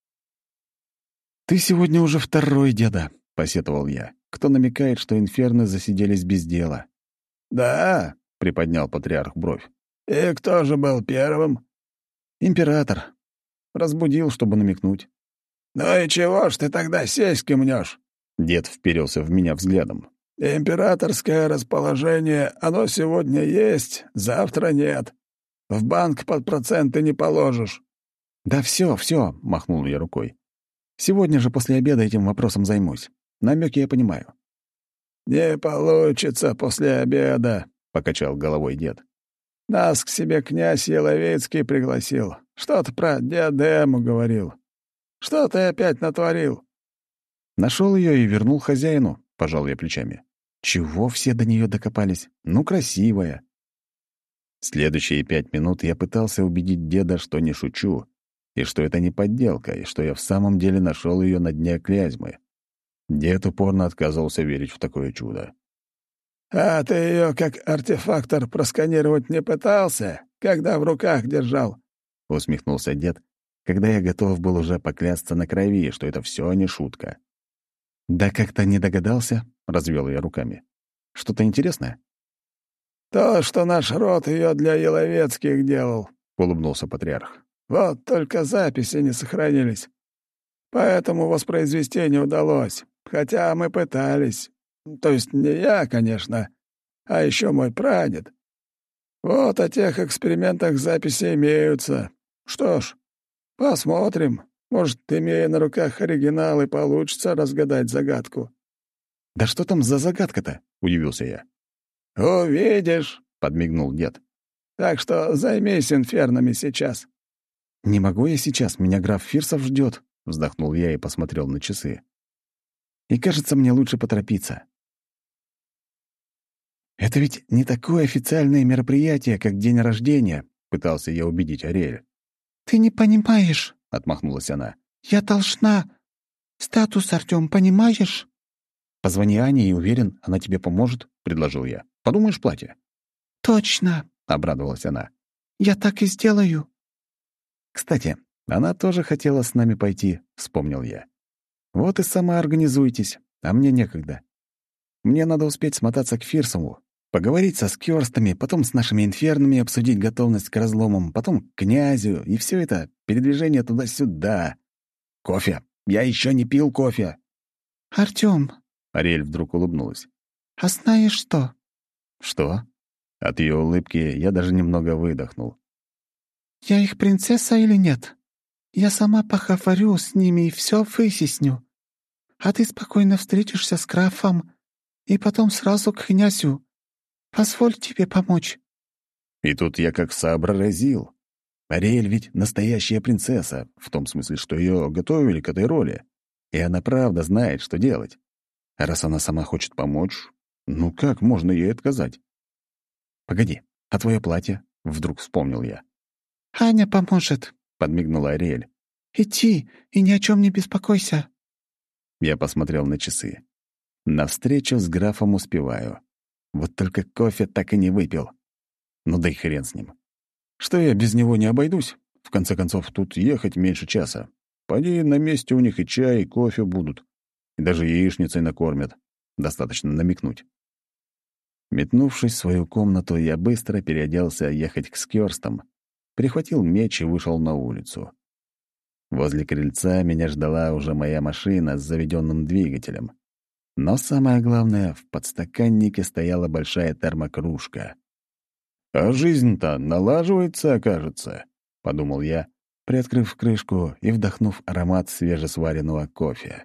«Ты сегодня уже второй, деда», — посетовал я. «Кто намекает, что инферны засиделись без дела?» «Да», — приподнял патриарх бровь. «И кто же был первым?» «Император. Разбудил, чтобы намекнуть». «Ну и чего ж ты тогда сиськи мнешь?» Дед вперился в меня взглядом. «Императорское расположение, оно сегодня есть, завтра нет. В банк под проценты не положишь». «Да все, махнул я рукой. «Сегодня же после обеда этим вопросом займусь. Намеки я понимаю». «Не получится после обеда», — покачал головой дед. «Нас к себе князь Еловецкий пригласил. Что-то про диадему говорил. Что ты опять натворил?» Нашел ее и вернул хозяину, пожал я плечами. Чего все до нее докопались? Ну, красивая. Следующие 5 минут я пытался убедить деда, что не шучу, и что это не подделка, и что я в самом деле нашел ее на дне Клязьмы. Дед упорно отказывался верить в такое чудо. «А ты ее как артефактор просканировать не пытался, когда в руках держал?» — усмехнулся дед, когда я готов был уже поклясться на крови, что это все не шутка. «Да как-то не догадался», — развел я руками. «Что-то интересное?» «То, что наш род ее для Еловецких делал», — улыбнулся патриарх. «Вот только записи не сохранились. Поэтому воспроизвести не удалось, хотя мы пытались. То есть не я, конечно, а еще мой прадед. Вот о тех экспериментах записи имеются. Что ж, посмотрим. Может, имея на руках оригинал, и получится разгадать загадку». «Да что там за загадка-то?» — удивился я. «Увидишь», — подмигнул дед. «Так что займись инфернами сейчас». «Не могу я сейчас, меня граф Фирсов ждет», — вздохнул я и посмотрел на часы. «И кажется, мне лучше поторопиться». «Это ведь не такое официальное мероприятие, как день рождения», — пытался я убедить Ариэль. «Ты не понимаешь», — отмахнулась она. «Я должна. Статус, Артём, понимаешь?» «Позвони Ане и уверен, она тебе поможет», — предложил я. «Подумаешь, платье». «Точно», — обрадовалась она. «Я так и сделаю». «Кстати, она тоже хотела с нами пойти», — вспомнил я. «Вот и сама организуйтесь, а мне некогда. Мне надо успеть смотаться к Фирсову, поговорить со скёрстами, потом с нашими инфернами обсудить готовность к разломам, потом к князю, и все это передвижение туда-сюда. Кофе! Я еще не пил кофе!» «Артём!» — Ариэль вдруг улыбнулась. «А знаешь что?» «Что?» От ее улыбки я даже немного выдохнул. «Я их принцесса или нет? Я сама поговорю с ними и все высясню. А ты спокойно встретишься с графом и потом сразу к князю. Позволь тебе помочь». И тут я как сообразил. Ариэль ведь настоящая принцесса, в том смысле, что ее готовили к этой роли. и она правда знает, что делать. А раз она сама хочет помочь, ну как можно ей отказать? «Погоди, а твое платье?» — вдруг вспомнил я. «Аня поможет», — подмигнула Ариэль. «Иди и ни о чем не беспокойся». Я посмотрел на часы. На встречу с графом успеваю. Вот только кофе так и не выпил. Ну да и хрен с ним. Что я без него не обойдусь? В конце концов, тут ехать меньше часа. Поди, на месте у них и чай, и кофе будут. И даже яичницей накормят. Достаточно намекнуть. Метнувшись в свою комнату, я быстро переоделся ехать к Скёрстам, прихватил меч и вышел на улицу. Возле крыльца меня ждала уже моя машина с заведенным двигателем. Но самое главное, в подстаканнике стояла большая термокружка. «А жизнь-то налаживается, кажется», — подумал я, приоткрыв крышку и вдохнув аромат свежесваренного кофе.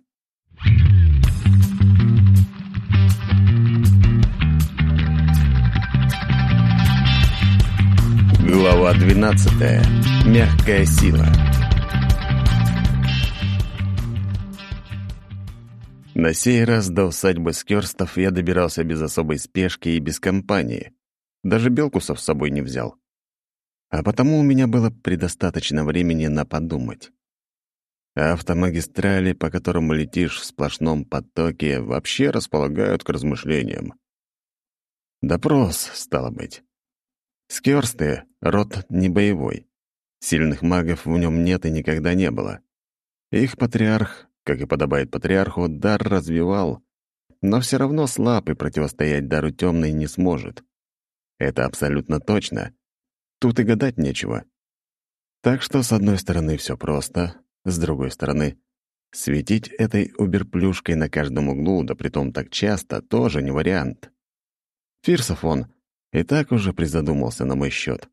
Глава 12. Мягкая сила. На сей раз до усадьбы Скёрстов я добирался без особой спешки и без компании. Даже Белкуса с собой не взял. А потому у меня было предостаточно времени на подумать. Автомагистрали, по которым летишь в сплошном потоке, вообще располагают к размышлениям. Допрос, стало быть. Скёрсты — род не боевой. Сильных магов в нем нет и никогда не было. Их патриарх, как и подобает патриарху, дар развивал, но все равно слаб и противостоять дару темной не сможет. Это абсолютно точно. Тут и гадать нечего. Так что, с одной стороны, все просто, с другой стороны, светить этой уберплюшкой на каждом углу, да притом так часто, тоже не вариант. Фирсов он и так уже призадумался на мой счет.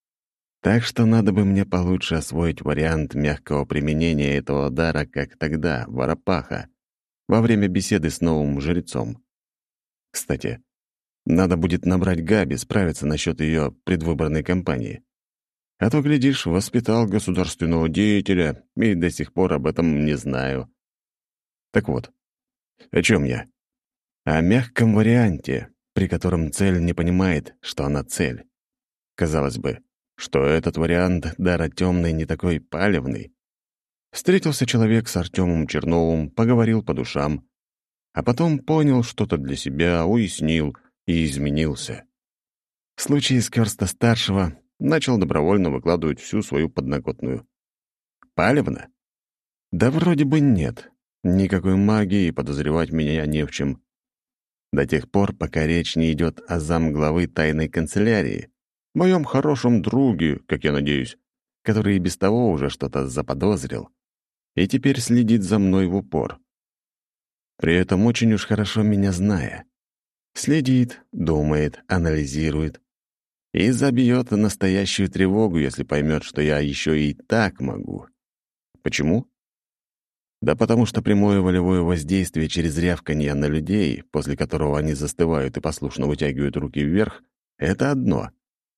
Так что надо бы мне получше освоить вариант мягкого применения этого дара, как тогда, в Арапаха, во время беседы с новым жрецом. Кстати, надо будет набрать Габи, справиться насчет ее предвыборной кампании. А то, глядишь, воспитал государственного деятеля и до сих пор об этом не знаю. Так вот, о чем я? О мягком варианте, при котором цель не понимает, что она цель. Казалось бы, что этот вариант дара темной не такой палевный. Встретился человек с Артемом Черновым, поговорил по душам, а потом понял что-то для себя, уяснил и изменился. В случае Скёрста-старшего начал добровольно выкладывать всю свою подноготную. Палевно? Да вроде бы нет. Никакой магии, и подозревать меня не в чем. До тех пор, пока речь не идет о замглавы тайной канцелярии, моем хорошем друге, как я надеюсь, который и без того уже что-то заподозрил, и теперь следит за мной в упор. При этом очень уж хорошо меня зная. Следит, думает, анализирует и забьет настоящую тревогу, если поймет, что я еще и так могу. Почему? Да потому что прямое волевое воздействие через рявканье на людей, после которого они застывают и послушно вытягивают руки вверх, — это одно.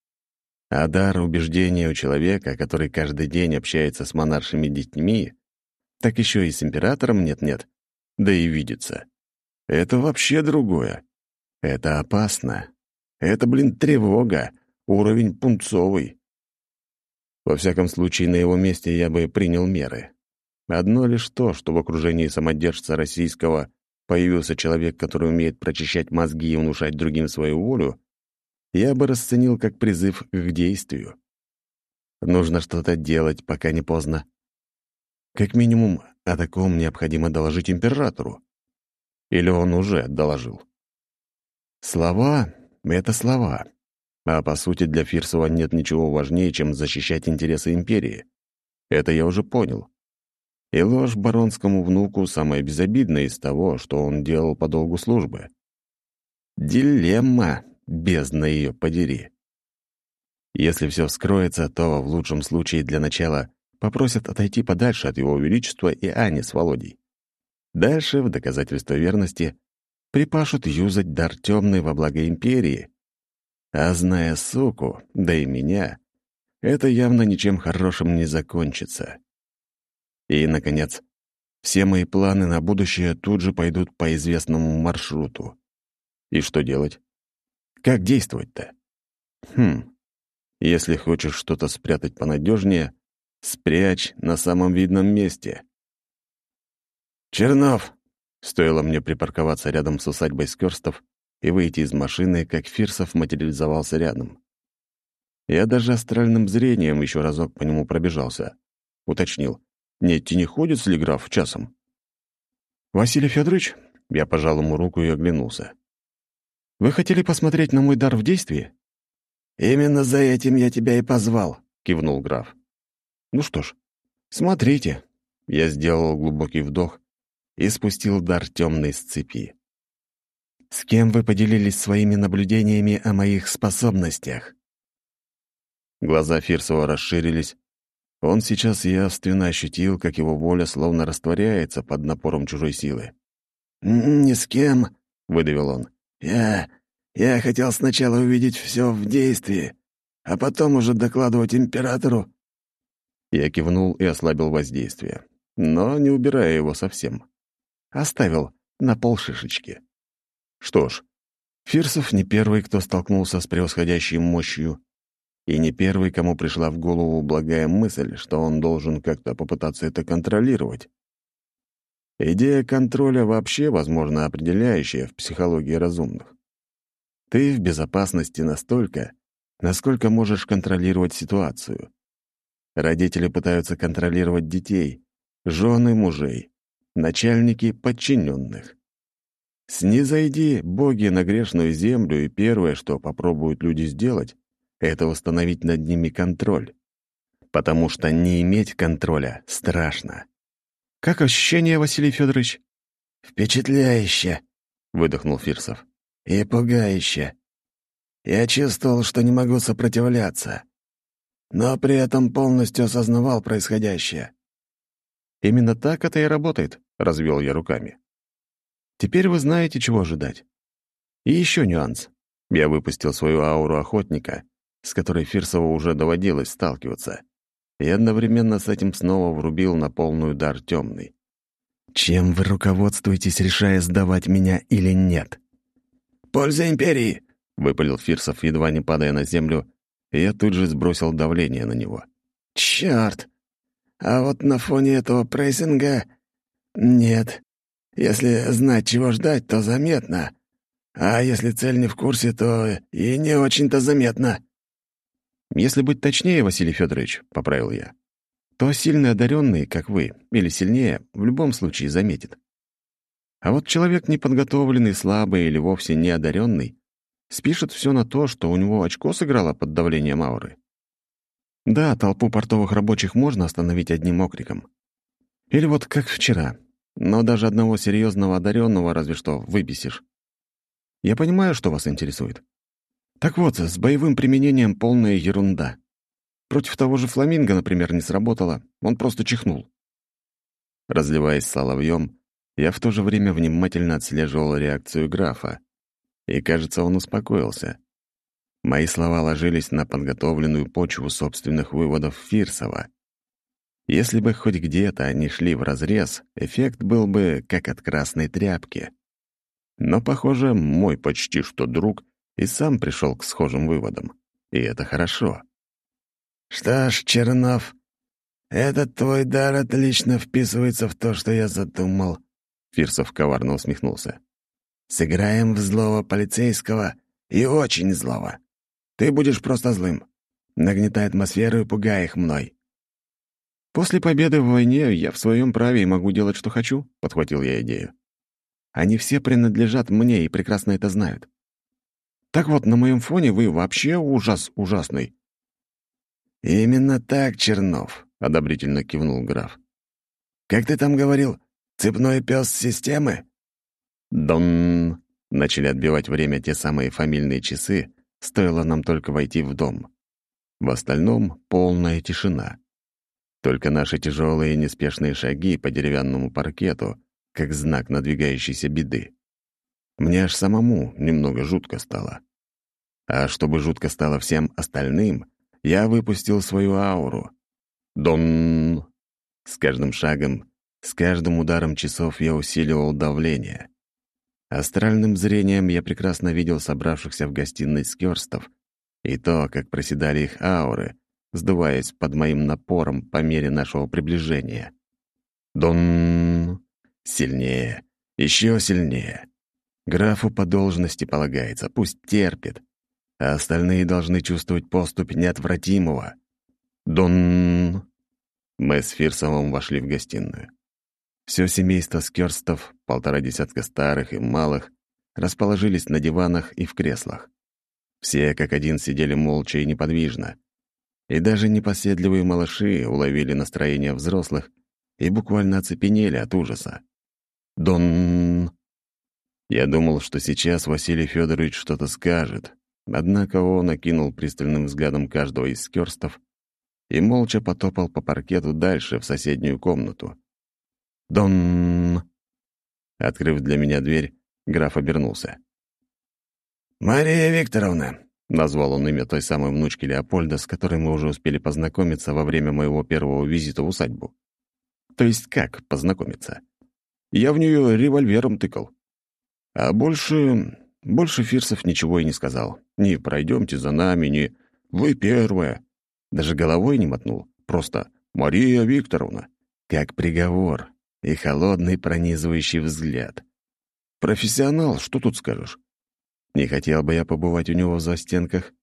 А дар убеждения у человека, который каждый день общается с монаршими детьми, так еще и с императором нет-нет, да и видится. Это вообще другое. Это опасно. Это, тревога, уровень пунцовый. Во всяком случае, на его месте я бы принял меры. Одно лишь то, что в окружении самодержца российского появился человек, который умеет прочищать мозги и внушать другим свою волю, я бы расценил как призыв к действию. Нужно что-то делать, пока не поздно. Как минимум, о таком необходимо доложить императору. Или он уже доложил. Слова — это слова. А по сути для Фирсова нет ничего важнее, чем защищать интересы империи. Это я уже понял. И ложь баронскому внуку самая безобидная из того, что он делал по долгу службы. Дилемма, бездна ее подери. Если все вскроется, то в лучшем случае для начала попросят отойти подальше от его величества и Ани с Володей. Дальше, в доказательство верности, припашут юзать дар темный во благо империи. А зная суку, да и меня, это явно ничем хорошим не закончится. И, наконец, Все мои планы на будущее тут же пойдут по известному маршруту. И что делать? Как действовать-то? Если хочешь что-то спрятать понадежнее, спрячь на самом видном месте. «Чернов!» Стоило мне припарковаться рядом с усадьбой Скёрстов и выйти из машины, как Фирсов материализовался рядом. Я даже астральным зрением еще разок по нему пробежался. Уточнил, не ходит с ли граф часом? «Василий Федорович?» Я пожал ему руку и оглянулся. «Вы хотели посмотреть на мой дар в действии?» «Именно за этим я тебя и позвал», — кивнул граф. «Ну что ж, смотрите». Я сделал глубокий вдох и спустил дар темной с цепи. «С кем вы поделились своими наблюдениями о моих способностях?» Глаза Фирсова расширились. Он сейчас явственно ощутил, как его воля словно растворяется под напором чужой силы. «Ни с кем», — выдавил он. «Я хотел сначала увидеть все в действии, а потом уже докладывать императору». Я кивнул и ослабил воздействие, но не убирая его совсем. Оставил на полшишечки. Что ж, Фирсов не первый, кто столкнулся с превосходящей мощью, и не первый, кому пришла в голову благая мысль, что он должен как-то попытаться это контролировать. Идея контроля вообще, возможно, определяющая в психологии разумных. Ты в безопасности настолько, насколько можешь контролировать ситуацию. Родители пытаются контролировать детей, жены мужей, начальники подчиненных. Снизойди боги на грешную землю, и первое, что попробуют люди сделать, это установить над ними контроль. Потому что не иметь контроля страшно. «Как ощущение, Василий Федорович?» «Впечатляюще», — выдохнул Фирсов. «И пугающе. Я чувствовал, что не могу сопротивляться, но при этом полностью осознавал происходящее». «Именно так это и работает», — развел я руками. «Теперь вы знаете, чего ожидать. И еще нюанс. Я выпустил свою ауру охотника, с которой Фирсову уже доводилось сталкиваться, и одновременно с этим снова врубил на полную дар темный. Чем вы руководствуетесь, решая, сдавать меня или нет?» «Польза империи!» — выпалил Фирсов, едва не падая на землю, и я тут же сбросил давление на него. «Чёрт! А вот на фоне этого прессинга... Нет. Если знать, чего ждать, то заметно. А если цель не в курсе, то и не очень-то заметно». «Если быть точнее, Василий Федорович, — поправил я, — то сильно одаренный, как вы, или сильнее, в любом случае заметит. А вот человек неподготовленный, слабый или вовсе не одаренный спишет все на то, что у него очко сыграло под давлением ауры. Да, толпу портовых рабочих можно остановить одним окриком. Или вот как вчера, но даже одного серьезного одаренного разве что выбесишь. Я понимаю, что вас интересует. Так вот, с боевым применением полная ерунда. Против того же фламинго, например, не сработало, он просто чихнул». Разливаясь соловьем, я в то же время внимательно отслеживал реакцию графа. И, кажется, он успокоился. Мои слова ложились на подготовленную почву собственных выводов Фирсова. Если бы хоть где-то они шли вразрез, эффект был бы как от красной тряпки. Но, похоже, мой почти что друг и сам пришел к схожим выводам. И это хорошо. «Что ж, Чернов, этот твой дар отлично вписывается в то, что я задумал», — Фирсов коварно усмехнулся. «Сыграем в злого полицейского и очень злого. Ты будешь просто злым. Нагнетай атмосферу и пугай их мной». «После победы в войне я в своем праве и могу делать, что хочу», — подхватил я идею. «Они все принадлежат мне и прекрасно это знают. Так вот, на моем фоне вы вообще ужасный». «Именно так, Чернов», — одобрительно кивнул граф. «Как ты там говорил, цепной пес системы?» «Дон!» — начали отбивать время те самые фамильные часы, стоило нам только войти в дом. В остальном — полная тишина. Только наши тяжелые неспешные шаги по деревянному паркету, как знак надвигающейся беды. Мне аж самому немного жутко стало. А чтобы жутко стало всем остальным, я выпустил свою ауру. Дон! С каждым шагом С каждым ударом часов я усиливал давление. Астральным зрением я прекрасно видел собравшихся в гостиной скёрстов и то, как проседали их ауры, сдуваясь под моим напором по мере нашего приближения. Дон! Сильнее, еще сильнее. Графу по должности полагается, пусть терпит, а остальные должны чувствовать поступь неотвратимого. Дон! Мы с Фирсовым вошли в гостиную. Все семейство скёрстов, 1,5 десятка старых и малых, расположились на диванах и в креслах. Все как один сидели молча и неподвижно. И даже непоседливые малыши уловили настроение взрослых и буквально оцепенели от ужаса. Дон! Я думал, что сейчас Василий Федорович что-то скажет, однако он окинул пристальным взглядом каждого из скёрстов и молча потопал по паркету дальше, в соседнюю комнату. Дон! Открыв для меня дверь, граф обернулся. «Мария Викторовна!» — назвал он имя той самой внучки Леопольда, с которой мы уже успели познакомиться во время моего первого визита в усадьбу. То есть как познакомиться? Я в нее револьвером тыкал. А больше Фирсов ничего и не сказал. Ни «пройдемте за нами», ни «вы первая». Даже головой не мотнул. Просто «Мария Викторовна». Как приговор и холодный пронизывающий взгляд. Профессионал, что тут скажешь? Не хотел бы я побывать у него в застенках.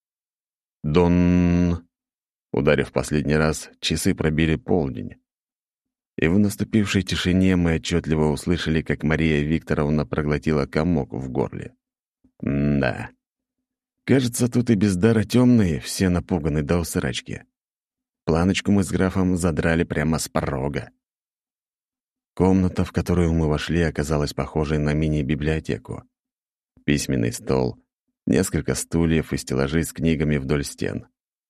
Дон! Ударив последний раз, часы пробили полдень. И в наступившей тишине мы отчетливо услышали, как Мария Викторовна проглотила комок в горле. Да. Кажется, тут и без дара темные все напуганы до усрачки. Планочку мы с графом задрали прямо с порога. Комната, в которую мы вошли, оказалась похожей на мини-библиотеку. Письменный стол, несколько стульев и стеллажи с книгами вдоль стен.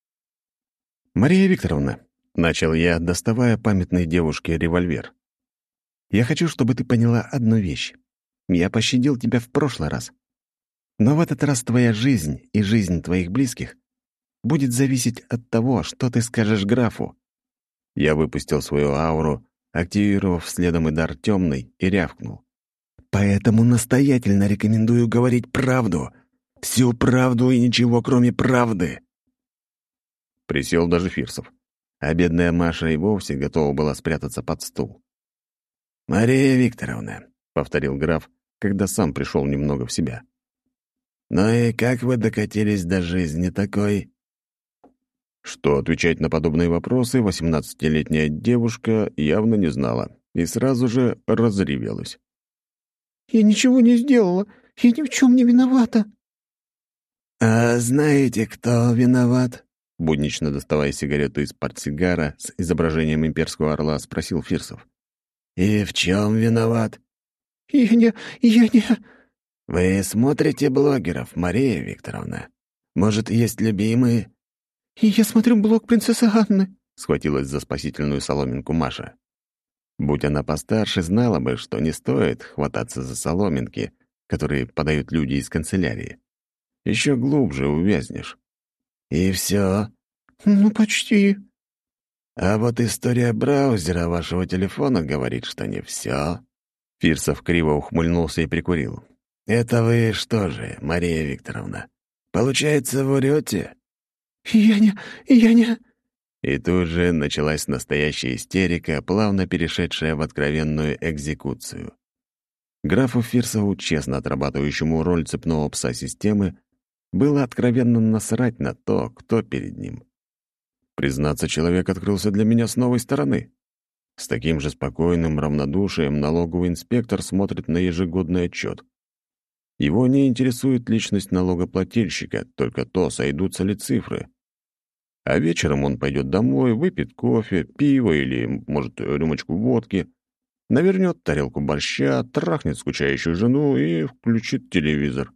«Мария Викторовна», — начал я, доставая памятной девушке револьвер, «я хочу, чтобы ты поняла одну вещь. Я пощадил тебя в прошлый раз. Но в этот раз твоя жизнь и жизнь твоих близких будет зависеть от того, что ты скажешь графу». Я выпустил свою ауру, активировав следом и дар темный, и рявкнул. «Поэтому настоятельно рекомендую говорить правду. Всю правду и ничего, кроме правды». Присел даже Фирсов, а бедная Маша и вовсе готова была спрятаться под стул. «Мария Викторовна», — повторил граф, когда сам пришел немного в себя. «Ну и как вы докатились до жизни такой?» Что отвечать на подобные вопросы 18-летняя девушка явно не знала и сразу же разревелась. «Я ничего не сделала. Я ни в чем не виновата». «А знаете, кто виноват?» Буднично доставая сигарету из портсигара с изображением имперского орла, спросил Фирсов. «И в чем виноват?» Я не... «Вы смотрите блогеров, Мария Викторовна? Может, есть любимые?» «Я смотрю блог принцессы Анны», — схватилась за спасительную соломинку Маша. Будь она постарше, знала бы, что не стоит хвататься за соломинки, которые подают люди из канцелярии. Еще глубже увязнешь. «И все?» «Ну, почти». «А вот история браузера вашего телефона говорит, что не все». Фирсов криво ухмыльнулся и прикурил. «Это вы что же, Мария Викторовна? Получается, врете?» Я не... И тут же началась настоящая истерика, плавно перешедшая в откровенную экзекуцию. Графу Фирсову, честно отрабатывающему роль цепного пса системы, было откровенно насрать на то, кто перед ним. Признаться, человек открылся для меня с новой стороны. С таким же спокойным равнодушием налоговый инспектор смотрит на ежегодный отчет. Его не интересует личность налогоплательщика, только то, сойдутся ли цифры. А вечером он пойдет домой, выпьет кофе, пиво или, может, рюмочку водки, навернет тарелку борща, трахнет скучающую жену и включит телевизор.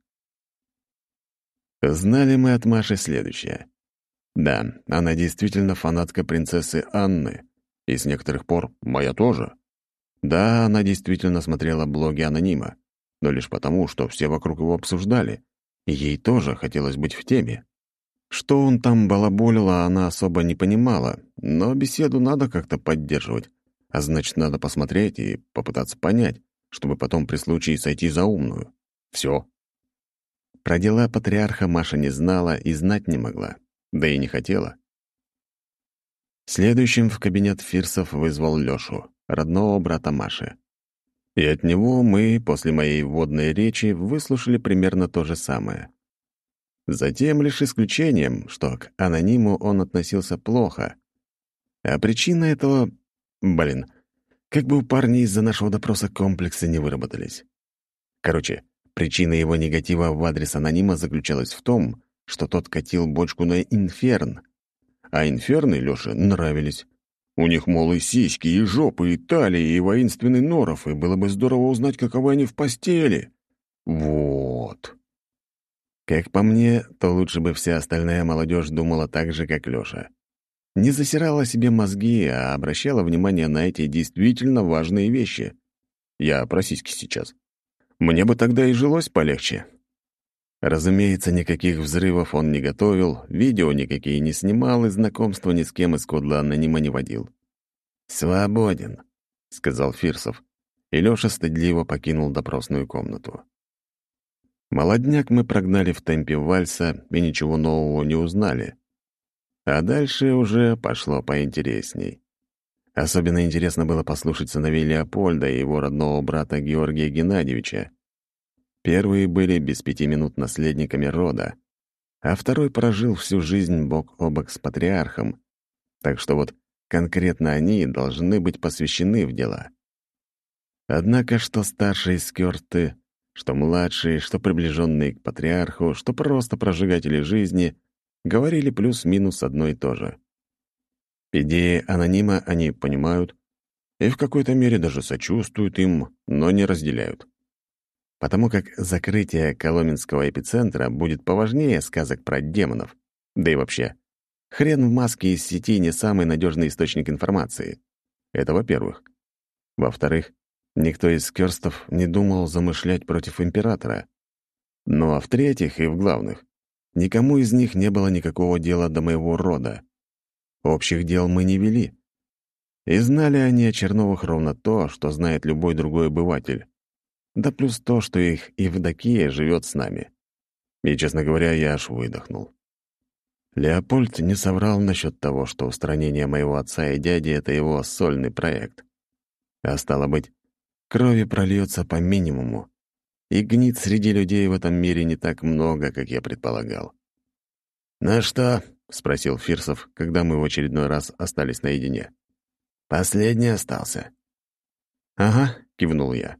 Знали мы от Маши следующее. Да, она действительно фанатка принцессы Анны, и с некоторых пор моя тоже. Да, она действительно смотрела блоги анонима, но лишь потому, что все вокруг его обсуждали, и ей тоже хотелось быть в теме. Что он там балаболил, она особо не понимала, но беседу надо как-то поддерживать, А значит, надо посмотреть и попытаться понять, чтобы потом при случае сойти за умную. Все. Про дела патриарха Маша не знала и знать не могла, да и не хотела. Следующим в кабинет Фирсов вызвал Лёшу, родного брата Маши. И от него мы, после моей вводной речи, выслушали примерно то же самое. Затем лишь исключением, что к анониму он относился плохо. А причина этого... как бы у парня из-за нашего допроса комплексы не выработались. Короче, причина его негатива в адрес анонима заключалась в том, что тот катил бочку на инферн. А инферны Лёше нравились. У них, мол, и сиськи, и жопы, и талии, и воинственный норов, и было бы здорово узнать, каковы они в постели. Вот. Как по мне, то лучше бы вся остальная молодежь думала так же, как Лёша. Не засирала себе мозги, а обращала внимание на эти действительно важные вещи. Я про сиськи сейчас. Мне бы тогда и жилось полегче. Разумеется, никаких взрывов он не готовил, видео никакие не снимал и знакомства ни с кем из кодла анонима не водил. «Свободен», — сказал Фирсов, и Лёша стыдливо покинул допросную комнату. Молодняк мы прогнали в темпе вальса и ничего нового не узнали. А дальше уже пошло поинтересней. Особенно интересно было послушать сыновей Леопольда и его родного брата Георгия Геннадьевича. Первые были без 5 минут наследниками рода, а второй прожил всю жизнь бок о бок с патриархом, так что вот конкретно они должны быть посвящены в дела. Однако что старшие скёрты, что младшие, что приближенные к патриарху, что просто прожигатели жизни, говорили плюс-минус одно и то же. Идеи анонима они понимают и в какой-то мере даже сочувствуют им, но не разделяют. Потому как закрытие коломенского эпицентра будет поважнее сказок про демонов. Да и вообще, хрен в маске из сети не самый надежный источник информации. Это во-первых. Во-вторых, никто из скёрстов не думал замышлять против императора. Ну а в-третьих и в главных, никому из них не было никакого дела до моего рода. Общих дел мы не вели. И знали они о Черновых ровно то, что знает любой другой обыватель. Да плюс то, что их Евдокия живет с нами. И, честно говоря, я аж выдохнул. Леопольд не соврал насчет того, что устранение моего отца и дяди — это его сольный проект. А стало быть, крови прольется по минимуму, и гнит среди людей в этом мире не так много, как я предполагал. «Ну что?» — спросил Фирсов, когда мы в очередной раз остались наедине. «Последний остался». «Ага», — кивнул я.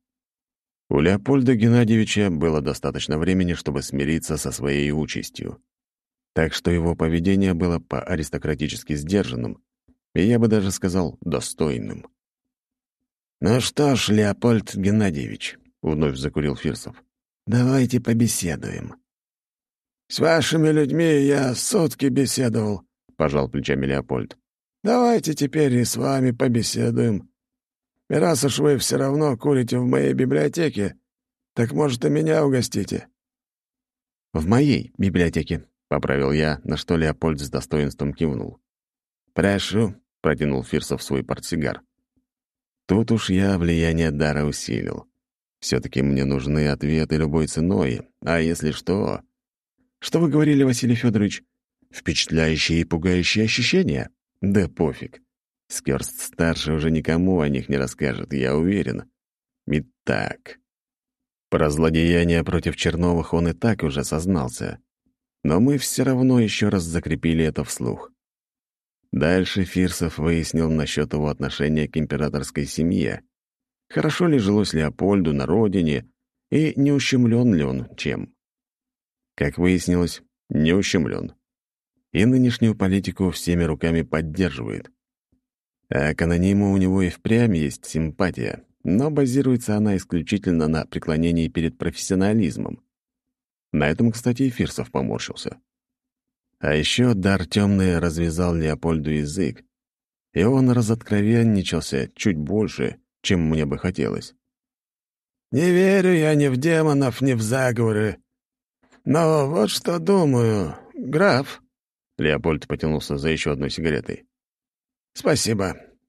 У Леопольда Геннадьевича было достаточно времени, чтобы смириться со своей участью. Так что его поведение было по-аристократически сдержанным, и я бы даже сказал, достойным. «Ну что ж, Леопольд Геннадьевич», — вновь закурил Фирсов, — «давайте побеседуем». «С вашими людьми я сутки беседовал», — пожал плечами Леопольд. «Давайте теперь и с вами побеседуем. И раз уж вы все равно курите в моей библиотеке, так, может, и меня угостите?» «В моей библиотеке», — поправил я, на что Леопольд с достоинством кивнул. «Прошу», — протянул Фирсов свой портсигар. Тут уж я влияние дара усилил. Все-таки мне нужны ответы любой ценой, а если что... Что вы говорили, Василий Федорович? Впечатляющие и пугающие ощущения? Да пофиг. Скёрст-старший уже никому о них не расскажет, я уверен. Итак, про злодеяние против Черновых он и так уже сознался. Но мы все равно еще раз закрепили это вслух. Дальше Фирсов выяснил насчет его отношения к императорской семье. Хорошо ли жилось Леопольду на родине, и не ущемлен ли он чем? Как выяснилось, не ущемлен. И нынешнюю политику всеми руками поддерживает. А к анониму у него и впрямь есть симпатия, но базируется она исключительно на преклонении перед профессионализмом. На этом, кстати, и Фирсов поморщился. А еще дар темный развязал Леопольду язык, и он разоткровенничался чуть больше, чем мне бы хотелось. «Не верю я ни в демонов, ни в заговоры. Но вот что думаю, граф...» Леопольд потянулся за еще одной сигаретой. «Спасибо.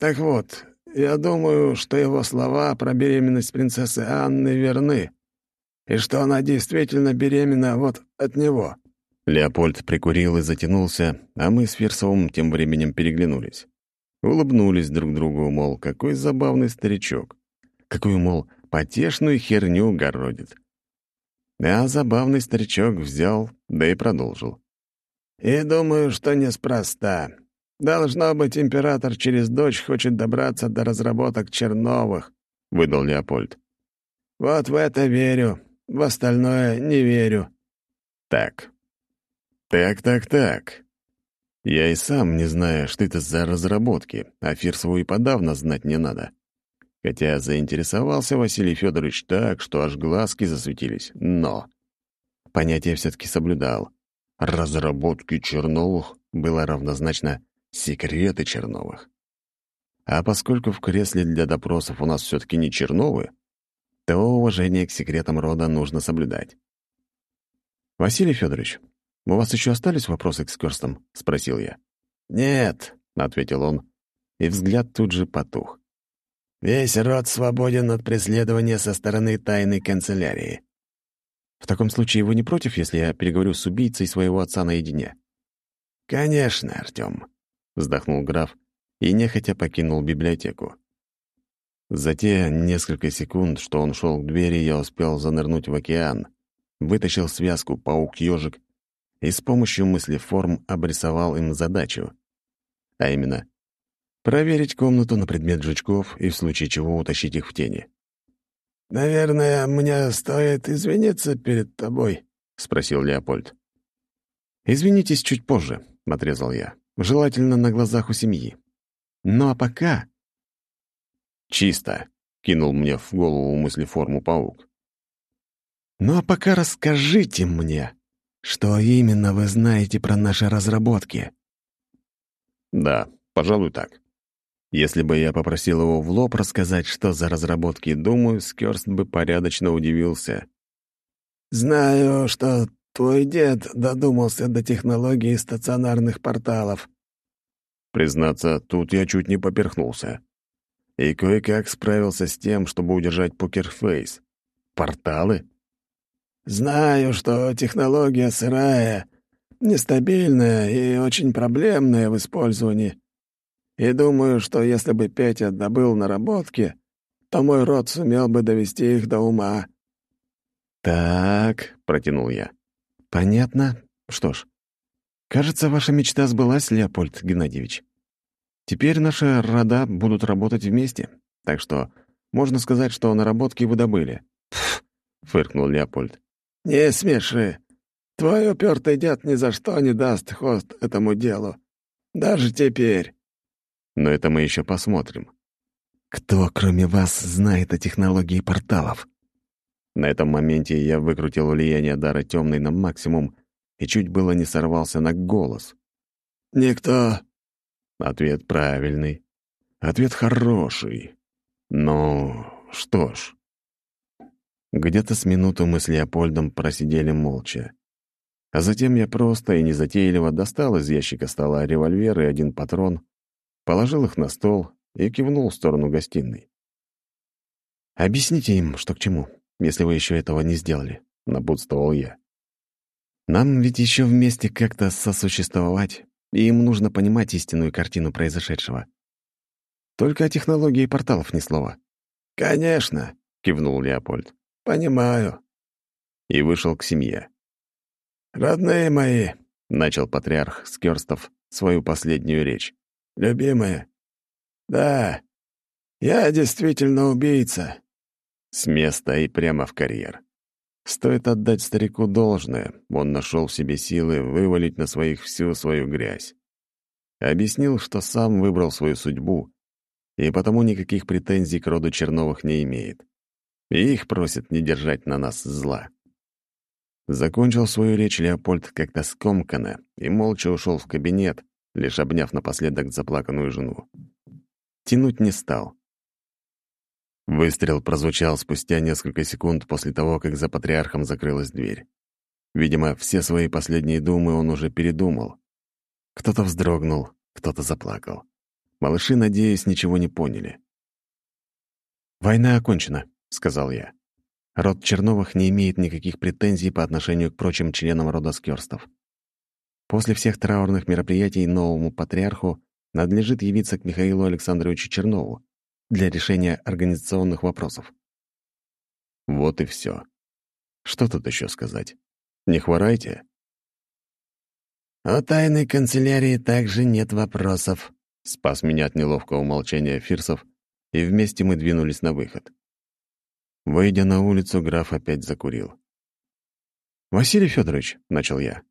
Так вот, я думаю, что его слова про беременность принцессы Анны верны, и что она действительно беременна вот от него». Леопольд прикурил и затянулся, а мы с Фирсовым тем временем переглянулись. Улыбнулись друг другу, мол, какой забавный старичок. Какую, мол, потешную херню городит. А забавный старичок взял, да и продолжил. «И думаю, что неспроста. Должно быть, император через дочь хочет добраться до разработок Черновых», — выдал Леопольд. «Вот в это верю, в остальное не верю». Так. Я и сам не знаю, что это за разработки, а Фирсову и подавно знать не надо. Хотя заинтересовался Василий Федорович так, что аж глазки засветились. Но понятие все-таки соблюдал. Разработки Черновых было равнозначно секреты Черновых. А поскольку в кресле для допросов у нас все-таки не Черновы, то уважение к секретам рода нужно соблюдать. «Василий Федорович, у вас еще остались вопросы к Скёрстам?» — спросил я. «Нет», — ответил он, и взгляд тут же потух. «Весь род свободен от преследования со стороны тайной канцелярии». «В таком случае вы не против, если я переговорю с убийцей своего отца наедине?» «Конечно, Артём», — вздохнул граф и нехотя покинул библиотеку. За те несколько секунд, что он шел к двери, я успел занырнуть в океан, вытащил связку паук-ёжик и с помощью мыслеформ обрисовал им задачу. А именно, проверить комнату на предмет жучков и в случае чего утащить их в тени. «Наверное, мне стоит извиниться перед тобой», — спросил Леопольд. «Извинитесь чуть позже», — отрезал я. «Желательно на глазах у семьи. Ну а пока...» «Чисто», — кинул мне в голову мыслеформу паук. «Ну а пока расскажите мне, что именно вы знаете про наши разработки?» «Да, пожалуй, так. Если бы я попросил его в лоб рассказать, что за разработки, думаю, Скёрст бы порядочно удивился». «Знаю, что твой дед додумался до технологии стационарных порталов». Признаться, тут я чуть не поперхнулся. И кое-как справился с тем, чтобы удержать покерфейс. Порталы? «Знаю, что технология сырая, нестабильная и очень проблемная в использовании. И думаю, что если бы Петя добыл наработки, то мой род сумел бы довести их до ума». «Так», — протянул я. «Понятно. Что ж, кажется, ваша мечта сбылась, Леопольд Геннадьевич. Теперь наши рода будут работать вместе, так что можно сказать, что наработки вы добыли». «Пф», — фыркнул Леопольд. «Не смеши. Твой упертый дед ни за что не даст ход этому делу. Даже теперь». «Но это мы еще посмотрим. Кто, кроме вас, знает о технологии порталов?» На этом моменте я выкрутил влияние дара темной на максимум и чуть было не сорвался на голос. «Никто». Ответ правильный. Ответ хороший. Ну, что ж. Где-то с минуту мы с Леопольдом просидели молча. А затем я просто и незатейливо достал из ящика стола револьвер и один патрон, положил их на стол и кивнул в сторону гостиной. «Объясните им, что к чему, если вы еще этого не сделали», — напутствовал я. «Нам ведь еще вместе как-то сосуществовать, и им нужно понимать истинную картину произошедшего. Только о технологии порталов ни слова». «Конечно», — кивнул Леопольд. «Понимаю». И вышел к семье. «Родные мои», — начал патриарх Скёрстов свою последнюю речь. «Любимые, да, я действительно убийца». С места и прямо в карьер. Стоит отдать старику должное, он нашел в себе силы вывалить на своих всю свою грязь. Объяснил, что сам выбрал свою судьбу, и потому никаких претензий к роду Черновых не имеет. И их просят не держать на нас зла. Закончил свою речь Леопольд как-то скомканно и молча ушел в кабинет, лишь обняв напоследок заплаканную жену. Тянуть не стал. Выстрел прозвучал спустя несколько секунд после того, как за патриархом закрылась дверь. Видимо, все свои последние думы он уже передумал. Кто-то вздрогнул, кто-то заплакал. Малыши, надеюсь, ничего не поняли. «Война окончена», — сказал я. Род Черновых не имеет никаких претензий по отношению к прочим членам рода Скёрстов. После всех траурных мероприятий новому патриарху надлежит явиться к Михаилу Александровичу Чернову для решения организационных вопросов. Вот и все. Что тут еще сказать? Не хворайте. «У тайной канцелярии также нет вопросов», — спас меня от неловкого молчания Фирсов, и вместе мы двинулись на выход. Выйдя на улицу, граф опять закурил. «Василий Федорович», — начал я,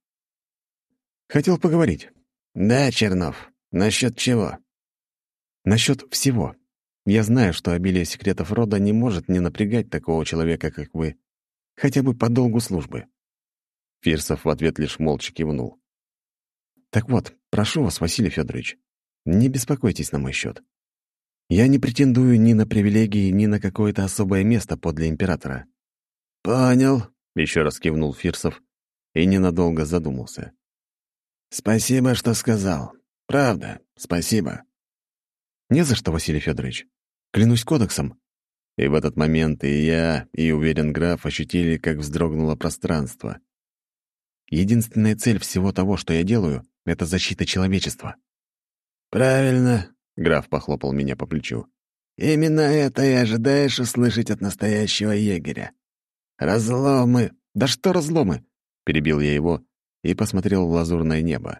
— «хотел поговорить». «Да, Чернов. Насчет чего?» «Насчет всего. Я знаю, что обилие секретов рода не может не напрягать такого человека, как вы, хотя бы по долгу службы». Фирсов в ответ лишь молча кивнул. «Так вот, прошу вас, Василий Федорович, не беспокойтесь на мой счет. Я не претендую ни на привилегии, ни на какое-то особое место подле императора». «Понял», — еще раз кивнул Фирсов и ненадолго задумался. «Спасибо, что сказал. Правда, спасибо». «Не за что, Василий Федорович. Клянусь кодексом». И в этот момент и я, и, уверен, граф ощутили, как вздрогнуло пространство. Единственная цель всего того, что я делаю, — это защита человечества. «Правильно», — граф похлопал меня по плечу. «Именно это и ожидаешь услышать от настоящего егеря. Разломы». «Да что разломы?» — перебил я его и посмотрел в лазурное небо.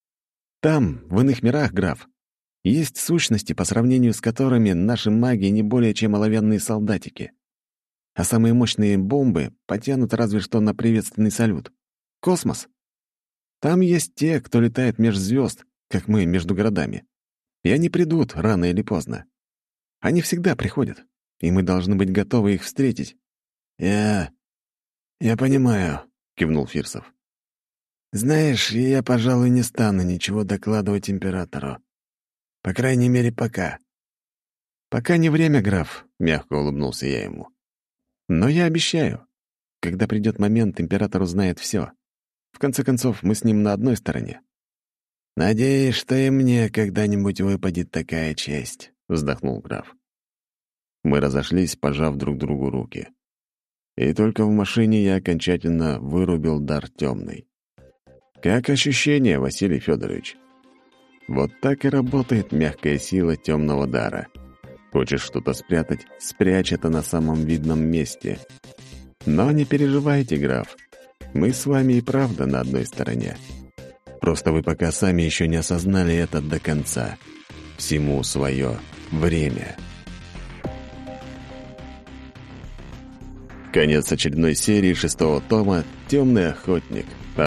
«Там, в иных мирах, граф, есть сущности, по сравнению с которыми наши маги не более чем оловянные солдатики. А самые мощные бомбы потянут разве что на приветственный салют. Космос. Там есть те, кто летает меж звезд, как мы между городами. И они придут рано или поздно. Они всегда приходят, и мы должны быть готовы их встретить». «Я понимаю», — кивнул Фирсов. «Знаешь, я, пожалуй, не стану ничего докладывать императору. По крайней мере, пока». «Пока не время, граф», — мягко улыбнулся я ему. «Но я обещаю, когда придет момент, император узнает все. В конце концов, мы с ним на одной стороне». «Надеюсь, что и мне когда-нибудь выпадет такая честь», — вздохнул граф. Мы разошлись, пожав друг другу руки. И только в машине я окончательно вырубил дар темный. Как ощущение, Василий Федорович? Вот так и работает мягкая сила темного дара. Хочешь что-то спрятать — спрячь это на самом видном месте. Но не переживайте, граф. Мы с вами и правда на одной стороне. Просто вы пока сами еще не осознали это до конца. Всему свое время. Конец очередной серии 6-го тома «Темный охотник».